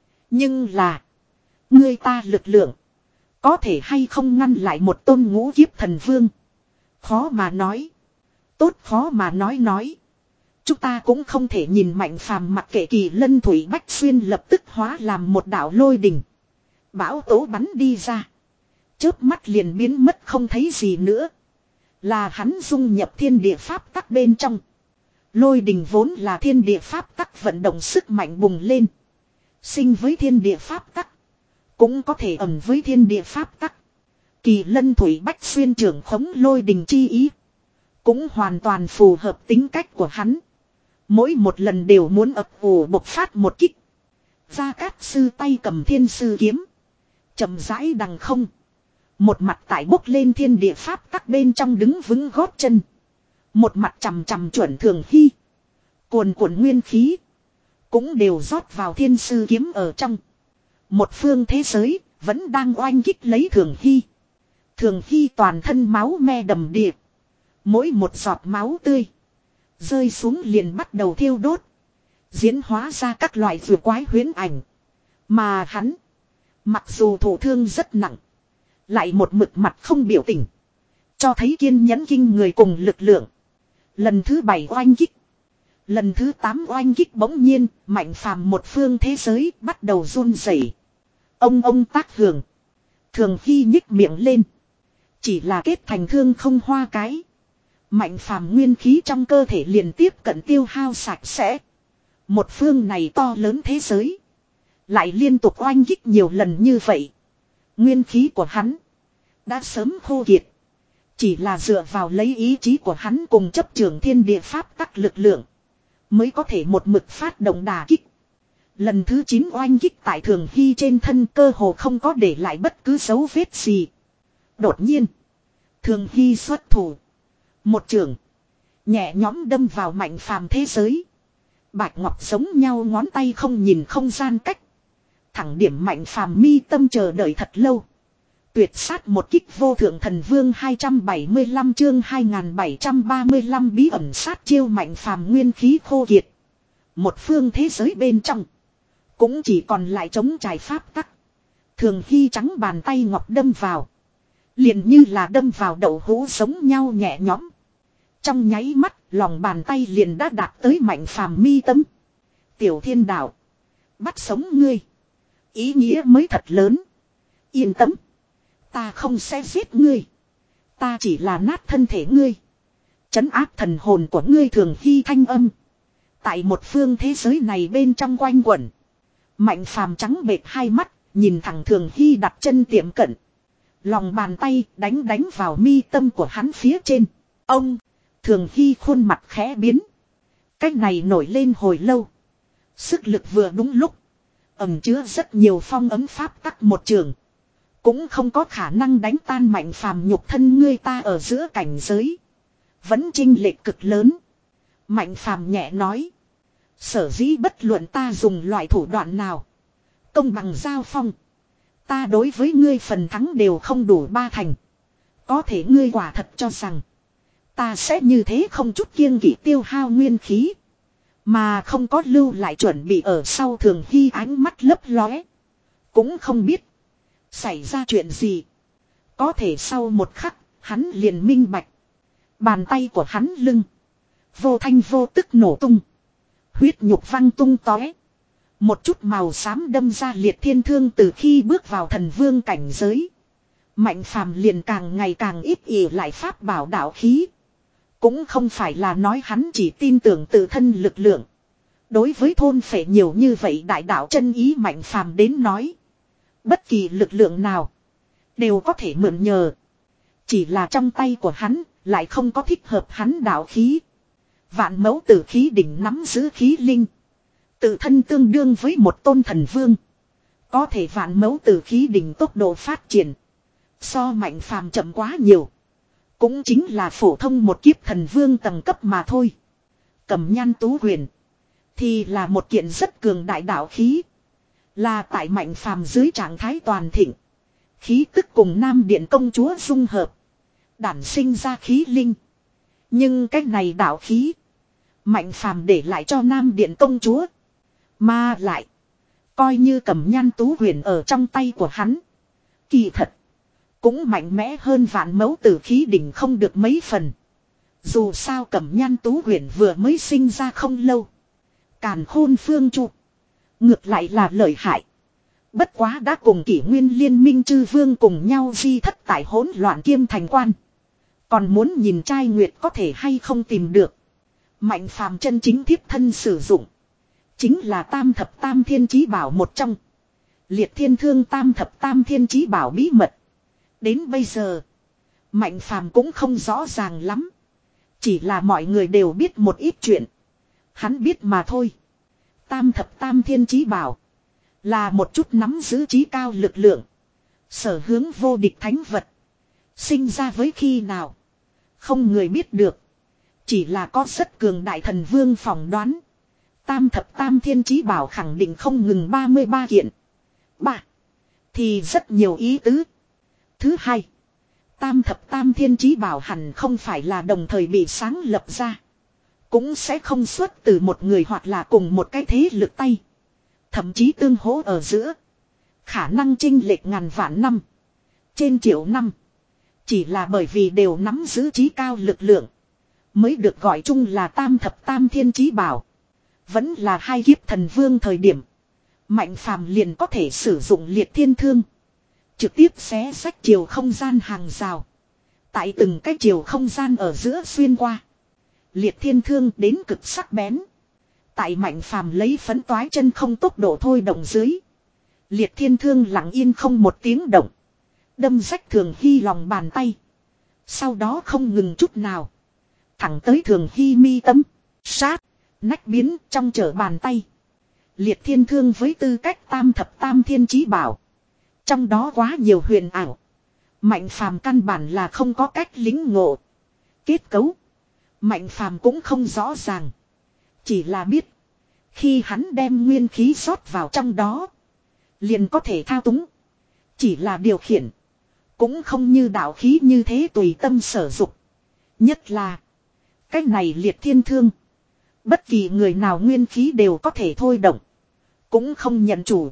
Nhưng là. Người ta lực lượng. Có thể hay không ngăn lại một tôn ngũ kiếp thần vương. Khó mà nói. Tốt khó mà nói nói. Chúng ta cũng không thể nhìn Mạnh Phàm mặc kệ Kỳ Lân Thủy Bách Xuyên lập tức hóa làm một đạo lôi đình. Bão tố bắn đi ra. Chớp mắt liền biến mất không thấy gì nữa. Là hắn dung nhập thiên địa pháp tắc bên trong. Lôi đình vốn là thiên địa pháp tắc vận động sức mạnh bùng lên. Sinh với thiên địa pháp tắc. Cũng có thể ẩn với thiên địa pháp tắc. Kỳ Lân Thủy Bách Xuyên trưởng khống lôi đình chi ý. Cũng hoàn toàn phù hợp tính cách của hắn. Mỗi một lần đều muốn ập ủ bộc phát một kích. Gia Cát Sư tay cầm thiên sư kiếm. Chậm rãi đằng không. Một mặt tại bốc lên thiên địa pháp tắc bên trong đứng vững gót chân. Một mặt chằm chằm chuẩn Thường Hy. Cuồn cuộn nguyên khí. Cũng đều rót vào thiên sư kiếm ở trong. Một phương thế giới vẫn đang oanh kích lấy Thường Hy. Thường Hy toàn thân máu me đầm đìa. Mỗi một giọt máu tươi rơi xuống liền bắt đầu thiêu đốt. Diễn hóa ra các loại vừa quái huyễn ảnh. Mà hắn, mặc dù thổ thương rất nặng, lại một mực mặt không biểu tình. Cho thấy kiên nhẫn kinh người cùng lực lượng. Lần thứ bảy oanh kích. Lần thứ tám oanh kích bỗng nhiên, Mạnh Phàm một phương thế giới bắt đầu run rẩy. Ông ông tác hưởng. Thường Hy nhích miệng lên. Chỉ là kết thành thương không hoa cái. Mạnh Phàm nguyên khí trong cơ thể liền tiếp cận tiêu hao sạch sẽ. Một phương này to lớn thế giới. Lại liên tục oanh kích nhiều lần như vậy. Nguyên khí của hắn đã sớm khô kiệt. Chỉ là dựa vào lấy ý chí của hắn cùng chấp trường thiên địa pháp tắc lực lượng. Mới có thể một mực phát động đả kích. Lần thứ chín oanh kích tại Thường Hy trên thân cơ hồ không có để lại bất cứ dấu vết gì. Đột nhiên. Thường Hy xuất thủ. Một trường. Nhẹ nhõm đâm vào Mạnh Phàm thế giới. Bạch ngọc giống nhau ngón tay không nhìn không gian cách. Thẳng điểm Mạnh Phàm mi tâm chờ đợi thật lâu. Tuyệt sát một kích vô thượng thần vương hai trăm bảy mươi lăm chương hai nghìn bảy trăm ba mươi lăm bí ẩn sát chiêu Mạnh Phàm nguyên khí khô kiệt. Một phương thế giới bên trong. Cũng chỉ còn lại chống trải pháp tắc. Thường Hy trắng bàn tay ngọc đâm vào. Liền như là đâm vào đậu hũ giống nhau nhẹ nhõm. Trong nháy mắt, lòng bàn tay liền đã đạt tới Mạnh Phàm mi tâm. Tiểu Thiên Đạo. Bắt sống ngươi. Ý nghĩa mới thật lớn. Yên tâm. Ta không sẽ giết ngươi. Ta chỉ là nát thân thể ngươi. Trấn áp thần hồn của ngươi. Thường Hy thanh âm. Tại một phương thế giới này bên trong quanh quẩn. Mạnh Phàm trắng bệch hai mắt. Nhìn thẳng Thường Hy đặt chân tiệm cận. Lòng bàn tay đánh đánh vào mi tâm của hắn phía trên. Ông. Thường Hy khuôn mặt khẽ biến. Cách này nổi lên hồi lâu. Sức lực vừa đúng lúc. Ẩm chứa rất nhiều phong ấm pháp tắc một trường. Cũng không có khả năng đánh tan Mạnh Phàm nhục thân ngươi ta ở giữa cảnh giới. Vẫn chênh lệch cực lớn. Mạnh Phàm nhẹ nói. Sở dĩ bất luận ta dùng loại thủ đoạn nào. Công bằng giao phong. Ta đối với ngươi phần thắng đều không đủ ba thành. Có thể ngươi quả thật cho rằng. Ta sẽ như thế không chút kiêng kỵ tiêu hao nguyên khí. Mà không có lưu lại chuẩn bị ở sau. Thường Hy ánh mắt lấp lóe. Cũng không biết. Xảy ra chuyện gì. Có thể sau một khắc. Hắn liền minh bạch. Bàn tay của hắn lưng. Vô thanh vô tức nổ tung. Huyết nhục văng tung tóe. Một chút màu xám đâm ra liệt thiên thương từ khi bước vào thần vương cảnh giới. Mạnh Phàm liền càng ngày càng ít ỉ lại pháp bảo đạo khí. Cũng không phải là nói hắn chỉ tin tưởng tự thân lực lượng. Đối với thôn phệ nhiều như vậy đại đạo chân ý Mạnh Phàm đến nói. Bất kỳ lực lượng nào. Đều có thể mượn nhờ. Chỉ là trong tay của hắn. Lại không có thích hợp hắn đạo khí. Vạn mẫu tử khí đỉnh nắm giữ khí linh. Tự thân tương đương với một tôn thần vương. Có thể vạn mẫu tử khí đỉnh tốc độ phát triển. So Mạnh Phàm chậm quá nhiều. Cũng chính là phổ thông một kiếp thần vương tầng cấp mà thôi. Cầm nhan tú huyền. Thì là một kiện rất cường đại đạo khí. Là tại Mạnh Phàm dưới trạng thái toàn thịnh. Khí tức cùng Nam Điện công chúa dung hợp. Đản sinh ra khí linh. Nhưng cái này đạo khí. Mạnh Phàm để lại cho Nam Điện công chúa. Mà lại. Coi như cầm nhan tú huyền ở trong tay của hắn. Kỳ thật. Cũng mạnh mẽ hơn vạn mẫu tử khí đỉnh không được mấy phần. Dù sao cẩm nhan tú huyền vừa mới sinh ra không lâu. Càn khôn phương chu. Ngược lại là lợi hại. Bất quá đã cùng kỷ nguyên liên minh chư vương cùng nhau di thất tại hỗn loạn kiêm thành quan. Còn muốn nhìn trai nguyệt có thể hay không tìm được. Mạnh Phàm chân chính thiếp thân sử dụng. Chính là tam thập tam thiên chí bảo một trong. Liệt thiên thương tam thập tam thiên chí bảo bí mật. Đến bây giờ. Mạnh Phàm cũng không rõ ràng lắm. Chỉ là mọi người đều biết một ít chuyện. Hắn biết mà thôi. Tam thập tam thiên chí bảo. Là một chút nắm giữ trí cao lực lượng. Sở hướng vô địch thánh vật. Sinh ra với khi nào. Không người biết được. Chỉ là có rất cường đại thần vương phỏng đoán. Tam thập tam thiên chí bảo khẳng định không ngừng ba mươi ba kiện. Ba. Thì rất nhiều ý tứ. Thứ hai. Tam thập tam thiên chí bảo hẳn không phải là đồng thời bị sáng lập ra. Cũng sẽ không xuất từ một người hoặc là cùng một cái thế lực tay. Thậm chí tương hỗ ở giữa. Khả năng chênh lệch ngàn vạn năm. Trên triệu năm. Chỉ là bởi vì đều nắm giữ trí cao lực lượng. Mới được gọi chung là tam thập tam thiên chí bảo. Vẫn là hai kiếp thần vương thời điểm. Mạnh Phàm liền có thể sử dụng liệt thiên thương. Trực tiếp xé sách chiều không gian hàng rào. Tại từng cái chiều không gian ở giữa xuyên qua. Liệt thiên thương đến cực sắc bén. Tại Mạnh Phàm lấy phấn toái chân không tốc độ thôi động dưới. Liệt thiên thương lặng yên không một tiếng động. Đâm rách Thường Hy lòng bàn tay. Sau đó không ngừng chút nào. Thẳng tới Thường Hy mi tâm. Sát. Nách biến trong trở bàn tay. Liệt thiên thương với tư cách tam thập tam thiên chí bảo. Trong đó quá nhiều huyền ảo. Mạnh Phàm căn bản là không có cách lính ngộ. Kết cấu. Mạnh Phàm cũng không rõ ràng. Chỉ là biết. Khi hắn đem nguyên khí rót vào trong đó. Liền có thể thao túng. Chỉ là điều khiển. Cũng không như đạo khí như thế tùy tâm sở dục. Nhất là. Cái này liệt thiên thương. Bất kỳ người nào nguyên khí đều có thể thôi động. Cũng không nhận chủ.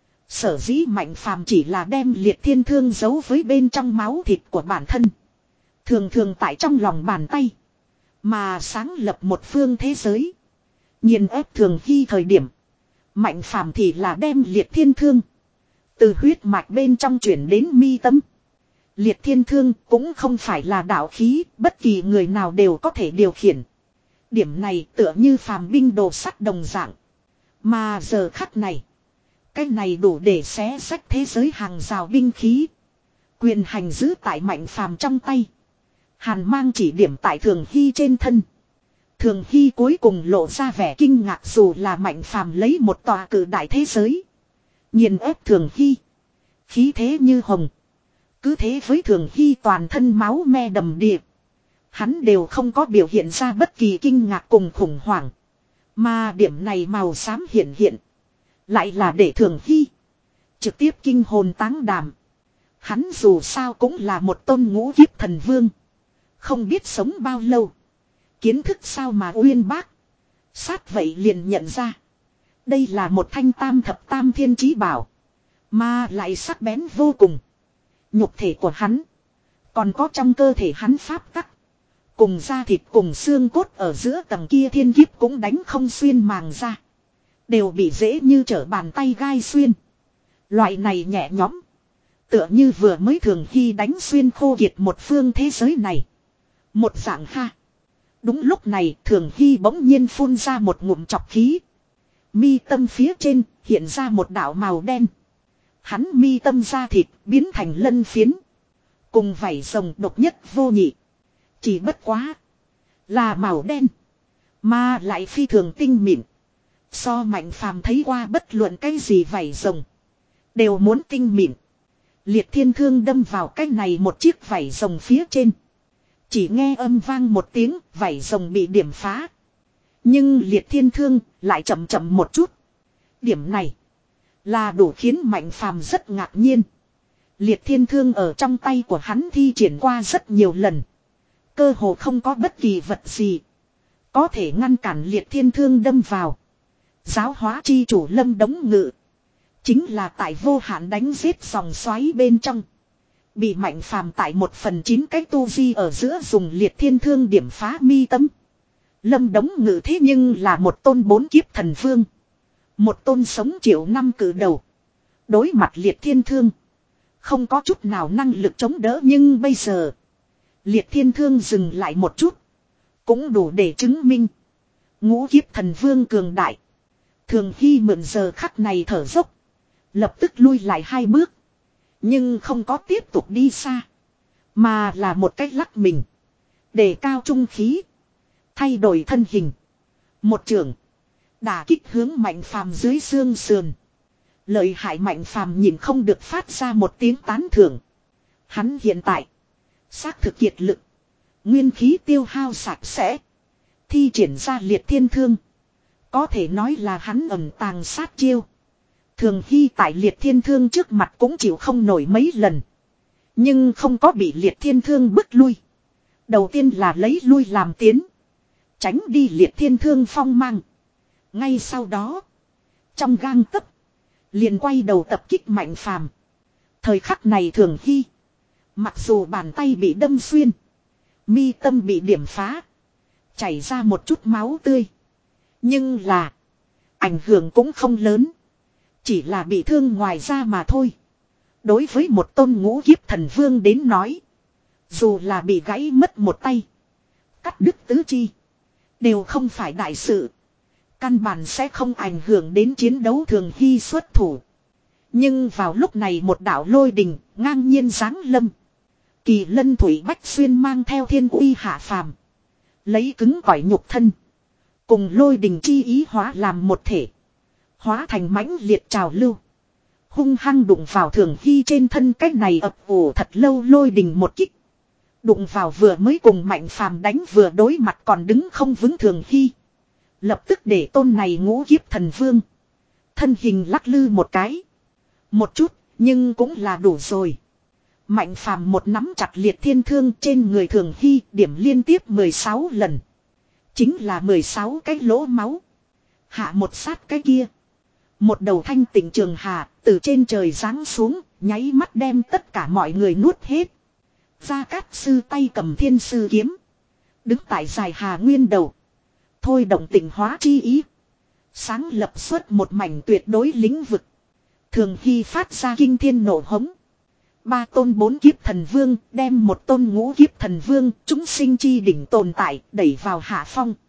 Sở dĩ Mạnh Phàm chỉ là đem liệt thiên thương giấu với bên trong máu thịt của bản thân. Thường thường tại trong lòng bàn tay. Mà sáng lập một phương thế giới. Nhìn ép Thường Hy thời điểm. Mạnh Phàm thì là đem liệt thiên thương. Từ huyết mạch bên trong chuyển đến mi tâm. Liệt thiên thương cũng không phải là đạo khí. Bất kỳ người nào đều có thể điều khiển. Điểm này tựa như phàm binh đồ sắt đồng dạng. Mà giờ khắc này. Cái này đủ để xé sách thế giới hàng rào binh khí. Quyền hành giữ tại Mạnh Phàm trong tay. Hàn mang chỉ điểm tại Thường Hy trên thân. Thường Hy cuối cùng lộ ra vẻ kinh ngạc dù là Mạnh Phàm lấy một tòa cử đại thế giới. Nhìn ép Thường Hy. Khí thế như hồng. Cứ thế với Thường Hy toàn thân máu me đầm đìa. Hắn đều không có biểu hiện ra bất kỳ kinh ngạc cùng khủng hoảng. Mà điểm này màu xám hiện hiện. Lại là để Thường Hy. Trực tiếp kinh hồn táng đảm. Hắn dù sao cũng là một tôn ngũ kiếp thần vương. Không biết sống bao lâu. Kiến thức sao mà uyên bác. Sát vậy liền nhận ra. Đây là một thanh tam thập tam thiên chí bảo. Mà lại sắc bén vô cùng. Nhục thể của hắn. Còn có trong cơ thể hắn pháp tắc. Cùng da thịt cùng xương cốt ở giữa tầng kia thiên kiếp cũng đánh không xuyên màng ra. Đều bị dễ như trở bàn tay gai xuyên. Loại này nhẹ nhõm. Tựa như vừa mới Thường Hy đánh xuyên khô kiệt một phương thế giới này. Một dạng ha. Đúng lúc này Thường Hy bỗng nhiên phun ra một ngụm chọc khí. Mi tâm phía trên hiện ra một đạo màu đen. Hắn mi tâm da thịt biến thành lân phiến. Cùng vảy rồng độc nhất vô nhị. Chỉ bất quá. Là màu đen. Mà lại phi thường tinh mịn. So Mạnh Phàm thấy qua bất luận cái gì vảy rồng. Đều muốn tinh mịn. Liệt thiên thương đâm vào cái này một chiếc vảy rồng phía trên. Chỉ nghe âm vang một tiếng, vảy rồng bị điểm phá. Nhưng liệt thiên thương lại chậm chậm một chút. Điểm này là đủ khiến Mạnh Phàm rất ngạc nhiên. Liệt thiên thương ở trong tay của hắn thi triển qua rất nhiều lần. Cơ hồ không có bất kỳ vật gì có thể ngăn cản liệt thiên thương đâm vào. Giáo hóa chi chủ Lâm Đống Ngự chính là tại vô hạn đánh giết dòng xoáy bên trong. Bị Mạnh Phàm tại một phần chín cái tu vi ở giữa dùng liệt thiên thương điểm phá mi tâm. Lâm Đống Ngự thế nhưng là một tôn bốn kiếp thần vương. Một tôn sống triệu năm cử đầu. Đối mặt liệt thiên thương không có chút nào năng lực chống đỡ, nhưng bây giờ liệt thiên thương dừng lại một chút. Cũng đủ để chứng minh ngũ kiếp thần vương cường đại. Thường Hy mượn giờ khắc này thở dốc. Lập tức lui lại hai bước. Nhưng không có tiếp tục đi xa. Mà là một cách lắc mình. Để cao trung khí. Thay đổi thân hình. Một trường đả kích hướng Mạnh Phàm dưới xương sườn. Lợi hại Mạnh Phàm nhìn không được phát ra một tiếng tán thưởng. Hắn hiện tại xác thực kiệt lực. Nguyên khí tiêu hao sạch sẽ. Thi triển ra liệt thiên thương. Có thể nói là hắn ẩn tàng sát chiêu. Thường Hy tại liệt thiên thương trước mặt cũng chịu không nổi mấy lần. Nhưng không có bị liệt thiên thương bức lui. Đầu tiên là lấy lui làm tiến. Tránh đi liệt thiên thương phong mang. Ngay sau đó, trong gang tấc liền quay đầu tập kích Mạnh Phàm. Thời khắc này Thường Hy, mặc dù bàn tay bị đâm xuyên, mi tâm bị điểm phá, chảy ra một chút máu tươi, nhưng là ảnh hưởng cũng không lớn. Chỉ là bị thương ngoài da mà thôi. Đối với một tôn ngũ kiếp thần vương đến nói, dù là bị gãy mất một tay, cắt đứt tứ chi, đều không phải đại sự. Căn bản sẽ không ảnh hưởng đến chiến đấu. Thường Hy xuất thủ. Nhưng vào lúc này một đạo lôi đình ngang nhiên giáng lâm. Kỳ Lân Thủy Bách Xuyên mang theo thiên uy hạ phàm. Lấy cứng cỏi nhục thân. Cùng lôi đình chi ý hóa làm một thể. Hóa thành mãnh liệt trào lưu. Hung hăng đụng vào Thường Hy trên thân. Cái này ập ủ thật lâu lôi đình một kích. Đụng vào vừa mới cùng Mạnh Phàm đánh vừa đối mặt còn đứng không vững Thường Hy. Lập tức để tôn này ngũ kiếp thần vương thân hình lắc lư một cái. Một chút, nhưng cũng là đủ rồi. Mạnh Phàm một nắm chặt liệt thiên thương trên người Thường Hy, điểm liên tiếp mười sáu lần. Chính là mười sáu cái lỗ máu. Hạ một sát cái kia. Một đầu thanh tịnh trường hà, từ trên trời giáng xuống, nháy mắt đem tất cả mọi người nuốt hết. Gia Cát Sư tay cầm thiên sư kiếm. Đứng tại dài hà nguyên đầu. Thôi động tịnh hóa chi ý. Sáng lập xuất một mảnh tuyệt đối lĩnh vực. Thường Hy phát ra kinh thiên nổ hống. Ba tôn bốn kiếp thần vương đem một tôn ngũ kiếp thần vương chúng sinh chi đỉnh tồn tại đẩy vào hạ phong.